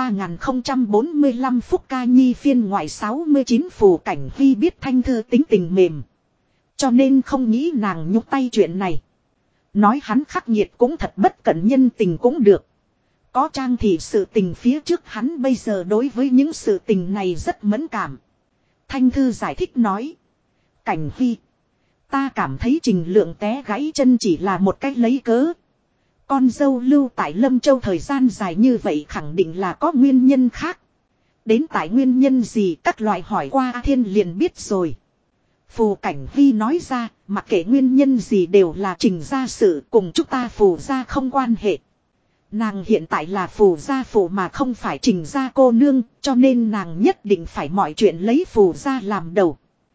3045 Phúc Ca Nhi phiên ngoại 69. Phù Cảnh Hy biết Thanh Thư tính tình mềm, cho nên không nghĩ nàng nhúc tay chuyện này. Nói hắn khắc nghiệt cũng thật, bất cẩn nhân tình cũng được. Có Trang Thị sự tình phía trước hắn bây giờ đối với những sự tình này rất mẫn cảm. Thanh Thư giải thích nói. Cảnh Hy. Ta cảm thấy Trình Lượng té gãy chân chỉ là một cách lấy cớ. Con dâu lưu tại Lâm Châu thời gian dài như vậy khẳng định là có nguyên nhân khác. Đến tại nguyên nhân gì các loại hỏi qua A Thiên liền biết rồi. Phù Cảnh Hy nói ra, mặc kệ nguyên nhân gì đều là Trình gia sự cùng chúng ta Phù gia không quan hệ. Nàng hiện tại là Phù gia phụ mà không phải Trình gia cô nương, cho nên nàng nhất định phải mọi chuyện lấy Phù gia làm đầu.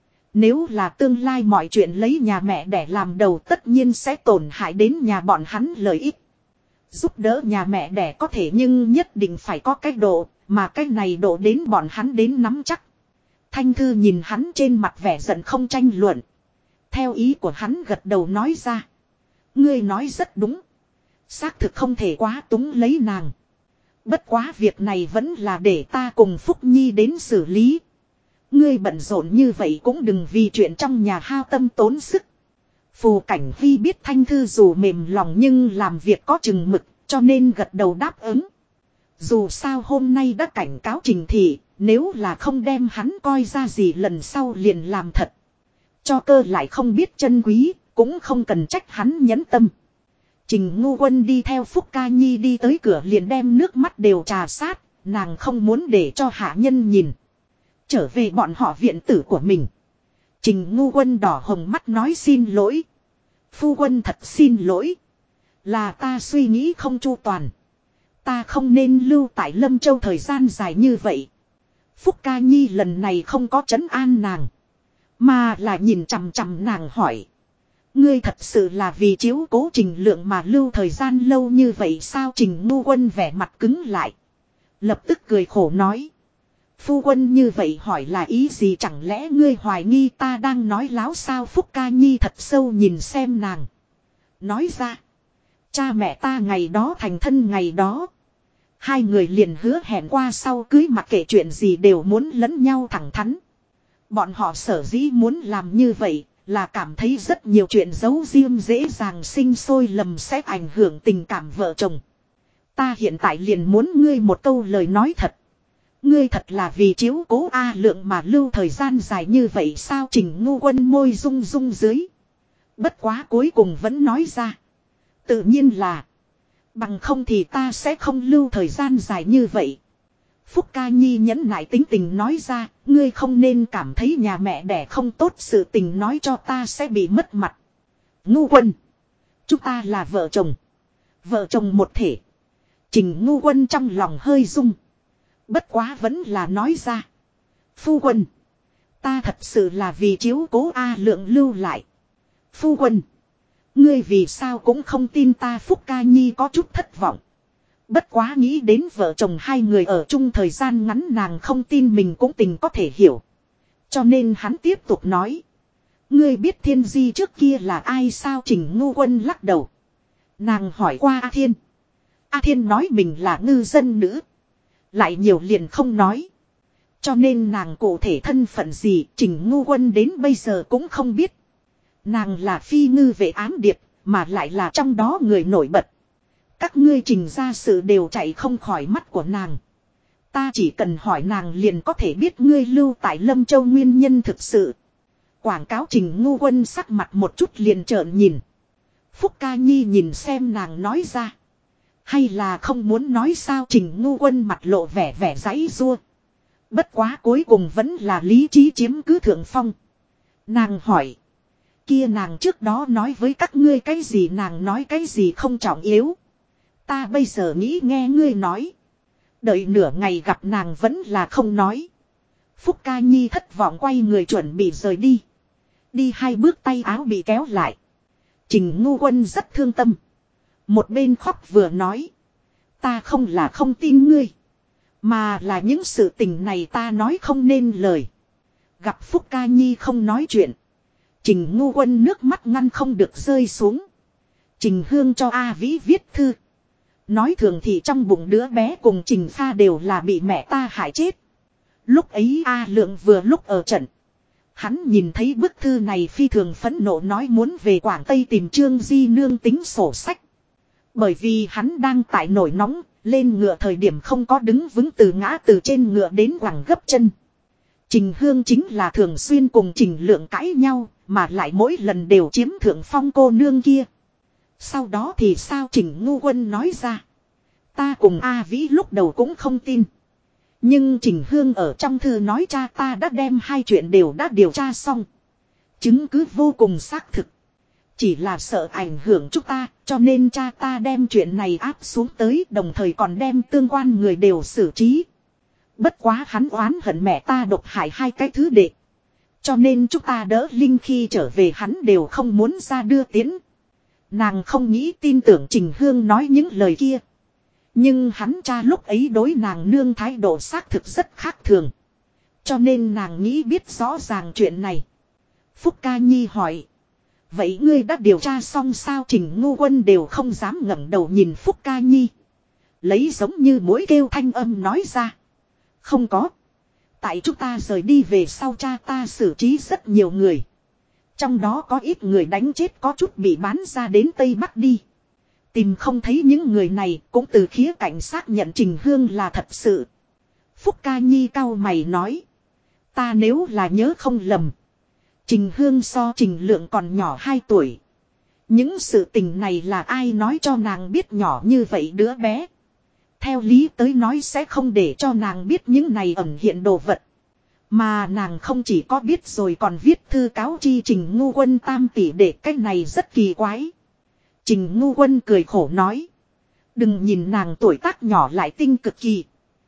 Nếu là tương lai mọi chuyện lấy nhà mẹ để làm đầu tất nhiên sẽ tổn hại đến nhà bọn hắn lợi ích. Giúp đỡ nhà mẹ đẻ có thể nhưng nhất định phải có cái độ, mà cái này độ đến bọn hắn đến nắm chắc. Thanh Thư nhìn hắn trên mặt vẻ giận không tranh luận. Theo ý của hắn gật đầu nói ra. Ngươi nói rất đúng. Xác thực không thể quá túng lấy nàng. Bất quá việc này vẫn là để ta cùng Phúc Nhi đến xử lý. Ngươi bận rộn như vậy cũng đừng vì chuyện trong nhà hao tâm tốn sức. Phù Cảnh Hy biết Thanh Thư dù mềm lòng nhưng làm việc có chừng mực, cho nên gật đầu đáp ứng. Dù sao hôm nay đã cảnh cáo Trình Thị, nếu là không đem hắn coi ra gì lần sau liền làm thật. Cho cơ lại không biết chân quý, cũng không cần trách hắn nhẫn tâm. Trình Ngu Quân đi theo Phúc Ca Nhi đi tới cửa liền đem nước mắt đều trà sát, nàng không muốn để cho hạ nhân nhìn. Trở về bọn họ viện tử của mình. Trình Ngu Quân đỏ hồng mắt nói xin lỗi. Phu quân thật xin lỗi. Là ta suy nghĩ không chu toàn. Ta không nên lưu tại Lâm Châu thời gian dài như vậy. Phúc Ca Nhi lần này không có trấn an nàng. Mà là nhìn chằm chằm nàng hỏi. Ngươi thật sự là vì chiếu cố Trình Lượng mà lưu thời gian lâu như vậy sao? Trình Ngu Quân vẻ mặt cứng lại. Lập tức cười khổ nói. Phu quân như vậy hỏi là ý gì, chẳng lẽ ngươi hoài nghi ta đang nói láo sao? Phúc Ca Nhi thật sâu nhìn xem nàng. Nói ra. Cha mẹ ta ngày đó thành thân ngày đó. Hai người liền hứa hẹn qua sau cưới mặc kệ chuyện gì đều muốn lẫn nhau thẳng thắn. Bọn họ sở dĩ muốn làm như vậy là cảm thấy rất nhiều chuyện giấu riêng dễ dàng sinh sôi lầm sẽ ảnh hưởng tình cảm vợ chồng. Ta hiện tại liền muốn ngươi một câu lời nói thật. Ngươi thật là vì chiếu cố A Lượng mà lưu thời gian dài như vậy sao? Trình Ngu Quân môi rung rung dưới. Bất quá cuối cùng vẫn nói ra. Tự nhiên là. Bằng không thì ta sẽ không lưu thời gian dài như vậy. Phúc Ca Nhi nhẫn nại tính tình nói ra. Ngươi không nên cảm thấy nhà mẹ đẻ không tốt, sự tình nói cho ta sẽ bị mất mặt. Ngu Quân. Chúng ta là vợ chồng. Vợ chồng một thể. Trình Ngu Quân trong lòng hơi rung. Bất quá vẫn là nói ra. Phu quân. Ta thật sự là vì chiếu cố A Lượng lưu lại. Phu quân. Ngươi vì sao cũng không tin ta? Phúc Ca Nhi có chút thất vọng. Bất quá nghĩ đến vợ chồng hai người ở chung thời gian ngắn nàng không tin mình cũng tình có thể hiểu. Cho nên hắn tiếp tục nói. Ngươi biết Thiên Di trước kia là ai sao? Trình Ngu Quân lắc đầu. Nàng hỏi qua A Thiên. A Thiên nói mình là ngư dân nữ. Lại nhiều liền không nói. Cho nên nàng cụ thể thân phận gì Trình Ngu Quân đến bây giờ cũng không biết. Nàng là phi ngư vệ ám điệp, mà lại là trong đó người nổi bật. Các ngươi Trình ra sự đều chạy không khỏi mắt của nàng. Ta chỉ cần hỏi nàng liền có thể biết ngươi lưu tại Lâm Châu nguyên nhân thực sự. Quảng cáo. Trình Ngu Quân sắc mặt một chút liền trợn nhìn. Phúc Ca Nhi nhìn xem nàng nói ra. Hay là không muốn nói sao? Trình Ngu Quân mặt lộ vẻ giãy giụa. Bất quá cuối cùng vẫn là lý trí chiếm cứ thượng phong. Nàng hỏi. Kia nàng trước đó nói với các ngươi cái gì? Nàng nói cái gì không trọng yếu. Ta bây giờ nghĩ nghe ngươi nói. Đợi nửa ngày gặp nàng vẫn là không nói. Phúc Ca Nhi thất vọng quay người chuẩn bị rời đi. Đi hai bước tay áo bị kéo lại. Trình Ngu Quân rất thương tâm. Một bên khóc vừa nói. Ta không là không tin ngươi. Mà là những sự tình này ta nói không nên lời. Gặp Phúc Ca Nhi không nói chuyện. Trình Ngu Quân nước mắt ngăn không được rơi xuống. Trình Hương cho A Vĩ viết thư. Nói thường thì trong bụng đứa bé cùng Trình Pha đều là bị mẹ ta hại chết. Lúc ấy A Lượng vừa lúc ở trận. Hắn nhìn thấy bức thư này phi thường phẫn nộ nói muốn về Quảng Tây tìm Trương Di Nương tính sổ sách. Bởi vì hắn đang tại nổi nóng, lên ngựa thời điểm không có đứng vững từ ngã từ trên ngựa đến quẳng gấp chân. Trình Hương chính là thường xuyên cùng Trình Lượng cãi nhau, mà lại mỗi lần đều chiếm thượng phong cô nương kia. Sau đó thì sao Trình Ngu Quân nói ra. Ta cùng A Vĩ lúc đầu cũng không tin. Nhưng Trình Hương ở trong thư nói cha ta đã đem hai chuyện đều đã điều tra xong. Chứng cứ vô cùng xác thực. Chỉ là sợ ảnh hưởng chúng ta, cho nên cha ta đem chuyện này áp xuống tới, đồng thời còn đem tương quan người đều xử trí. Bất quá hắn oán hận mẹ ta độc hại hai cái thứ đệ. Cho nên chúng ta đỡ Linh khi trở về hắn đều không muốn ra đưa tiễn. Nàng không nghĩ tin tưởng Trình Hương nói những lời kia. Nhưng hắn cha lúc ấy đối nàng nương thái độ xác thực rất khác thường. Cho nên nàng nghĩ biết rõ ràng chuyện này. Phúc Ca Nhi hỏi. Vậy ngươi đã điều tra xong sao? Trình Ngu Quân đều không dám ngẩng đầu nhìn Phúc Ca Nhi. Lấy giống như mũi kêu thanh âm nói ra. Không có. Tại chúng ta rời đi về sau cha ta xử trí rất nhiều người. Trong đó có ít người đánh chết, có chút bị bán ra đến Tây Bắc đi. Tìm không thấy những người này, cũng từ khía cạnh xác nhận Trình Hương là thật sự. Phúc Ca Nhi cau mày nói. Ta nếu là nhớ không lầm. Trình Hương so Trình Lượng còn nhỏ 2 tuổi. Những sự tình này là ai nói cho nàng biết nhỏ như vậy đứa bé. Theo lý tới nói sẽ không để cho nàng biết những này ẩn hiện đồ vật. Mà nàng không chỉ có biết rồi còn viết thư cáo chi Trình Ngu Quân tam tỷ để cách này rất kỳ quái. Trình Ngu Quân cười khổ nói. Đừng nhìn nàng tuổi tác nhỏ lại tinh cực kỳ.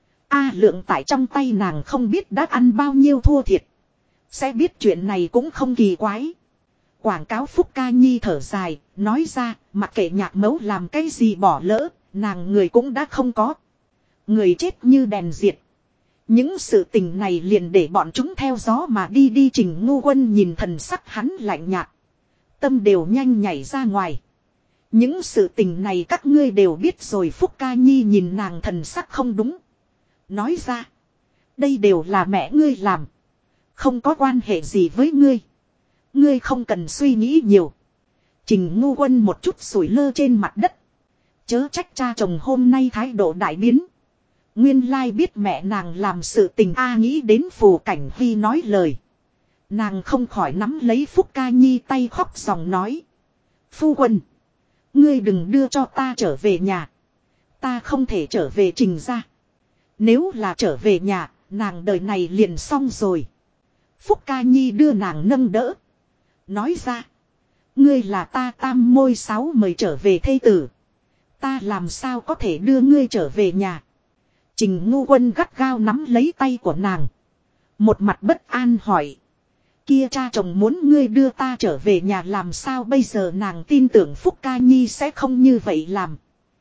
A Lượng tại trong tay nàng không biết đã ăn bao nhiêu thua thiệt. Sẽ biết chuyện này cũng không kỳ quái. Quảng cáo Phúc Ca Nhi thở dài, nói ra, mặc kệ nhạc mẫu làm cái gì bỏ lỡ, nàng người cũng đã không có. Người chết như đèn diệt. Những sự tình này liền để bọn chúng theo gió mà đi đi. Trình Ngu Quân nhìn thần sắc hắn lạnh nhạt. Tâm đều nhanh nhảy ra ngoài. Những sự tình này các ngươi đều biết rồi. Phúc Ca Nhi nhìn nàng thần sắc không đúng. Nói ra. Đây đều là mẹ ngươi làm. Không có quan hệ gì với ngươi. Ngươi không cần suy nghĩ nhiều. Trình Ngu Quân một chút sủi lơ trên mặt đất. Chớ trách cha chồng hôm nay thái độ đại biến. Nguyên lai biết mẹ nàng làm sự tình nghĩ đến Phù Cảnh Huy nói lời. Nàng không khỏi nắm lấy Phúc Ca Nhi tay khóc dòng nói. Phu quân. Ngươi đừng đưa cho ta trở về nhà. Ta không thể trở về Trình gia. Nếu là trở về nhà, nàng đời này liền xong rồi. Phúc Ca Nhi đưa nàng nâng đỡ. Nói ra. Ngươi là ta tam môi 6 mời trở về thê tử. Ta làm sao có thể đưa ngươi trở về nhà. Trình Ngu Quân gắt gao nắm lấy tay của nàng. Một mặt bất an hỏi. Kia cha chồng muốn ngươi đưa ta trở về nhà làm sao bây giờ? Nàng tin tưởng Phúc Ca Nhi sẽ không như vậy làm.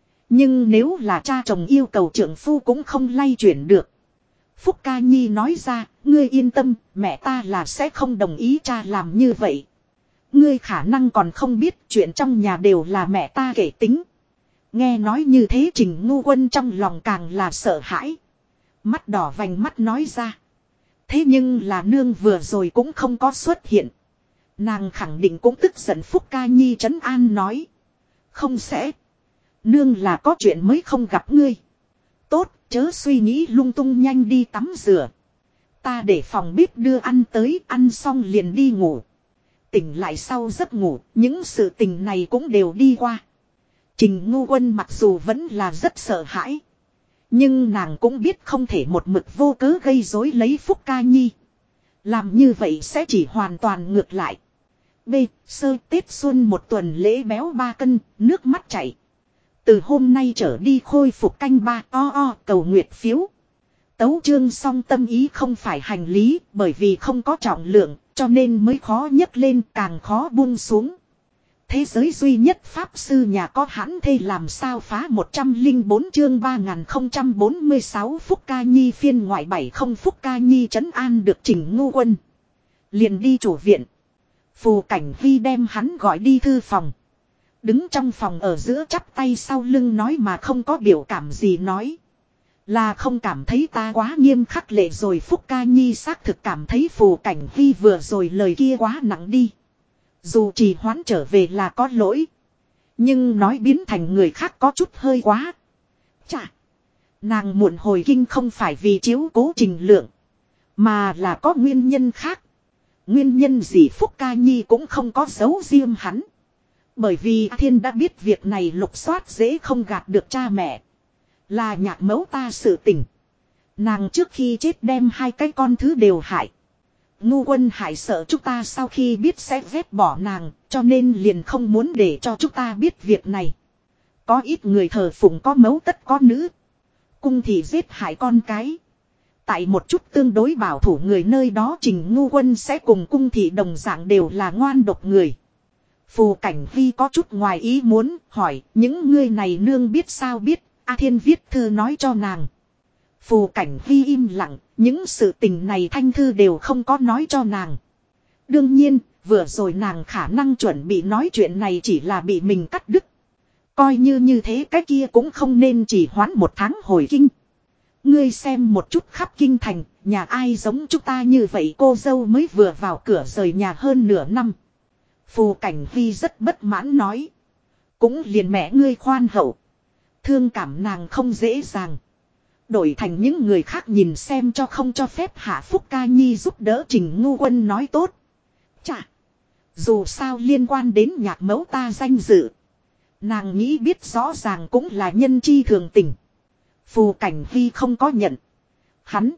Nhưng nếu là cha chồng yêu cầu trưởng phu cũng không lay chuyển được. Phúc Ca Nhi nói ra, ngươi yên tâm, mẹ ta là sẽ không đồng ý cha làm như vậy. Ngươi khả năng còn không biết chuyện trong nhà đều là mẹ ta kể tính. Nghe nói như thế Trình Ngu Quân trong lòng càng là sợ hãi. Mắt đỏ vành mắt nói ra. Thế nhưng là nương vừa rồi cũng không có xuất hiện. Nàng khẳng định cũng tức giận. Phúc Ca Nhi trấn an nói. Không sẽ. Nương là có chuyện mới không gặp ngươi. Tốt, chớ suy nghĩ lung tung, nhanh đi tắm rửa. Ta để phòng bếp đưa ăn tới, ăn xong liền đi ngủ. Tỉnh lại sau giấc ngủ, những sự tình này cũng đều đi qua. Trình Ngu Quân mặc dù vẫn là rất sợ hãi. Nhưng nàng cũng biết không thể một mực vô cớ gây rối lấy Phúc Ca Nhi. Làm như vậy sẽ chỉ hoàn toàn ngược lại. B. Sơ Tết Xuân một tuần lễ béo 3 cân, nước mắt chảy. Từ hôm nay trở đi khôi phục canh 3 cầu nguyệt phiếu. Tấu chương song tâm ý không phải hành lý, bởi vì không có trọng lượng, cho nên mới khó nhấc lên, càng khó buông xuống. Thế giới duy nhất pháp sư nhà có hãn thê làm sao phá 104 chương 3046 Phúc Ca Nhi phiên ngoại 70 Phúc Ca Nhi trấn an được Trình Ngu Quân. Liền đi chủ viện. Phù Cảnh Huy đem hắn gọi đi thư phòng. Đứng trong phòng ở giữa chắp tay sau lưng nói mà không có biểu cảm gì nói. Là không cảm thấy ta quá nghiêm khắc lệ rồi. Phúc Ca Nhi xác thực cảm thấy Phù Cảnh Huy vừa rồi lời kia quá nặng đi. Dù trì hoãn trở về là có lỗi. Nhưng nói biến thành người khác có chút hơi quá. Chà. Nàng muộn hồi kinh không phải vì chiếu cố Trình Lượng. Mà là có nguyên nhân khác. Nguyên nhân gì Phúc Ca Nhi cũng không có giấu riêng hắn. Bởi vì Thiên đã biết việc này lục soát dễ không gạt được cha mẹ. Là nhạc mẫu ta sự tình. Nàng trước khi chết đem hai cái con thứ đều hại. Ngu Quân hại sợ chúng ta sau khi biết sẽ ghét bỏ nàng, cho nên liền không muốn để cho chúng ta biết việc này. Có ít người thờ phụng có mẫu tất có nữ. Cung thì giết hại con cái. Tại một chút tương đối bảo thủ người nơi đó Trình Ngu Quân sẽ cùng cung thị đồng dạng đều là ngoan độc người. Phù Cảnh Vi có chút ngoài ý muốn hỏi những ngươi này nương biết sao biết. A Thiên viết thư nói cho nàng. Phù Cảnh Vi im lặng, những sự tình này Thanh Thư đều không có nói cho nàng. Đương nhiên, vừa rồi nàng khả năng chuẩn bị nói chuyện này chỉ là bị mình cắt đứt. Coi như thế cái kia cũng không nên chỉ hoãn một tháng hồi kinh. Ngươi xem một chút khắp kinh thành, nhà ai giống chúng ta như vậy cô dâu mới vừa vào cửa rời nhà hơn nửa năm. Phù Cảnh Vi rất bất mãn nói. Cũng liền mẹ ngươi khoan hậu. Thương cảm nàng không dễ dàng. Đổi thành những người khác nhìn xem cho không cho phép Hạ Phúc Ca Nhi giúp đỡ Trình Ngu Quân nói tốt. Chà. Dù sao liên quan đến nhạc mẫu ta danh dự. Nàng nghĩ biết rõ ràng cũng là nhân chi thường tình. Phù Cảnh Vi không có nhận. Hắn.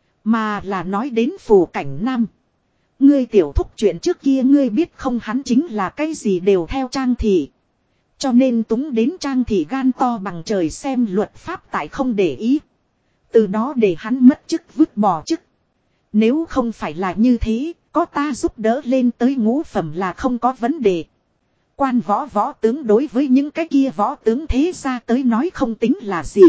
Mà là nói đến Phù Cảnh Nam. Ngươi tiểu thúc chuyện trước kia ngươi biết không hắn chính là cái gì đều theo Trang Thị. Cho nên túng đến Trang Thị gan to bằng trời xem luật pháp tại không để ý. Từ đó để hắn mất chức vứt bỏ chức. Nếu không phải là như thế, có ta giúp đỡ lên tới ngũ phẩm là không có vấn đề. Quan võ tướng đối với những cái kia võ tướng thế ra tới nói không tính là gì.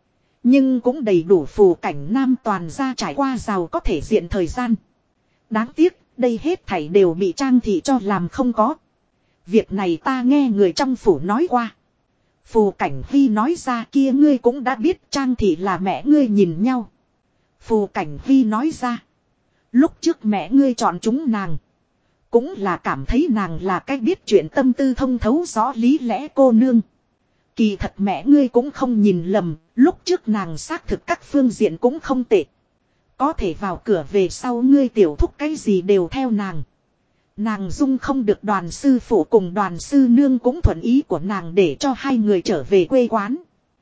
Nhưng cũng đầy đủ Phù Cảnh Nam toàn ra trải qua giàu có thể diện thời gian. Đáng tiếc, đây hết thảy đều bị Trang Thị cho làm không có. Việc này ta nghe người trong phủ nói qua. Phù Cảnh Vi nói ra kia ngươi cũng đã biết Trang Thị là mẹ ngươi nhìn nhau. Phù Cảnh Vi nói ra. Lúc trước mẹ ngươi chọn chúng nàng. Cũng là cảm thấy nàng là cách biết chuyện tâm tư thông thấu rõ lý lẽ cô nương. Kỳ thật mẹ ngươi cũng không nhìn lầm, lúc trước nàng xác thực các phương diện cũng không tệ. Có thể vào cửa về sau ngươi tiểu thúc cái gì đều theo nàng. Nàng dung không được Đoàn sư phụ cùng Đoàn sư nương cũng thuận ý của nàng để cho hai người trở về quê quán.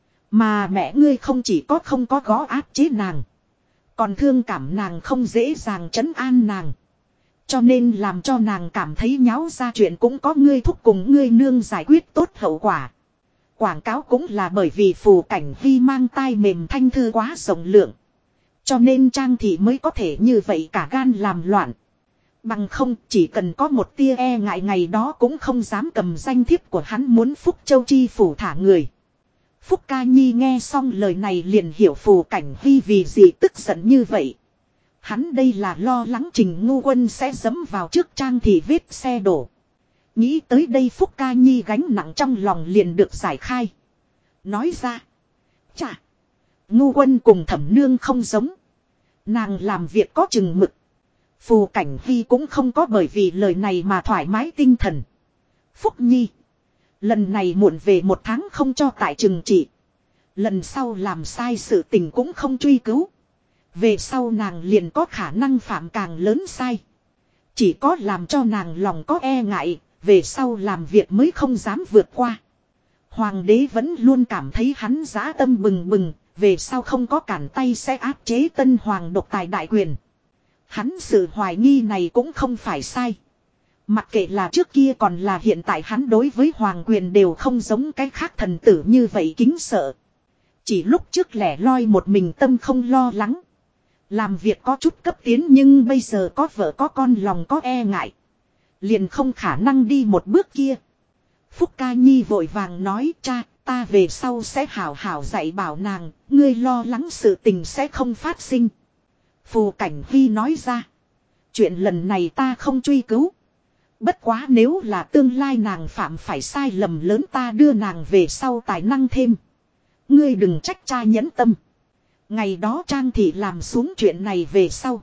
Mà mẹ ngươi không chỉ có không có gõ áp chế nàng. Còn thương cảm nàng không dễ dàng trấn an nàng. Cho nên làm cho nàng cảm thấy nháo ra chuyện cũng có ngươi thúc cùng ngươi nương giải quyết tốt hậu quả. Quảng cáo cũng là bởi vì Phù Cảnh Vi mang tai mềm thanh thư quá rộng lượng. Cho nên Trang Thị mới có thể như vậy cả gan làm loạn. Bằng không chỉ cần có một tia e ngại ngày đó cũng không dám cầm danh thiếp của hắn muốn Phúc Châu Chi phủ thả người. Phúc Ca Nhi nghe xong lời này liền hiểu Phù Cảnh Vi vì gì tức giận như vậy. Hắn đây là lo lắng Trình Ngu Quân sẽ dẫm vào trước Trang Thị vết xe đổ. Nghĩ tới đây Phúc Ca Nhi gánh nặng trong lòng liền được giải khai. Nói ra. Chà. Ngu Quân cùng Thẩm Nương không giống. Nàng làm việc có chừng mực. Phù Cảnh Vi cũng không có bởi vì lời này mà thoải mái tinh thần. Phúc Nhi. Lần này muộn về một tháng không cho tại trừng trị. Lần sau làm sai sự tình cũng không truy cứu. Về sau nàng liền có khả năng phạm càng lớn sai. Chỉ có làm cho nàng lòng có e ngại. Về sau làm việc mới không dám vượt qua. Hoàng đế vẫn luôn cảm thấy hắn dã tâm bừng bừng. Về sau không có cản tay sẽ áp chế tân hoàng độc tài đại quyền. Hắn sự hoài nghi này cũng không phải sai. Mặc kệ là trước kia còn là hiện tại hắn đối với hoàng quyền đều không giống cái khác thần tử như vậy kính sợ. Chỉ lúc trước lẻ loi một mình tâm không lo lắng. Làm việc có chút cấp tiến nhưng bây giờ có vợ có con lòng có e ngại. Liền không khả năng đi một bước kia. Phúc Ca Nhi vội vàng nói cha ta về sau sẽ hảo hảo dạy bảo nàng. Ngươi lo lắng sự tình sẽ không phát sinh. Phù Cảnh Vi nói ra. Chuyện lần này ta không truy cứu. Bất quá nếu là tương lai nàng phạm phải sai lầm lớn ta đưa nàng về sau tài năng thêm. Ngươi đừng trách cha nhẫn tâm. Ngày đó Trang Thị làm xuống chuyện này về sau.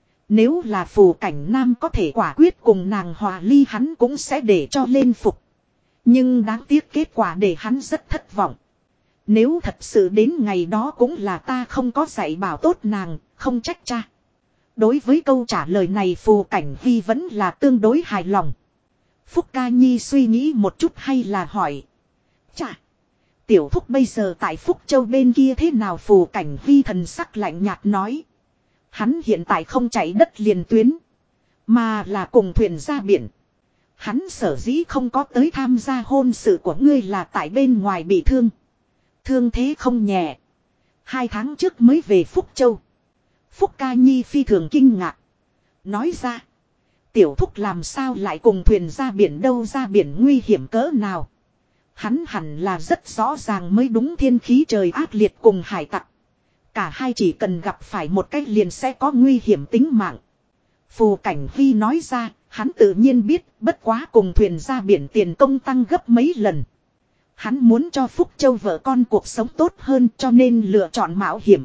Nếu là Phù Cảnh Nam có thể quả quyết cùng nàng hòa ly hắn cũng sẽ để cho lên phục. Nhưng đáng tiếc kết quả để hắn rất thất vọng. Nếu thật sự đến ngày đó cũng là ta không có dạy bảo tốt nàng, không trách cha. Đối với câu trả lời này Phù Cảnh Vi vẫn là tương đối hài lòng. Phúc Ca Nhi suy nghĩ một chút hay là hỏi. Chà, tiểu thúc bây giờ tại Phúc Châu bên kia thế nào? Phù Cảnh Vi thần sắc lạnh nhạt nói. Hắn hiện tại không chạy đất liền tuyến, mà là cùng thuyền ra biển. Hắn sở dĩ không có tới tham gia hôn sự của ngươi là tại bên ngoài bị thương. Thương thế không nhẹ. 2 tháng trước mới về Phúc Châu. Phúc Ca Nhi phi thường kinh ngạc. Nói ra. Tiểu thúc làm sao lại cùng thuyền ra biển đâu? Ra biển nguy hiểm cỡ nào? Hắn hẳn là rất rõ ràng mới đúng. Thiên khí trời ác liệt cùng hải tặc. Cả hai chỉ cần gặp phải một cách liền sẽ có nguy hiểm tính mạng. Phù Cảnh Vi nói ra. Hắn tự nhiên biết bất quá cùng thuyền ra biển tiền công tăng gấp mấy lần. Hắn muốn cho Phúc Châu vợ con cuộc sống tốt hơn cho nên lựa chọn mạo hiểm.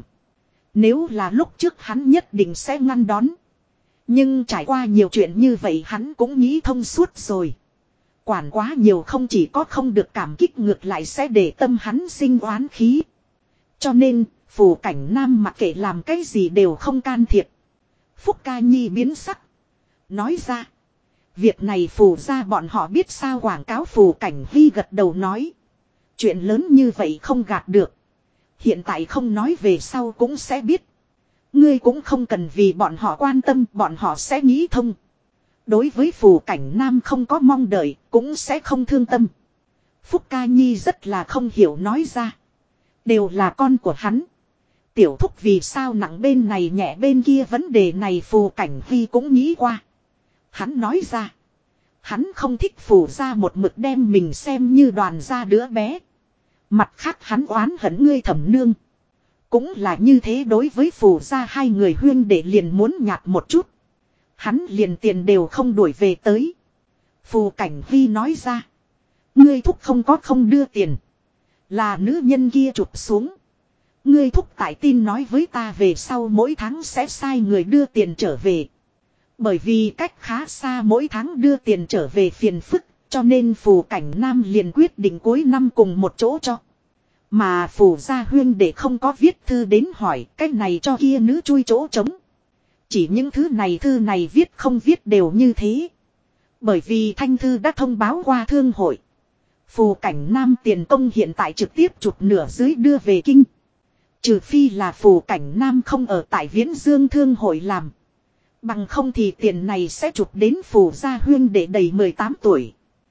Nếu là lúc trước hắn nhất định sẽ ngăn đón. Nhưng trải qua nhiều chuyện như vậy hắn cũng nghĩ thông suốt rồi. Quản quá nhiều không chỉ có không được cảm kích ngược lại sẽ để tâm hắn sinh oán khí. Cho nên, Phù Cảnh Nam mặc kệ làm cái gì đều không can thiệp. Phúc Ca Nhi biến sắc. Nói ra. Việc này Phù ra bọn họ biết sao? Quảng cáo Phù Cảnh Vi gật đầu nói. Chuyện lớn như vậy không gạt được. Hiện tại không nói về sau cũng sẽ biết. Ngươi cũng không cần vì bọn họ quan tâm, bọn họ sẽ nghĩ thông. Đối với Phù Cảnh Nam không có mong đợi, cũng sẽ không thương tâm. Phúc Ca Nhi rất là không hiểu nói ra. Đều là con của hắn. Tiểu thúc vì sao nặng bên này nhẹ bên kia? Vấn đề này Phù Cảnh Vi cũng nghĩ qua. Hắn nói ra. Hắn không thích Phù ra một mực đem mình xem như đoàn gia đứa bé. Mặt khác hắn oán hận ngươi Thẩm nương. Cũng là như thế. Đối với Phù ra hai người huyên đệ liền muốn nhạt một chút. Hắn liền tiền đều không đuổi về tới. Phù Cảnh Vi nói ra. Ngươi thúc không có không đưa tiền. Là nữ nhân kia chụp xuống. Ngươi thúc tại tin nói với ta về sau mỗi tháng sẽ sai người đưa tiền trở về. Bởi vì cách khá xa mỗi tháng đưa tiền trở về phiền phức. Cho nên Phù Cảnh Nam liền quyết định cuối năm cùng một chỗ cho. Mà Phù gia huyên để không có viết thư đến hỏi cách này cho kia nữ chui chỗ trống. Chỉ những thư này viết không viết đều như thế. Bởi vì Thanh Thư đã thông báo qua thương hội. Phù Cảnh Nam tiền công hiện tại trực tiếp chụp nửa dưới đưa về kinh. Trừ phi là Phù Cảnh Nam không ở tại Viễn Dương thương hội làm. Bằng không thì tiền này sẽ chụp đến Phù gia huyên để đầy 18 tuổi.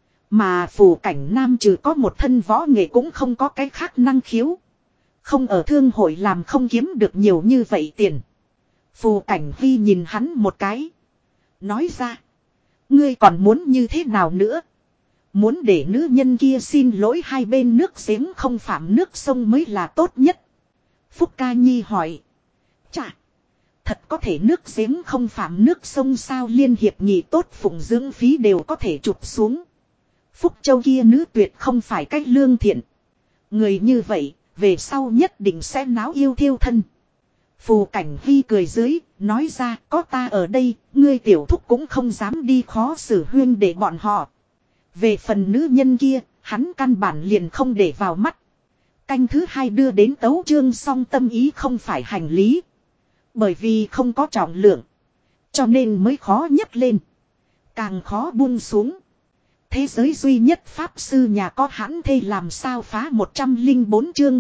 Mà Phù Cảnh Nam trừ có một thân võ nghệ cũng không có cái khác năng khiếu. Không ở thương hội làm không kiếm được nhiều như vậy tiền. Phù Cảnh Vi nhìn hắn một cái. Nói ra. Ngươi còn muốn như thế nào nữa? Muốn để nữ nhân kia xin lỗi hai bên nước giếng không phạm nước sông mới là tốt nhất. Phúc Ca Nhi hỏi. Chà. Thật có thể nước giếng không phạm nước sông sao? Liên hiệp nghị tốt phụng dưỡng phí đều có thể chụp xuống. Phúc Châu kia nữ tuyệt không phải cách lương thiện. Người như vậy, về sau nhất định sẽ náo yêu thiêu thân. Phù Cảnh Vi cười dưới, nói ra có ta ở đây, ngươi tiểu thúc cũng không dám đi khó xử huyên để bọn họ. Về phần nữ nhân kia, hắn căn bản liền không để vào mắt. Canh thứ 2 đưa đến tấu chương song tâm ý không phải hành lý. Bởi vì không có trọng lượng. Cho nên mới khó nhấc lên. Càng khó buông xuống. Thế giới duy nhất pháp sư nhà có hãn thê làm sao phá 104 chương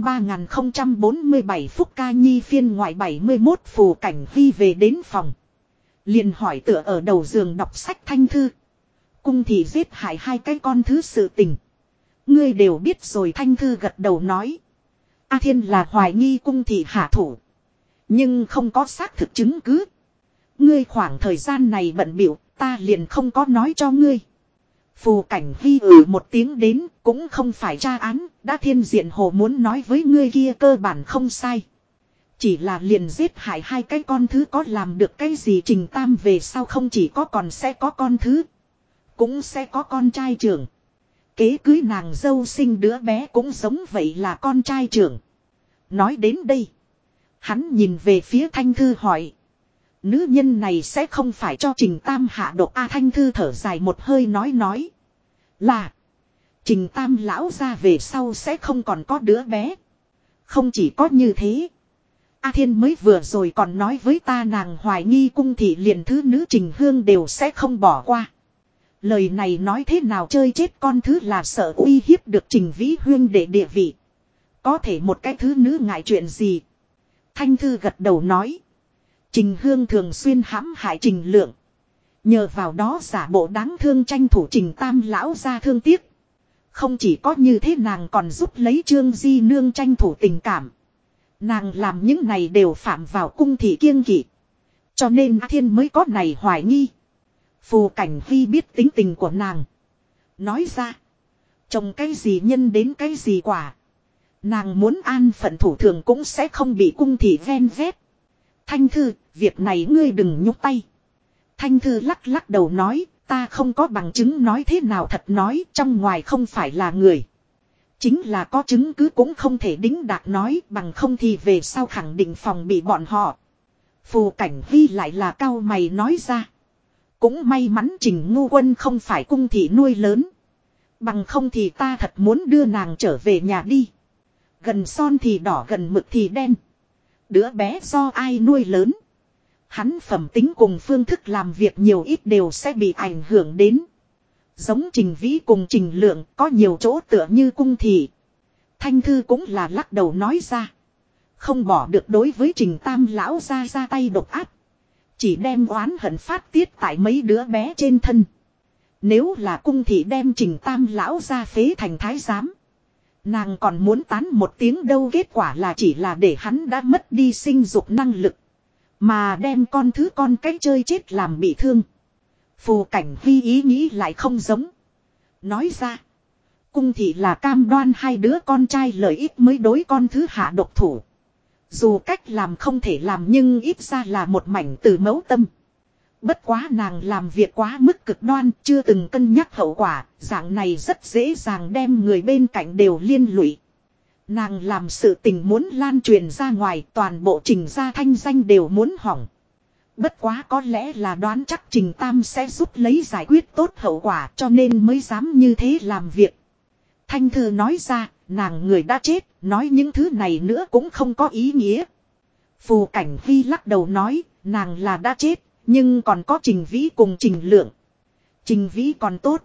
3047 Phúc Ca Nhi phiên ngoại 71. Phù Cảnh Vi về đến phòng. Liền hỏi tựa ở đầu giường đọc sách Thanh Thư. Cung thị giết hại hai cái con thứ sự tình. Ngươi đều biết rồi. Thanh Thư gật đầu nói. A Thiên là hoài nghi cung thị hạ thủ. Nhưng không có xác thực chứng cứ. Ngươi khoảng thời gian này bận bịu ta liền không có nói cho ngươi. Phù Cảnh Vi một tiếng đến cũng không phải tra án, đã Thiên Diện Hồ muốn nói với ngươi kia cơ bản không sai. Chỉ là liền giết hại hai cái con thứ có làm được cái gì? Trình Tam về sau không chỉ có còn sẽ có con thứ. Cũng sẽ có con trai trưởng. Kế cưới nàng dâu sinh đứa bé cũng giống vậy là con trai trưởng. Nói đến đây. Hắn nhìn về phía Thanh Thư hỏi. Nữ nhân này sẽ không phải cho Trình Tam hạ độc? A Thanh Thư thở dài một hơi nói. Là. Trình Tam lão ra về sau sẽ không còn có đứa bé. Không chỉ có như thế. A Thiên mới vừa rồi còn nói với ta nàng hoài nghi cung thị liền thứ nữ Trình Hương đều sẽ không bỏ qua. Lời này nói thế nào chơi chết con thứ là sợ uy hiếp được Trình Vĩ Huyên để địa vị. Có thể một cái thứ nữ ngại chuyện gì. Thanh Thư gật đầu nói. Trình Hương thường xuyên hãm hại Trình Lượng. Nhờ vào đó giả bộ đáng thương tranh thủ Trình Tam lão ra thương tiếc. Không chỉ có như thế nàng còn giúp lấy Trương Di Nương tranh thủ tình cảm. Nàng làm những này đều phạm vào cung thị kiêng kỵ. Cho nên A Thiên mới có này hoài nghi. Phù Cảnh Vi biết tính tình của nàng. Nói ra. Trồng cái gì nhân đến cái gì quả. Nàng muốn an phận thủ thường cũng sẽ không bị cung thị ven vét. Thanh Thư, việc này ngươi đừng nhúc tay. Thanh Thư lắc lắc đầu nói, ta không có bằng chứng nói thế nào thật nói trong ngoài không phải là người. Chính là có chứng cứ cũng không thể đính đạt nói bằng không thì về sau khẳng định phòng bị bọn họ. Phù Cảnh Vi lại là cao mày nói ra. Cũng may mắn Trình Ngu Quân không phải cung thị nuôi lớn. Bằng không thì ta thật muốn đưa nàng trở về nhà đi. Gần son thì đỏ gần mực thì đen. Đứa bé do ai nuôi lớn. Hắn phẩm tính cùng phương thức làm việc nhiều ít đều sẽ bị ảnh hưởng đến. Giống Trình Vĩ cùng Trình Lượng có nhiều chỗ tựa như cung thị. Thanh Thư cũng là lắc đầu nói ra. Không bỏ được đối với Trình Tam lão ra tay độc ác. Chỉ đem oán hận phát tiết tại mấy đứa bé trên thân. Nếu là cung thị đem Trình Tam lão ra phế thành thái giám. Nàng còn muốn tán một tiếng đâu kết quả là chỉ là để hắn đã mất đi sinh dục năng lực. Mà đem con thứ con cái chơi chết làm bị thương. Phù Cảnh Vi ý nghĩ lại không giống. Nói ra. Cung thị là cam đoan hai đứa con trai lợi ích mới đối con thứ hạ độc thủ. Dù cách làm không thể làm nhưng ít ra là một mảnh từ mẫu tâm. Bất quá nàng làm việc quá mức cực đoan, chưa từng cân nhắc hậu quả, dạng này rất dễ dàng đem người bên cạnh đều liên lụy. Nàng làm sự tình muốn lan truyền ra ngoài, toàn bộ Trình gia thanh danh đều muốn hỏng. Bất quá có lẽ là đoán chắc Trình Tam sẽ giúp lấy giải quyết tốt hậu quả cho nên mới dám như thế làm việc. Thanh Thư nói ra, nàng người đã chết, nói những thứ này nữa cũng không có ý nghĩa. Phù Cảnh Vi lắc đầu nói, nàng là đã chết, nhưng còn có Trình Vĩ cùng Trình Lượng. Trình Vĩ còn tốt,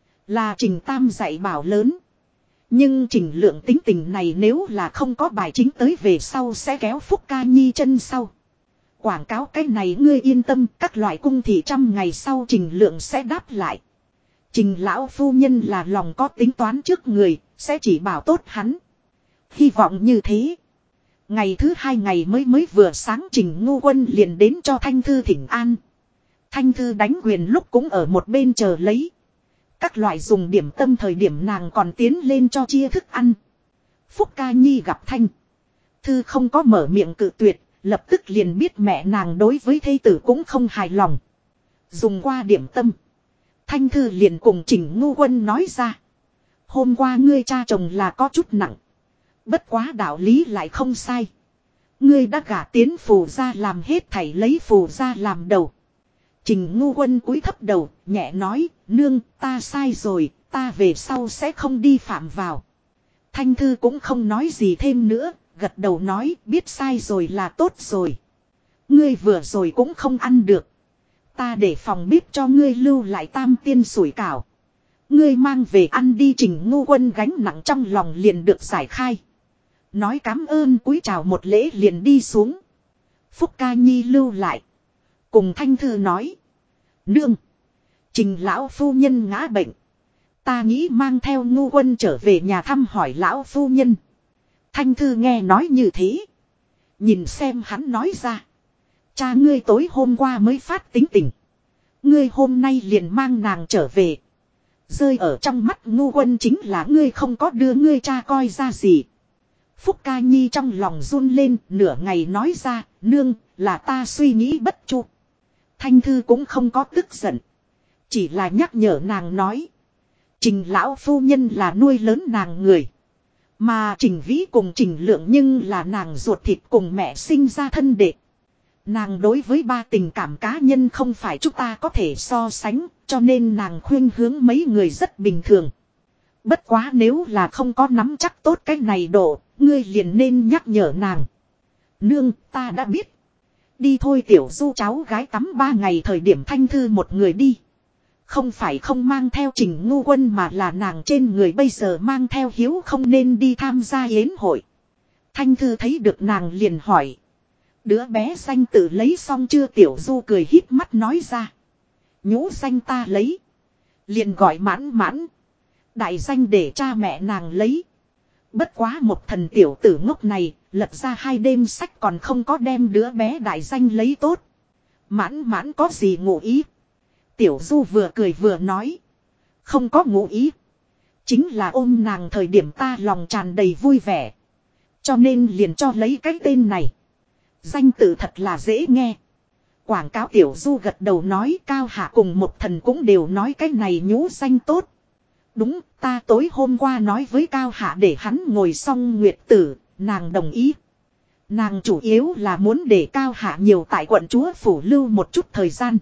là Trình Tam dạy bảo lớn. Nhưng Trình Lượng tính tình này nếu là không có bài chính tới về sau sẽ kéo Phúc Ca Nhi chân sau. Quảng cáo cái này ngươi yên tâm, các loại cung thị trăm ngày sau Trình Lượng sẽ đáp lại. Trình lão phu nhân là lòng có tính toán trước người, sẽ chỉ bảo tốt hắn. Hy vọng như thế. Ngày thứ hai ngày mới vừa sáng Trình Ngu Quân liền đến cho Thanh Thư thỉnh an. Thanh Thư đánh quyền lúc cũng ở một bên chờ lấy. Các loại dùng điểm tâm thời điểm nàng còn tiến lên cho chia thức ăn. Phúc Ca Nhi gặp Thanh Thư không có mở miệng cự tuyệt, lập tức liền biết mẹ nàng đối với thê tử cũng không hài lòng. Dùng qua điểm tâm. Thanh Thư liền cùng Trình Ngu Quân nói ra. Hôm qua ngươi cha chồng là có chút nặng. Bất quá đạo lý lại không sai. Ngươi đã gả tiến Phù gia làm hết thảy lấy Phù gia làm đầu. Trình Ngu Quân cúi thấp đầu, nhẹ nói, nương, ta sai rồi, ta về sau sẽ không đi phạm vào. Thanh Thư cũng không nói gì thêm nữa, gật đầu nói, biết sai rồi là tốt rồi. Ngươi vừa rồi cũng không ăn được. Ta để phòng bếp cho ngươi lưu lại tam tiên sủi cảo. Ngươi mang về ăn đi. Trình Ngu Quân gánh nặng trong lòng liền được giải khai. Nói cám ơn cúi chào một lễ liền đi xuống. Phúc Ca Nhi lưu lại. Cùng Thanh Thư nói. Nương. Trình lão phu nhân ngã bệnh. Ta nghĩ mang theo Ngu Quân trở về nhà thăm hỏi lão phu nhân. Thanh Thư nghe nói như thế. Nhìn xem hắn nói ra. Cha ngươi tối hôm qua mới phát tính tình. Ngươi hôm nay liền mang nàng trở về. Rơi ở trong mắt Ngu Quân chính là ngươi không có đưa ngươi cha coi ra gì. Phúc Ca Nhi trong lòng run lên, nửa ngày nói ra, nương, là ta suy nghĩ bất chu. Thanh Thư cũng không có tức giận. Chỉ là nhắc nhở nàng nói. Trình lão phu nhân là nuôi lớn nàng người. Mà Trình Vĩ cùng Trình Lượng nhưng là nàng ruột thịt cùng mẹ sinh ra thân đệ. Nàng đối với ba tình cảm cá nhân không phải chúng ta có thể so sánh, cho nên nàng khuyên hướng mấy người rất bình thường. Bất quá nếu là không có nắm chắc tốt cái này độ, ngươi liền nên nhắc nhở nàng. Nương, ta đã biết. Đi thôi Tiểu Du cháu gái tắm 3 ngày thời điểm Thanh Thư một người đi. Không phải không mang theo Trình Ngu Quân mà là nàng trên người bây giờ mang theo hiếu không nên đi tham gia yến hội. Thanh Thư thấy được nàng liền hỏi. Đứa bé danh tự lấy xong chưa? Tiểu Du cười híp mắt nói ra. Nhũ danh ta lấy. Liền gọi Mãn Mãn. Đại danh để cha mẹ nàng lấy. Bất quá một thần tiểu tử ngốc này, lật ra 2 đêm sách còn không có đem đứa bé đại danh lấy tốt. Mãn Mãn có gì ngụ ý? Tiểu Du vừa cười vừa nói. Không có ngụ ý. Chính là ôm nàng thời điểm ta lòng tràn đầy vui vẻ. Cho nên liền cho lấy cái tên này. Danh tự thật là dễ nghe. Quảng cáo Tiểu Du gật đầu nói Cao Hạ cùng một thần cũng đều nói cái này nhũ danh tốt. Đúng, ta tối hôm qua nói với Cao Hạ để hắn ngồi xong nguyệt tử, nàng đồng ý. Nàng chủ yếu là muốn để Cao Hạ nhiều tại quận chúa phủ lưu một chút thời gian.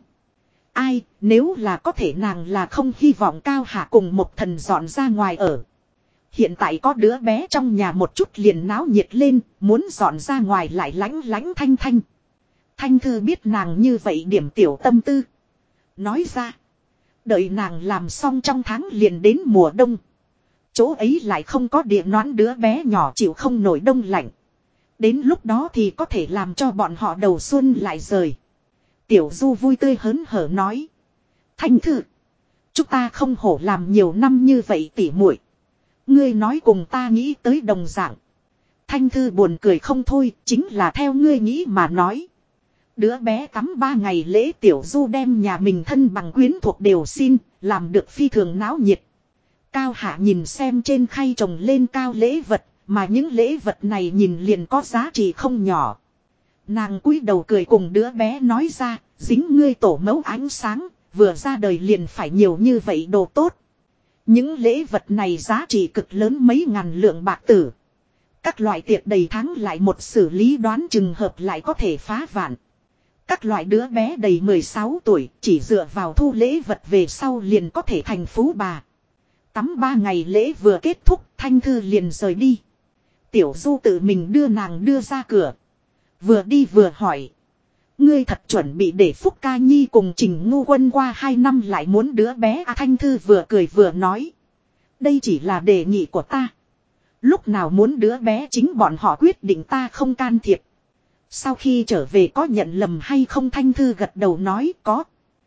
Ai, nếu là có thể nàng là không hy vọng Cao Hạ cùng một thần dọn ra ngoài ở. Hiện tại có đứa bé trong nhà một chút liền náo nhiệt lên, muốn dọn ra ngoài lại lánh lánh Thanh Thanh. Thanh Thư biết nàng như vậy điểm tiểu tâm tư. Nói ra, đợi nàng làm xong trong tháng liền đến mùa đông. Chỗ ấy lại không có điện noãn đứa bé nhỏ chịu không nổi đông lạnh. Đến lúc đó thì có thể làm cho bọn họ đầu xuân lại rời. Tiểu Du vui tươi hớn hở nói. Thanh Thư, chúng ta không hổ làm nhiều năm như vậy tỉ muội. Ngươi nói cùng ta nghĩ tới đồng dạng. Thanh Thư buồn cười không thôi, chính là theo ngươi nghĩ mà nói. Đứa bé tắm 3 ngày lễ Tiểu Du đem nhà mình thân bằng quyến thuộc đều xin, làm được phi thường náo nhiệt. Cao Hạ nhìn xem trên khay trồng lên cao lễ vật, mà những lễ vật này nhìn liền có giá trị không nhỏ. Nàng cúi đầu cười cùng đứa bé nói ra, dính ngươi tổ mẫu ánh sáng, vừa ra đời liền phải nhiều như vậy đồ tốt. Những lễ vật này giá trị cực lớn mấy ngàn lượng bạc tử. Các loại tiệc đầy tháng lại một xử lý đoán chừng hợp lại có thể phá vạn. Các loại đứa bé đầy 16 tuổi chỉ dựa vào thu lễ vật về sau liền có thể thành phú bà. Tắm 3 ngày lễ vừa kết thúc Thanh Thư liền rời đi. Tiểu Du tự mình đưa nàng đưa ra cửa. Vừa đi vừa hỏi. Ngươi thật chuẩn bị để Phúc Ca Nhi cùng Trình Ngu Quân qua 2 năm lại muốn đứa bé à? Thanh Thư vừa cười vừa nói. Đây chỉ là đề nghị của ta. Lúc nào muốn đứa bé chính bọn họ quyết định, ta không can thiệp. Sau khi trở về có nhận lầm hay không? Thanh Thư gật đầu nói có.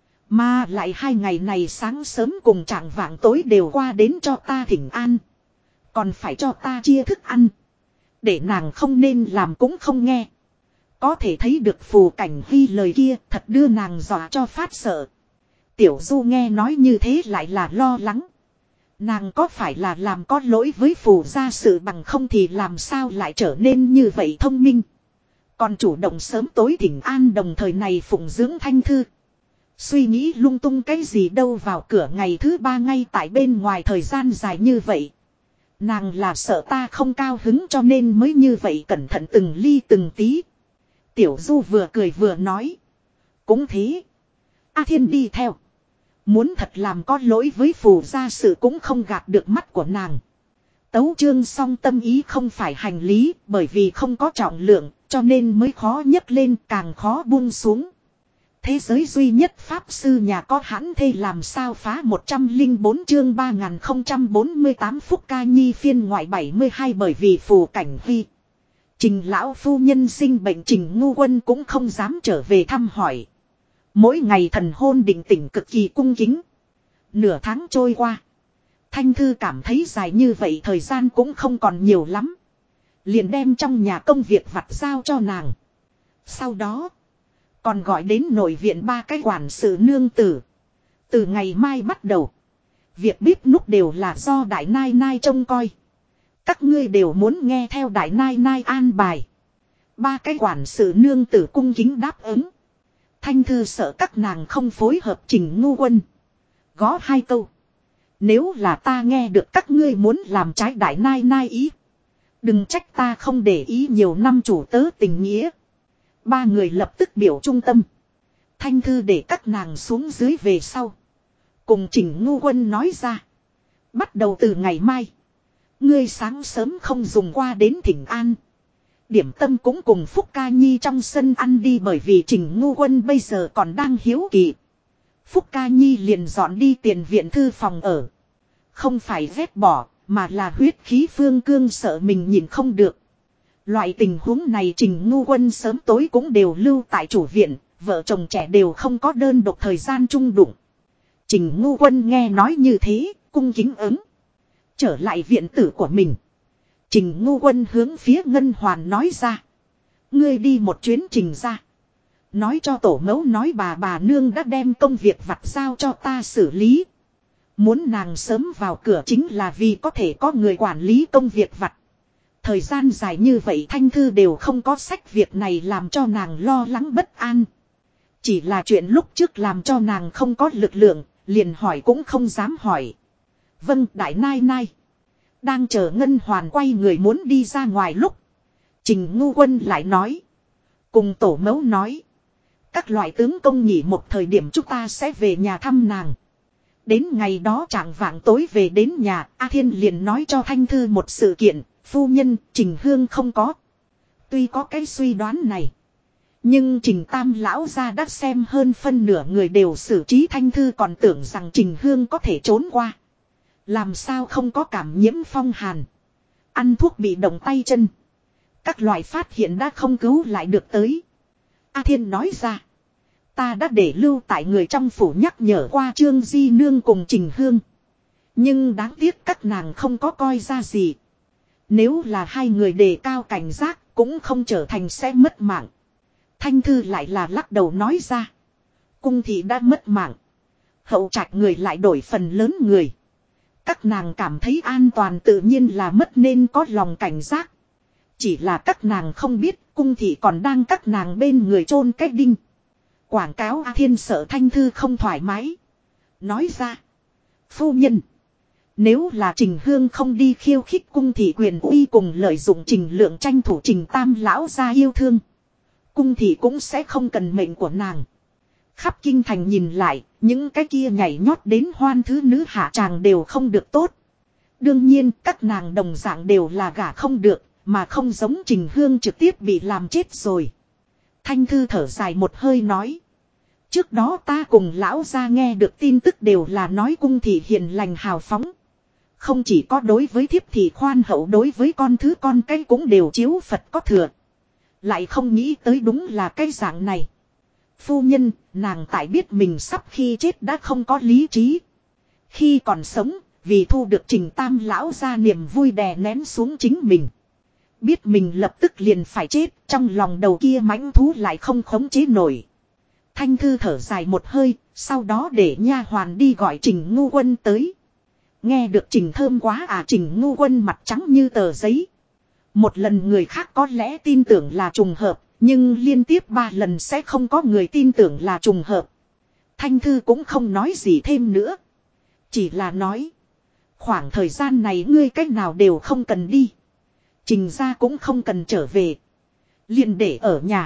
Mà lại 2 ngày này sáng sớm cùng trạng vạng tối đều qua đến cho ta thỉnh an. Còn phải cho ta chia thức ăn. Để nàng không nên làm cũng không nghe. Có thể thấy được Phù Cảnh Hy lời kia thật đưa nàng dọa cho phát sợ. Tiểu Du nghe nói như thế lại là lo lắng. Nàng có phải là làm có lỗi với Phù gia sự, bằng không thì làm sao lại trở nên như vậy thông minh. Còn chủ động sớm tối thỉnh an đồng thời này phụng dưỡng Thanh Thư. Suy nghĩ lung tung cái gì đâu, vào cửa ngày thứ 3 ngay tại bên ngoài thời gian dài như vậy. Nàng là sợ ta không cao hứng cho nên mới như vậy cẩn thận từng ly từng tí. Tiểu Du vừa cười vừa nói. Cũng thế. A Thiên đi theo. Muốn thật làm có lỗi với Phù gia sự cũng không gạt được mắt của nàng. Tấu chương song tâm ý không phải hành lý, bởi vì không có trọng lượng, cho nên mới khó nhấc lên, càng khó buông xuống. Thế giới duy nhất pháp sư nhà có hãn thê làm sao phá 104 chương 3048 Phúc Ca Nhi phiên ngoại 72. Bởi vì Phù Cảnh Hy, Trình lão phu nhân sinh bệnh, Trình Ngu Quân cũng không dám trở về thăm hỏi. Mỗi ngày thần hôn định tỉnh cực kỳ cung kính. Nửa tháng trôi qua, Thanh Thư cảm thấy dài như vậy thời gian cũng không còn nhiều lắm. Liền đem trong nhà công việc vặt giao cho nàng. Sau đó còn gọi đến nội viện 3 cái quản sự nương tử. Từ ngày mai bắt đầu, việc bếp núc đều là do Đại Nai Nai trông coi. Các ngươi đều muốn nghe theo Đại Nai Nai an bài. 3 cái quản sự nương tử cung kính đáp ứng. Thanh Thư sợ các nàng không phối hợp Trình Ngu Quân. Gõ 2 câu. Nếu là ta nghe được các ngươi muốn làm trái Đại Nai Nai ý, đừng trách ta không để ý nhiều năm chủ tớ tình nghĩa. 3 người lập tức biểu trung tâm. Thanh Thư để các nàng xuống dưới về sau, cùng Trình Ngu Quân nói ra. Bắt đầu từ ngày mai. Ngươi sáng sớm không dùng qua đến Thỉnh An. Điểm tâm cũng cùng Phúc Ca Nhi trong sân ăn đi, bởi vì Trình Ngu Quân bây giờ còn đang hiếu kỳ. Phúc Ca Nhi liền dọn đi tiền viện thư phòng ở. Không phải ghét bỏ, mà là huyết khí phương cương sợ mình nhìn không được. Loại tình huống này Trình Ngu Quân sớm tối cũng đều lưu tại chủ viện, vợ chồng trẻ đều không có đơn độc thời gian chung đụng. Trình Ngu Quân nghe nói như thế, cung kính ứng. Trở lại viện tử của mình. Trình Ngu Quân hướng phía Ngân Hoàn nói ra. Ngươi đi một chuyến Trình ra. Nói cho tổ mẫu nói bà nương đã đem công việc vặt giao cho ta xử lý. Muốn nàng sớm vào cửa chính là vì có thể có người quản lý công việc vặt. Thời gian dài như vậy Thanh Thư đều không có sách việc này làm cho nàng lo lắng bất an. Chỉ là chuyện lúc trước làm cho nàng không có lực lượng, liền hỏi cũng không dám hỏi. Vâng, đại nai nai. Đang chờ Ngân Hoàn quay người muốn đi ra ngoài lúc. Trình Ngu Quân lại nói. Cùng tổ mẫu nói. Các loại tướng công nghỉ một thời điểm chúng ta sẽ về nhà thăm nàng. Đến ngày đó trạng vạng tối về đến nhà, A Thiên liền nói cho Thanh Thư một sự kiện, phu nhân, Trình Hương không có. Tuy có cái suy đoán này. Nhưng Trình Tam lão gia đã xem hơn phân nửa người đều xử trí, Thanh Thư còn tưởng rằng Trình Hương có thể trốn qua. Làm sao không có cảm nhiễm phong hàn. Ăn thuốc bị động tay chân. Các loại phát hiện đã không cứu lại được tới. A Thiên nói ra. Ta đã để lưu tại người trong phủ nhắc nhở qua Trương Di Nương cùng Trình Hương. Nhưng đáng tiếc các nàng không có coi ra gì. Nếu là hai người đề cao cảnh giác cũng không trở thành sẽ mất mạng. Thanh Thư lại là lắc đầu nói ra. Cung thị đã mất mạng. Hậu trạch người lại đổi phần lớn người. Các nàng cảm thấy an toàn tự nhiên là mất nên có lòng cảnh giác. Chỉ là các nàng không biết cung thị còn đang các nàng bên người chôn cái đinh. Quảng cáo A Thiên sợ Thanh Thư không thoải mái. Nói ra. Phu nhân. Nếu là Trình Hương không đi khiêu khích cung thị quyền uy cùng lợi dụng Trình Lượng tranh thủ Trình Tam lão gia yêu thương. Cung thị cũng sẽ không cần mệnh của nàng. Khắp kinh thành nhìn lại, những cái kia nhảy nhót đến hoan thứ nữ hạ tràng đều không được tốt. Đương nhiên các nàng đồng dạng đều là gả không được, mà không giống Trình Hương trực tiếp bị làm chết rồi. Thanh Thư thở dài một hơi nói. Trước đó ta cùng lão gia nghe được tin tức đều là nói cung thị hiền lành hào phóng. Không chỉ có đối với thiếp thị khoan hậu, đối với con thứ con cái cũng đều chiếu Phật có thừa. Lại không nghĩ tới đúng là cái dạng này. Phu nhân, nàng tại biết mình sắp khi chết đã không có lý trí. Khi còn sống, vì thu được Trình Tam lão gia niềm vui đè nén xuống chính mình. Biết mình lập tức liền phải chết, trong lòng đầu kia mãnh thú lại không khống chế nổi. Thanh Thư thở dài một hơi, sau đó để nha hoàn đi gọi Trình Ngu Quân tới. Nghe được Trình thơm quá à, Trình Ngu Quân mặt trắng như tờ giấy. Một lần người khác có lẽ tin tưởng là trùng hợp, nhưng liên tiếp 3 lần sẽ không có người tin tưởng là trùng hợp. Thanh Thư cũng không nói gì thêm nữa. Chỉ là nói. Khoảng thời gian này ngươi cách nào đều không cần đi. Trình ra cũng không cần trở về. Liền để ở nhà.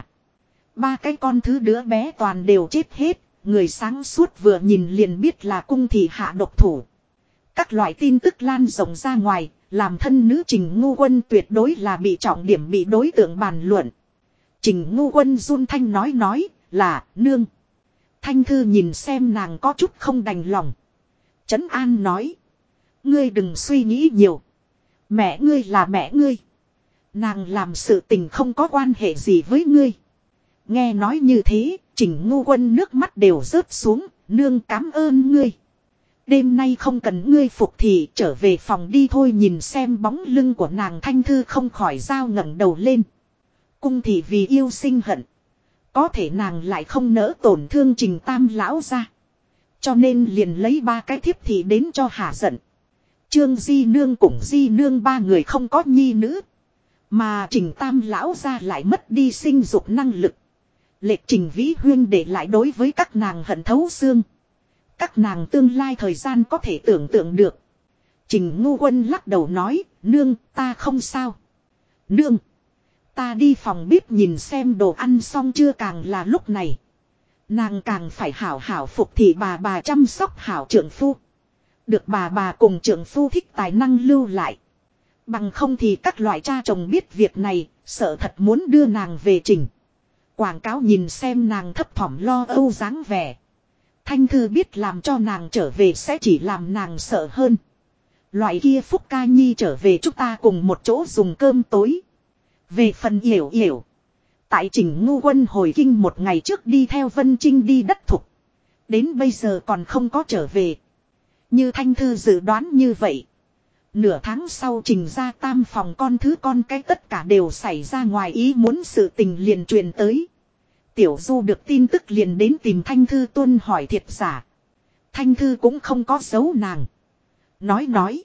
3 cái con thứ đứa bé toàn đều chết hết. Người sáng suốt vừa nhìn liền biết là cung thị hạ độc thủ. Các loại tin tức lan rộng ra ngoài. Làm thân nữ Trình Ngu Quân tuyệt đối là bị trọng điểm bị đối tượng bàn luận. Trình Ngu Quân run thanh nói là nương. Thanh Thư nhìn xem nàng có chút không đành lòng. Trấn an nói. Ngươi đừng suy nghĩ nhiều. Mẹ ngươi là mẹ ngươi. Nàng làm sự tình không có quan hệ gì với ngươi. Nghe nói như thế, Trình Ngu Quân nước mắt đều rớt xuống. Nương cảm ơn ngươi. Đêm nay không cần ngươi phục thì trở về phòng đi thôi. Nhìn xem bóng lưng của nàng, Thanh Thư không khỏi dao ngẩng đầu lên. Cung thị vì yêu sinh hận. Có thể nàng lại không nỡ tổn thương Trình Tam lão ra. Cho nên liền lấy 3 cái thiếp thị đến cho hả giận. Trương Di Nương cùng Di Nương 3 người không có nhi nữ. Mà Trình Tam lão ra lại mất đi sinh dục năng lực. Lệch Trình Vĩ Huyên để lại đối với các nàng hận thấu xương. Các nàng tương lai thời gian có thể tưởng tượng được. Trình Ngu Quân lắc đầu nói, nương, ta không sao. Nương, ta đi phòng bếp nhìn xem đồ ăn xong chưa. Càng là lúc này. Nàng càng phải hảo hảo phục thị bà chăm sóc hảo trượng phu. Được bà cùng trưởng phu thích tài năng lưu lại. Bằng không thì các loại cha chồng biết việc này, sợ thật muốn đưa nàng về trình. Quảng cáo nhìn xem nàng thấp thỏm lo âu dáng vẻ. Thanh Thư biết làm cho nàng trở về sẽ chỉ làm nàng sợ hơn. Loại kia Phúc Ca Nhi trở về chúng ta cùng một chỗ dùng cơm tối. Về phần Yểu Yểu. Tại Trình Ngu Quân hồi kinh một ngày trước đi theo Vân Trinh đi đất thục. Đến bây giờ còn không có trở về. Như Thanh Thư dự đoán như vậy. Nửa tháng sau Trình ra tam phòng con thứ con cái tất cả đều xảy ra ngoài ý muốn sự tình liền truyền tới. Tiểu Du được tin tức liền đến tìm Thanh Thư tuân hỏi thiệt giả. Thanh Thư cũng không có giấu nàng. Nói.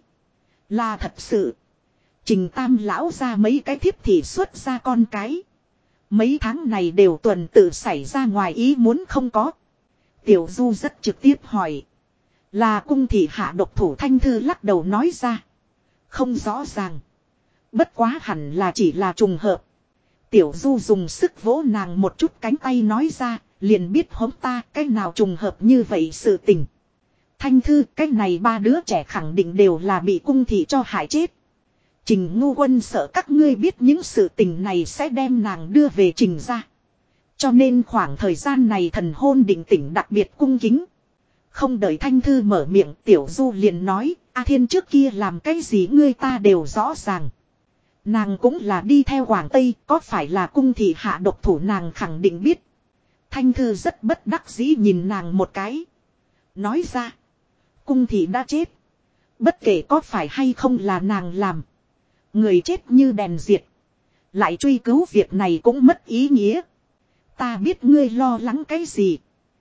Là thật sự. Trình tam lão ra mấy cái thiếp thì xuất ra con cái. Mấy tháng này đều tuần tự xảy ra ngoài ý muốn không có. Tiểu Du rất trực tiếp hỏi. Là cung thị hạ độc thủ? Thanh Thư lắc đầu nói ra. Không rõ ràng. Bất quá hẳn là chỉ là trùng hợp. Tiểu Du dùng sức vỗ nàng một chút cánh tay nói ra. Liền biết hống ta cái nào trùng hợp như vậy sự tình. Thanh Thư cái này ba đứa trẻ khẳng định đều là bị cung thị cho hại chết. Trình Ngu Quân sợ các ngươi biết những sự tình này sẽ đem nàng đưa về Trình ra. Cho nên khoảng thời gian này thần hôn định tỉnh đặc biệt cung kính. Không đợi Thanh Thư mở miệng, Tiểu Du liền nói, A Thiên trước kia làm cái gì ngươi ta đều rõ ràng. Nàng cũng là đi theo Quảng Tây, có phải là cung thị hạ độc thủ nàng khẳng định biết. Thanh Thư rất bất đắc dĩ nhìn nàng một cái. Nói ra, cung thị đã chết. Bất kể có phải hay không là nàng làm. Người chết như đèn diệt. Lại truy cứu việc này cũng mất ý nghĩa. Ta biết ngươi lo lắng cái gì.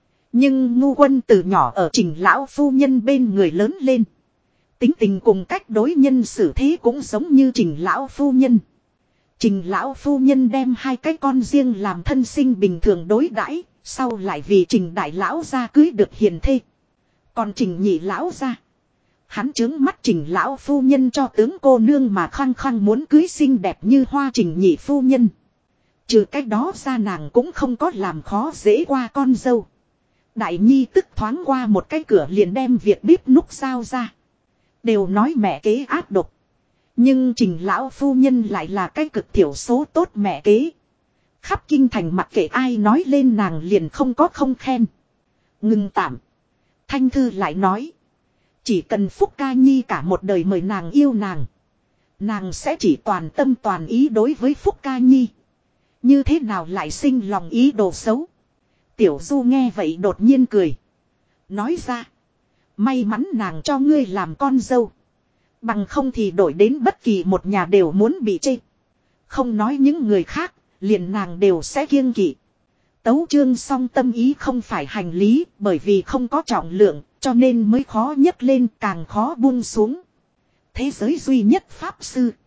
Nhưng Ngu Quân từ nhỏ ở Trình lão phu nhân bên người lớn lên. Tính tình cùng cách đối nhân xử thế cũng giống như Trình lão phu nhân. Trình lão phu nhân đem hai cái con riêng làm thân sinh bình thường đối đãi, sau lại vì Trình đại lão gia cưới được hiền thê. Còn Trình nhị lão gia, hắn trướng mắt Trình lão phu nhân cho tướng cô nương mà khăng khăng muốn cưới xinh đẹp như hoa Trình nhị phu nhân. Trừ cách đó ra nàng cũng không có làm khó dễ qua con dâu. Đại nhi tức thoáng qua một cái cửa liền đem việc bếp núc sao ra. Đều nói mẹ kế ác độc. Nhưng Trình lão phu nhân lại là cái cực thiểu số tốt mẹ kế. Khắp kinh thành mặc kệ ai nói lên nàng liền không có không khen. Ngừng tạm. Thanh Thư lại nói. Chỉ cần Phúc Ca Nhi cả một đời mời nàng yêu nàng. Nàng sẽ chỉ toàn tâm toàn ý đối với Phúc Ca Nhi. Như thế nào lại sinh lòng ý đồ xấu. Tiểu Du nghe vậy đột nhiên cười. Nói ra. May mắn nàng cho ngươi làm con dâu. Bằng không thì đổi đến bất kỳ một nhà đều muốn bị chê. Không nói những người khác, liền nàng đều sẽ kiêng kỵ. Tấu chương song tâm ý không phải hành lý, bởi vì không có trọng lượng, cho nên mới khó nhấc lên càng khó buông xuống. Thế giới duy nhất pháp sư.